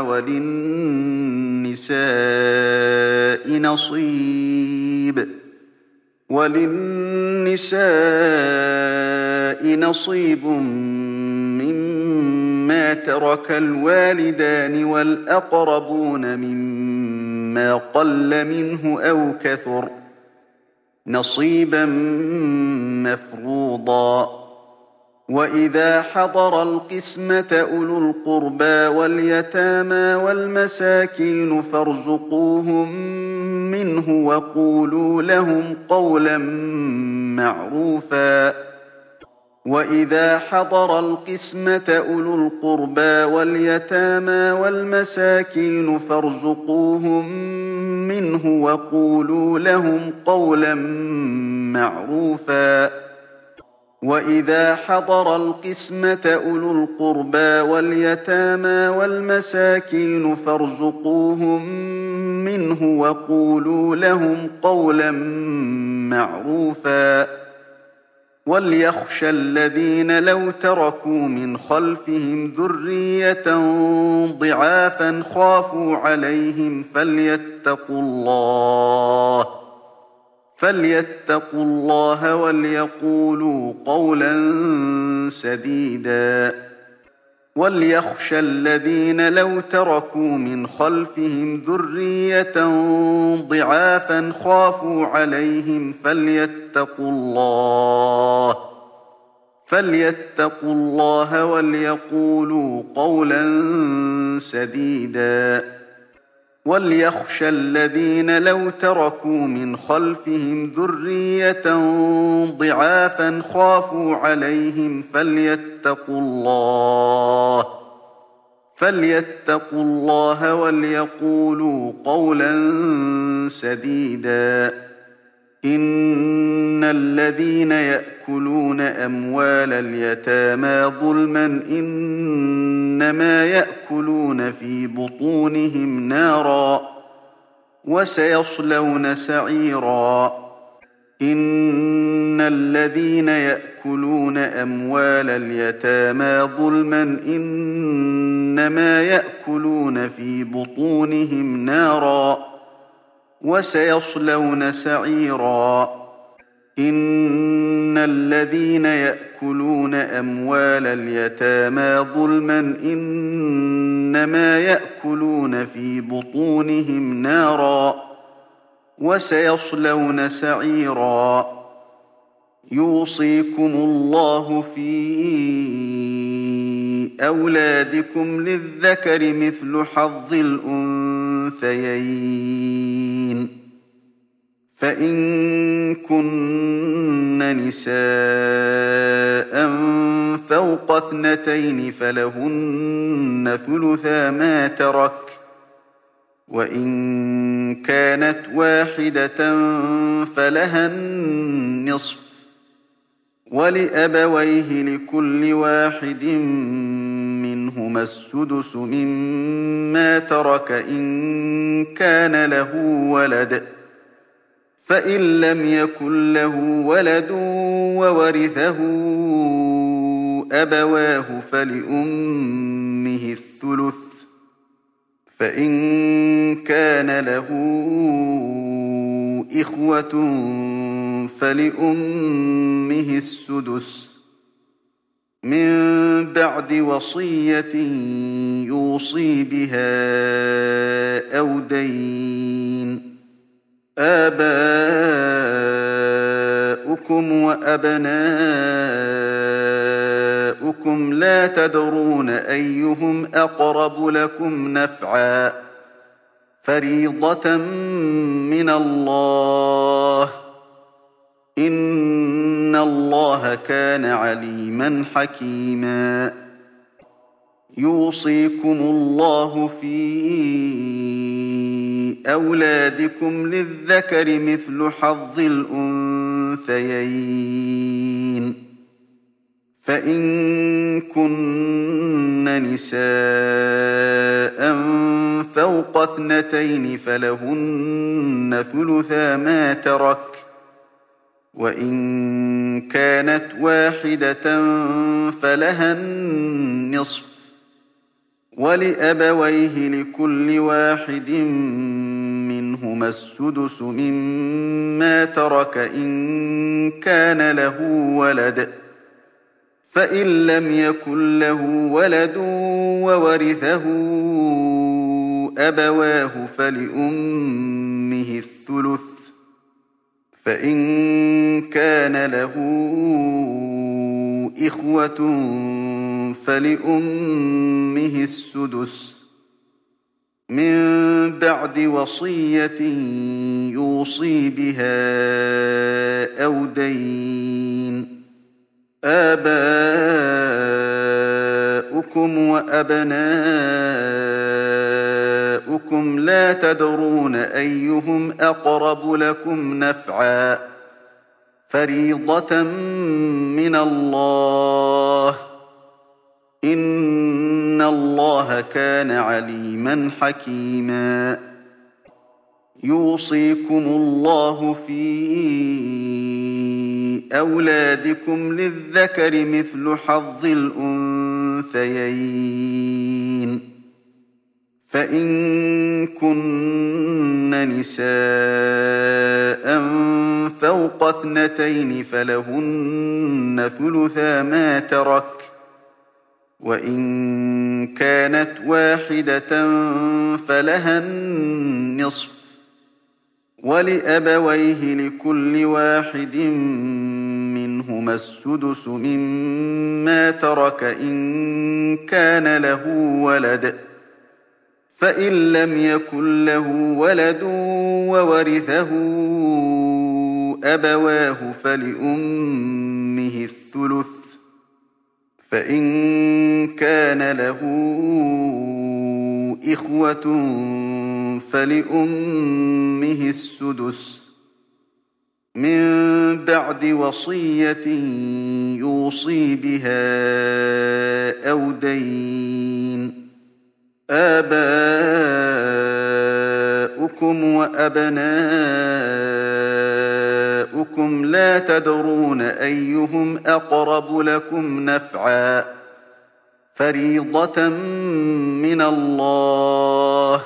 وللنساء نصيب وللنساء نصيب مما ترك الوالدان والأقربون مما قل منه أو كثر نصيبا مفروضا وإذا حضر القسمة أولو القربى واليتامى والمساكين فارزقوهم منه وقولوا لهم قولا معروفا وإذا حضر القسمة أولو القربى واليتامى والمساكين فارزقوهم منه وقولوا لهم قولا معروفا وإذا حضر القسمة أولو القربى واليتامى والمساكين فارزقوهم منه وقولوا لهم قولا معروفا وليخشى الذين لو تركوا من خلفهم ذرية ضعافا خافوا عليهم فليتقوا الله فليتقوا الله وليقولوا قولا سديدا وليخشى الذين لو تركوا من خلفهم ذرية ضعافا خافوا عليهم فليتقوا الله فليتقوا الله وليقولوا قولا سديدا وليخشى الذين لو تركوا من خلفهم ذرية ضعافا خافوا عليهم فليتقوا الله فليتقوا الله وليقولوا قولا سديدا إن الذين يأكلون أموال اليتامى ظلما إنما يأكلون في بطونهم نارا وسيصلون سعيرا إن الذين يأكلون أموال اليتامى ظلما إنما يأكلون في بطونهم نارا وسيصلون سعيرا إن الذين يأكلون أموال اليتامى ظلما إنما يأكلون في بطونهم نارا وسيصلون سعيرا يوصيكم الله في أولادكم للذكر مثل حظ الأنثيين فإن كن نساء فوق اثنتين فلهن ثلثا ما ترك وإن كانت واحدة فلها النصف ولأبويه لكل واحد منهما السدس مما ترك إن كان له ولد فإن لم يكن له ولد وورثه أبواه فلأمه الثلث فإن كان له إخوة فلأمه السدس من بعد وصية يوصي بها أو دين. آباؤكم وأبناؤكم لا تدرون أيهم أقرب لكم نفعا فريضة من الله إن الله كان عليما حكيما. يوصيكم الله في أولادكم للذكر مثل حظ الأنثيين فإن كن نساء فوق اثنتين فلهن ثلثا ما ترك وإن كانت واحدة فلها النصف ولأبويه لكل واحد منهما السدس مما ترك إن كان له ولد فإن لم يكن له ولد وورثه أبواه فلأمه الثلث فإن كان له إخوة فلأمه السدس من بعد وصية يوصي بها أو دين. آباؤكم وأبناؤكم لا تدرون أيهم أقرب لكم نفعا فريضة من الله إن الله كان عليما حكيما. يوصيكم الله في أولادكم للذكر مثل حظ الأنثيين فإن كن نساء فوق اثنتين فلهن ثلثا ما ترك وإن كانت واحدة فلها النصف ولأبويه لكل واحد منهما السدس مما ترك إن كان له ولد فإن لم يكن له ولد وورثه أبواه فلأمه الثلث فإن كان له إخوة فلأمه السدس من بعد وصية يوصي بها أو دين. آباؤكم وأبناؤكم لا تدرون أيهم أقرب لكم نفعا فريضة من الله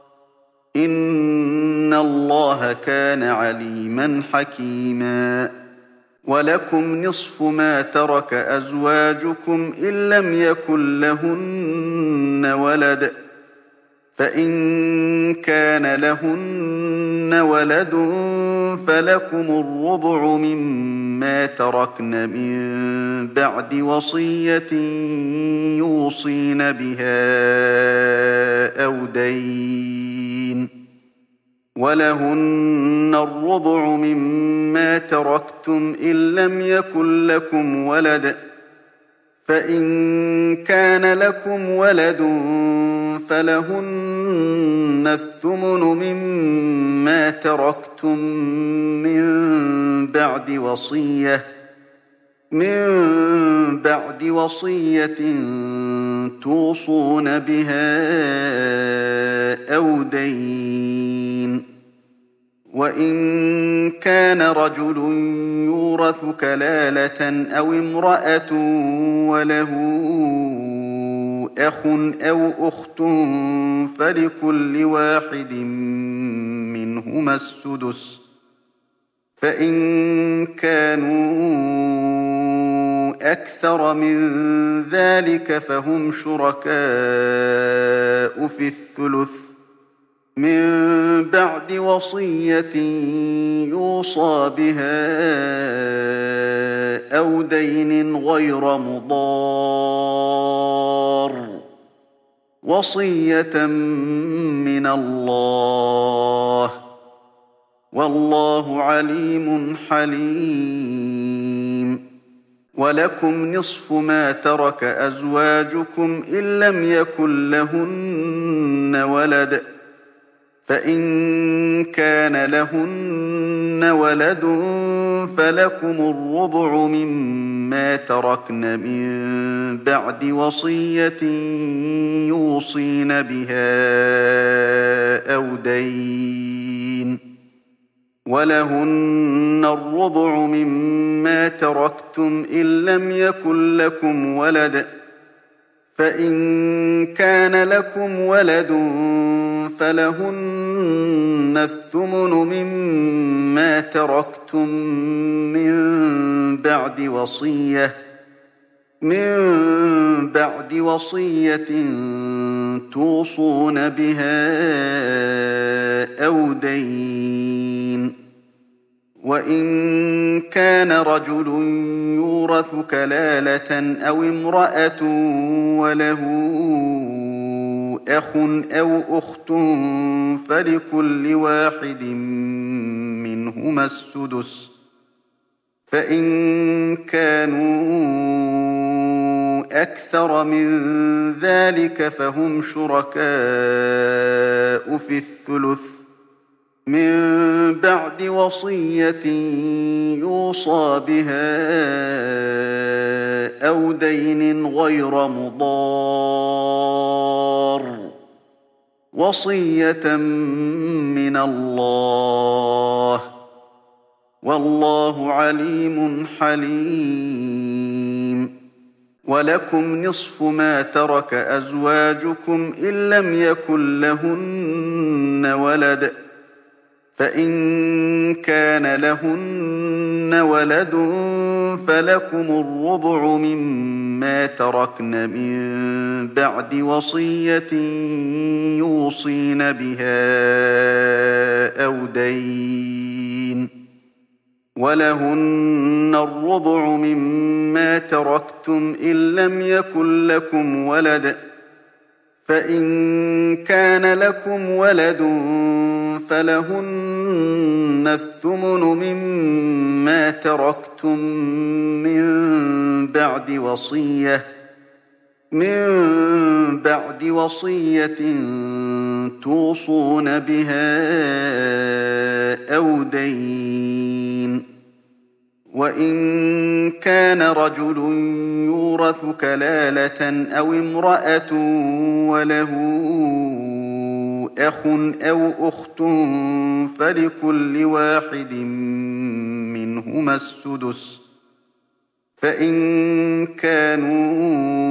إن الله كان عليما حكيما. ولكم نصف ما ترك أزواجكم إن لم يكن لهن ولد فإن كان لهن ولد فلكم الربع مما تركن من بعد وصية يوصين بها أو دين ولهن الربع مما تركتم إن لم يكن لكم ولد فإن كان لكم ولد فلهن الثمن مما تركتم من بعد وصية من بعد وصية توصون بها أو دين. وإن كان رجل يورث كلالة أو امرأة وله أخ أو أخت فلكل واحد منهما السدس فإن كانوا أكثر من ذلك فهم شركاء في الثلث من بعد وصية يوصى بها أو دين غير مضار وصية من الله والله عليم حليم. ولكم نصف ما ترك أزواجكم إن لم يكن لهن ولد فإن كان لهن ولد فلكم الربع مما تركن من بعد وصية يوصين بها أو دين ولهن الربع مما تركتم إن لم يكن لكم ولد فإن كان لكم ولد فلهن الثمن مما تركتم من بعد وصية من بعد وصية توصون بها أو دين. وإن كان رجل يورث كلالة أو امرأة وله أخ أو أخت فلكل واحد منهما السدس فإن كانوا أكثر من ذلك فهم شركاء في الثلث من بعد وصية يوصى بها أو دين غير مضار وصية من الله والله عليم حليم. ولكم نصف ما ترك أزواجكم إن لم يكن لهن ولد فإن كان لهن ولد فلكم الربع مما تركن من بعد وصية يوصين بها أو دين ولهن الربع مما تركتم إن لم يكن لكم ولد فإن كان لكم ولد فلهن الثمن مما تركتم من بعد وصية من بعد وصية توصون بها أو دين. وإن كان رجل يورث كلالة أو امرأة وله أخ أو أخت فلكل واحد منهما السدس فإن كانوا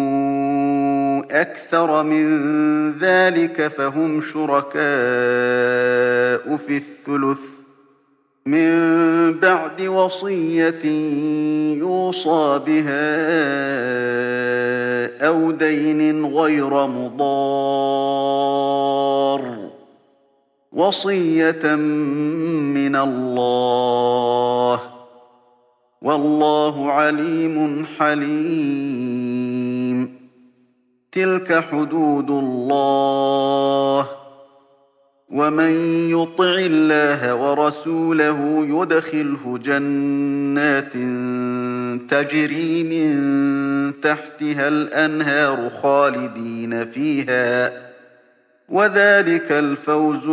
أكثر من ذلك فهم شركاء في الثلث من بعد وصية يوصى بها أو دين غير مضار وصية من الله والله عليم حليم. تلك حدود الله ومن يطع الله ورسوله يدخله جنات تجري من تحتها الأنهار خالدين فيها وذلك الفوز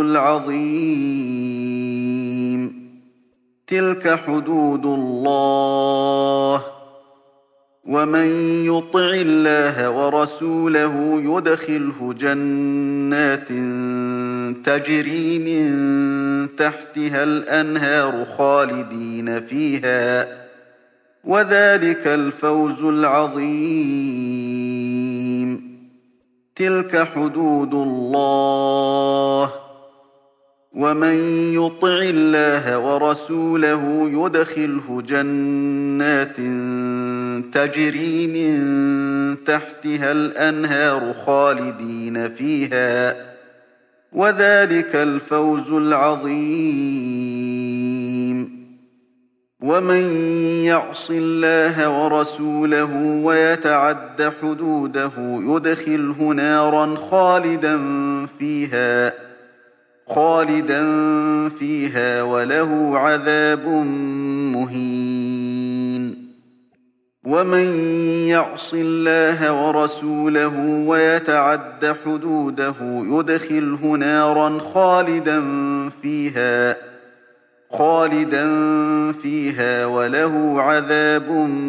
العظيم. تلك حدود الله ومن يطع الله ورسوله يدخله جنات تجري من تحتها الأنهار خالدين فيها وذلك الفوز العظيم. تلك حدود الله ومن يطع الله ورسوله يدخله جنات تجري من تحتها الأنهار خالدين فيها، وذلك الفوز العظيم. ومن يعص الله ورسوله ويتعد حدوده يدخله نارا خالدا فيها خالدا فيها وله عذاب مهين. ومن يعص الله ورسوله ويتعد حدوده يدخله نارا خالدا فيها خالدا فيها وله عذاب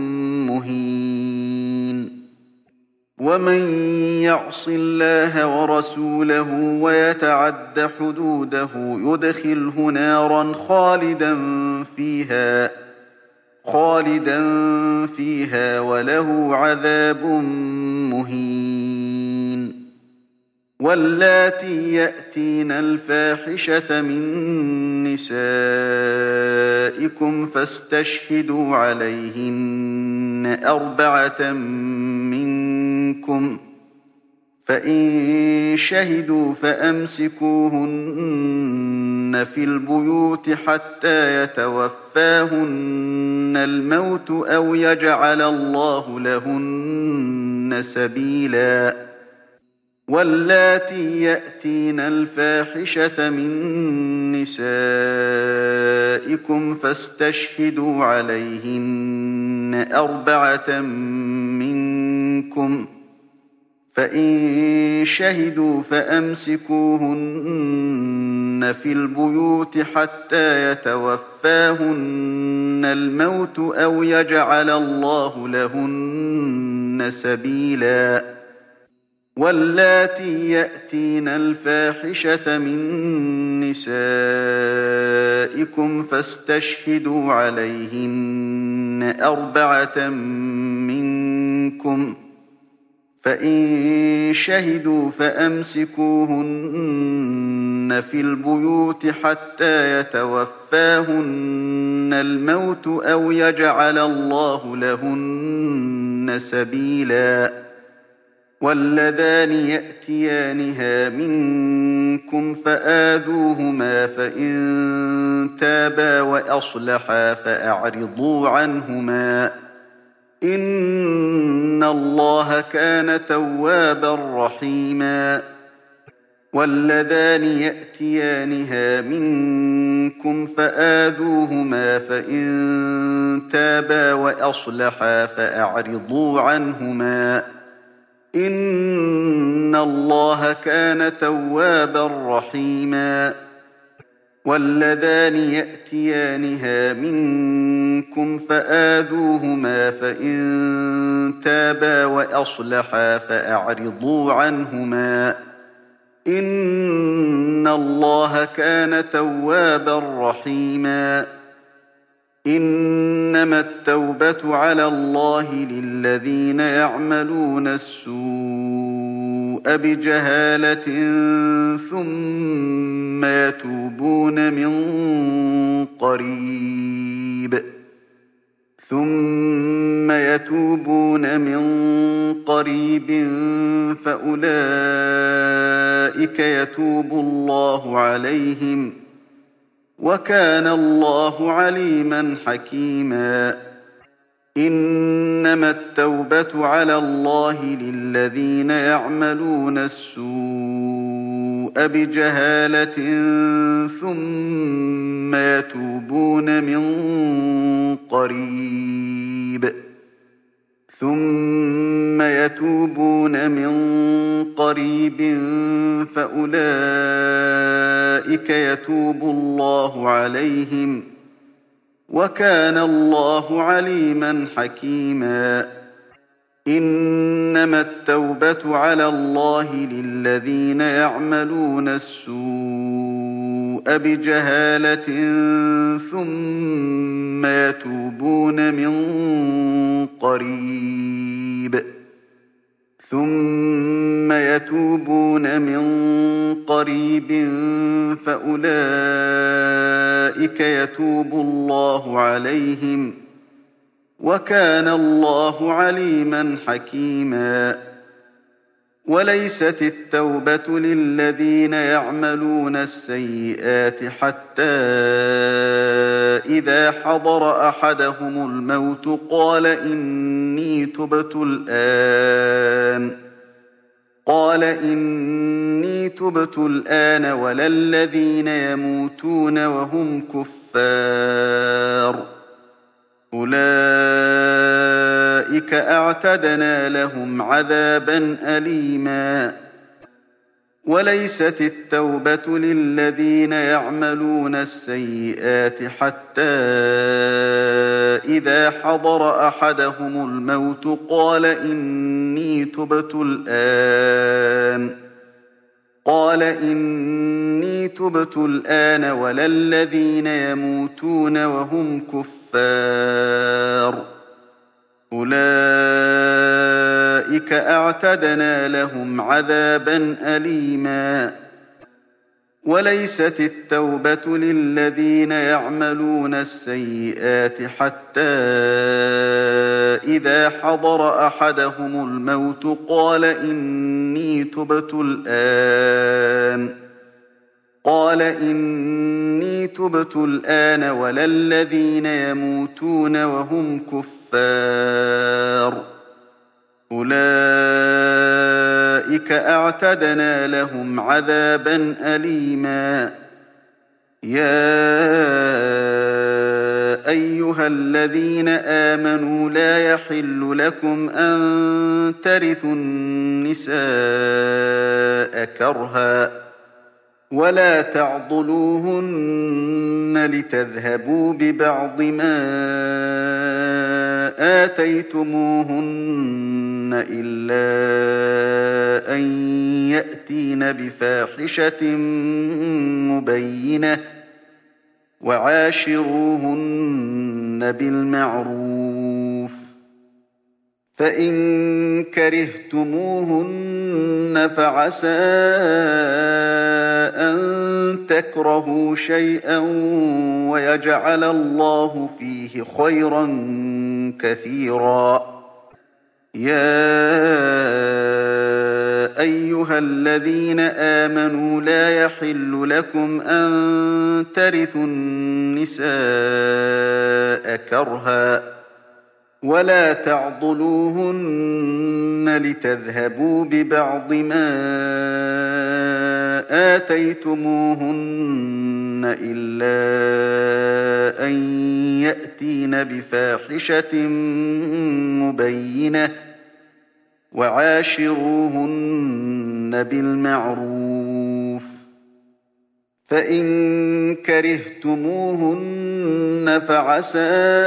مهين. ومن يعص الله ورسوله ويتعد حدوده يدخله نارا خالدا فيها خالدا فيها وله عذاب مهين. واللاتي يأتين الفاحشة من نسائكم فاستشهدوا عليهن أربعة منكم، فإن شهدوا فأمسكوهن في البيوت حتى يتوفاهن الموت أو يجعل الله لهن سبيلا. واللاتي يأتين الفاحشة من نسائكم فاستشهدوا عليهن أربعة منكم، فإن شهدوا فأمسكوهن في البيوت حتى يتوفاهن الموت أو يجعل الله لهن سبيلا. واللاتي يأتين الفاحشة من نسائكم فاستشهدوا عليهن أربعة منكم، فإن شهدوا فأمسكوهن في البيوت حتى يتوفاهن الموت أو يجعل الله لهن سبيلا. واللذان يأتيانها منكم فآذوهما فإن تابا وأصلحا فأعرضوا عنهما، إن الله كان توابا رحيما. واللذان يأتيانها منكم فآذوهما فإن تابا وأصلحا فأعرضوا عنهما، إن الله كان توابا رحيما. واللذان يأتيانها منكم فآذوهما فإن تابا وأصلحا فأعرضوا عنهما، إن الله كان توابا رحيما. إنما التوبة على الله للذين يعملون السوء بجهالة ثم يتوبون من قريب ثم يتوبون من قريب فأولئك يتوب الله عليهم، وكان الله عليما حكيما. إنما التوبة على الله للذين يعملون السوء بجهالة ثم يتوبون من قريب ثم يتوبون من قريب فأولئك يتوب الله عليهم، وكان الله عليما حكيما. إنما التوبة على الله للذين يعملون السوء بجهالة ثم يتوبون من قريب ثم يتوبون من قريب فأولئك يتوب الله عليهم وكان الله عليما حكيما. وليست التوبة للذين يعملون السيئات حتى إذا حضر أحدهم الموت قال إني تبت الآن قال إني تبت الآن ولا الذين يموتون وهم كفار أولئك أعتدنا لهم عذابا أليما. وليست التوبة للذين يعملون السيئات حتى إذا حضر أحدهم الموت قال إني تبت الآن قال إني تبت الآن ولا الذين يموتون وهم كفار أولئك أعتدنا لهم عذابا أليما. وليست التوبة للذين يعملون السيئات حتى إذا حضر أحدهم الموت قال إني تبت الآن قال إني تبت الآن ولا الذين يموتون وهم كفار أولئك أعتدنا لهم عذابا أليما. يا أيها الذين آمنوا لا يحل لكم أن ترثوا النساء كرها ولا تعضلوهن لتذهبوا ببعض ما آتيتموهن إلا أن يأتين بفاحشة مبينة وعاشروهن بالمعروف. فإن كرهتموهن فعسى أن تكرهوا شيئا ويجعل الله فيه خيرا كثيرا. يا أيها الذين آمنوا لا يحل لكم أن ترثوا النساء كرها ولا تعضلوهن لتذهبوا ببعض ما آتيتموهن إلا أن يأتين بفاحشة مبينة وعاشروهن بالمعروف. فإن كرهتموهن فعسى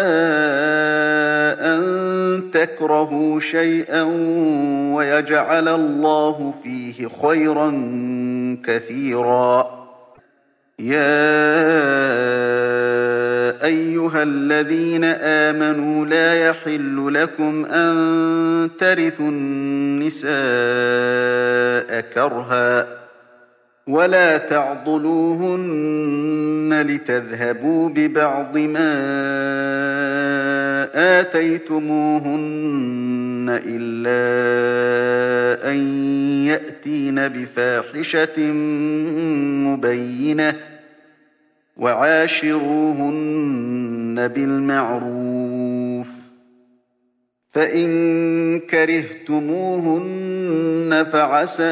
أن تكرهوا شيئا ويجعل الله فيه خيرا كثيرا. يا أيها الذين آمنوا لا يحل لكم أن ترثوا النساء كرها ولا تعضلوهن لتذهبوا ببعض ما آتيتموهن إلا أن يأتين بفاحشة مبينة وعاشروهن بالمعروف. فإن كرهتموهن فعسى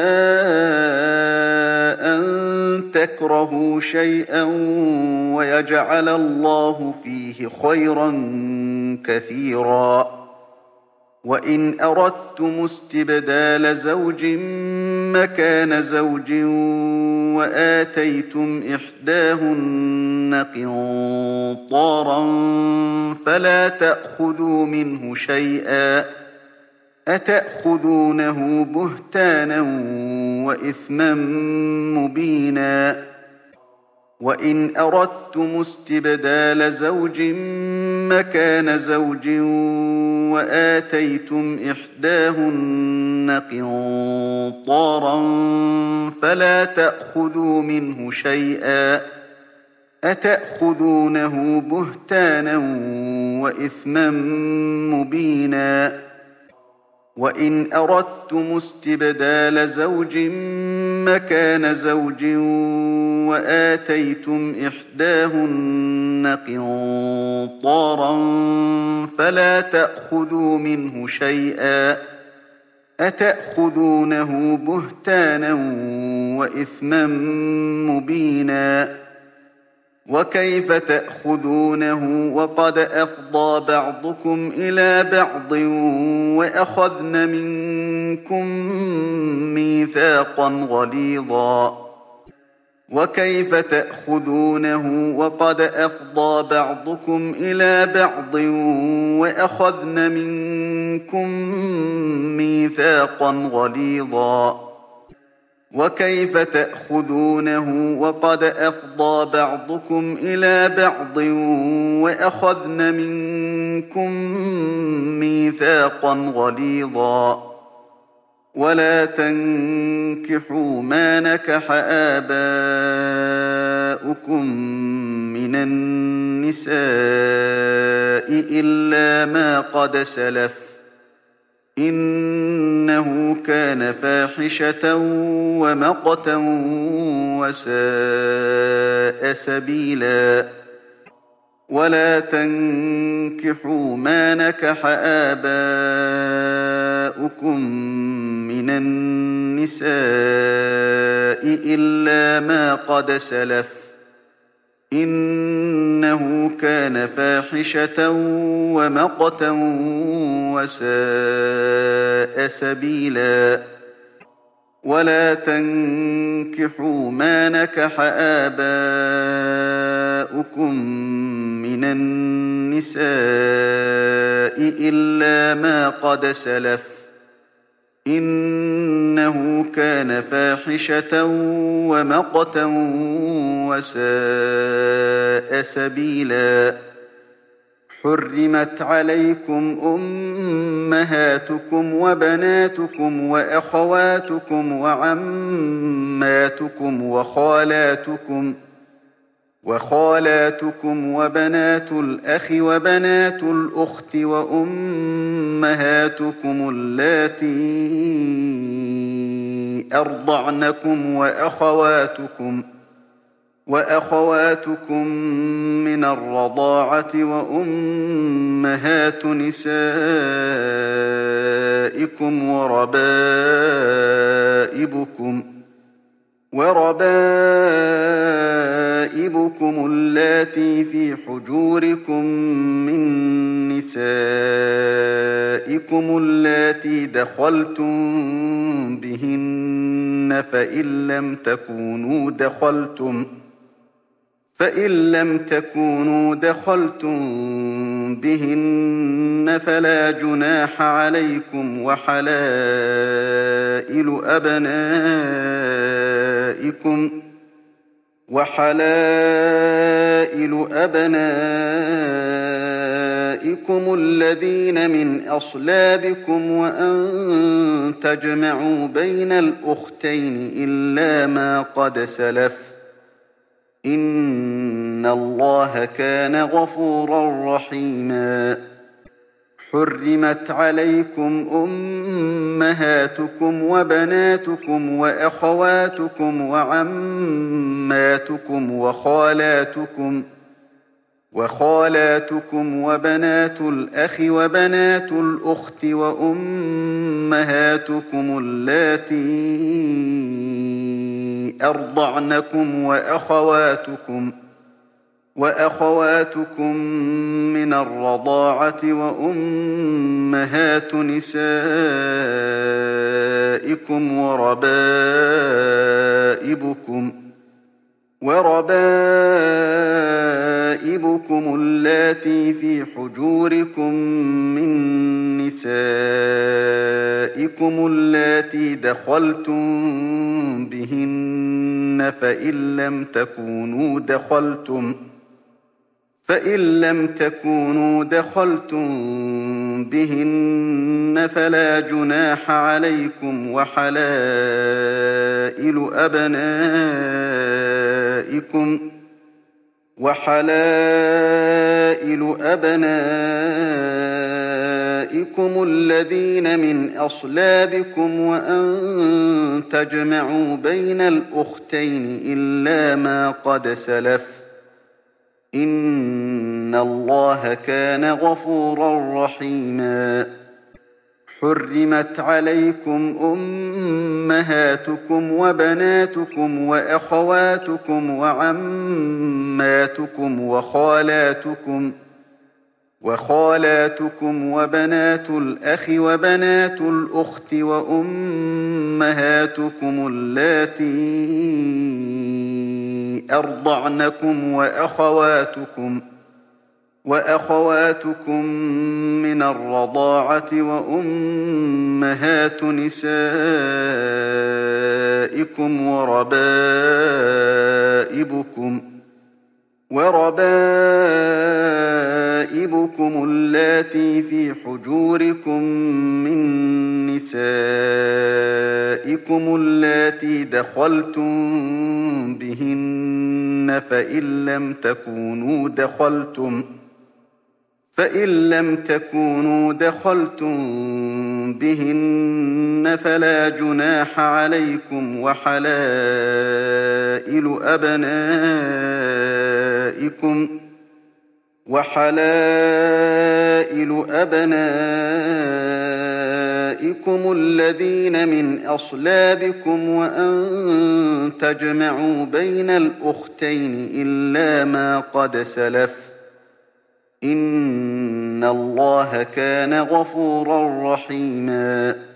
أن تكرهوا شيئا ويجعل الله فيه خيرا كثيرا. وإن أردتم استبدال زوج مكان زوج وآتيتم إحداهن قنطارا فلا تأخذوا منه شيئا أتأخذونه بهتانا وإثما مبينا. وإن أردتم استبدال زوج مكان زوج وآتيتم إحداهن قنطارا فلا تأخذوا منه شيئا أتأخذونه بهتانا وإثما مبينا وإن أردتم استبدال زوج مكان زوج وآتيتم إحداهن قنطارا فلا تأخذوا منه شيئا أتأخذونه بهتانا وإثما مبينا وكيف تأخذونه وقد أفضى بعضكم إلى بعض وأخذن منكم ميثاقا غليظا وكيف تأخذونه وقد أفضى بعضكم إلى بعض وأخذن منكم ميثاقا غليظا وكيف تأخذونه وقد أفضى بعضكم إلى بعض وأخذن منكم ميثاقا غليظا ولا تنكحوا ما نكح آباؤكم من النساء إلا ما قد سلف إنه كان فاحشة ومقتا وساء سبيلا ولا تنكحوا ما نكح آباؤكم من النساء إلا ما قد سلف إنه كان فاحشة ومقتا وساء سبيلا ولا تنكحوا ما نكح آباؤكم من النساء إلا ما قد سلف إنه كان فاحشة ومقتا وساء سبيلا حرمت عليكم أمهاتكم وبناتكم وأخواتكم وعماتكم وخالاتكم وخالاتكم وبنات الأخ وبنات الأخت وأمهاتكم اللاتي أرضعنكم وأخواتكم وأخواتكم من الرضاعة وأمهات نسائكم وربائبكم وربائبكم اللاتي في حجوركم من نسائكم اللاتي دخلتم بهن فإن لم تكونوا دخلتم فإن لم تكونوا دخلتم بهن فلا جناح عليكم وحلائل أبنائكم وحلائل أبنائكم الذين من أصلابكم وأن تجمعوا بين الأختين إلا ما قد سلف إن الله كان غفورا رحيما حرمت عليكم أمهاتكم وبناتكم وأخواتكم وعماتكم وخالاتكم وخالاتكم وبنات الأخ وبنات الأخت وأمهاتكم اللاتي أرضعنكم وأخواتكم وأخواتكم من الرضاعة وأمهات نسائكم وربائبكم وربائبكم اللاتي في حجوركم من نسائكم اللاتي دخلتم بهن فإن لم تكونوا دخلتم فإن لم تكونوا دخلتم بهن فلا جناح عليكم وحلائل أبنائكم وحلائل أبنائكم الذين من أصلابكم وأن تجمعوا بين الأختين إلا ما قد سلف إن الله كان غفورا رحيما. حرمت عليكم أمهاتكم وبناتكم وأخواتكم وعماتكم وخالاتكم وخالاتكم وبنات الأخ وبنات الأخت وأمهاتكم اللاتي أرضعنكم وأخواتكم وأخواتكم من الرضاعة وأمهات نسائكم وربائبكم وربائبكم اللاتي في حجوركم من نسائكم اللاتي دخلتم بهن فإن لم تكونوا دخلتم فإن لم تكونوا دخلتم بهن فلا جناح عليكم وحلائل أبنائكم وحلائل أبنائكم الذين من أصلابكم وأن تجمعوا بين الأختين إلا ما قد سلف إن الله كان غفورا رحيما.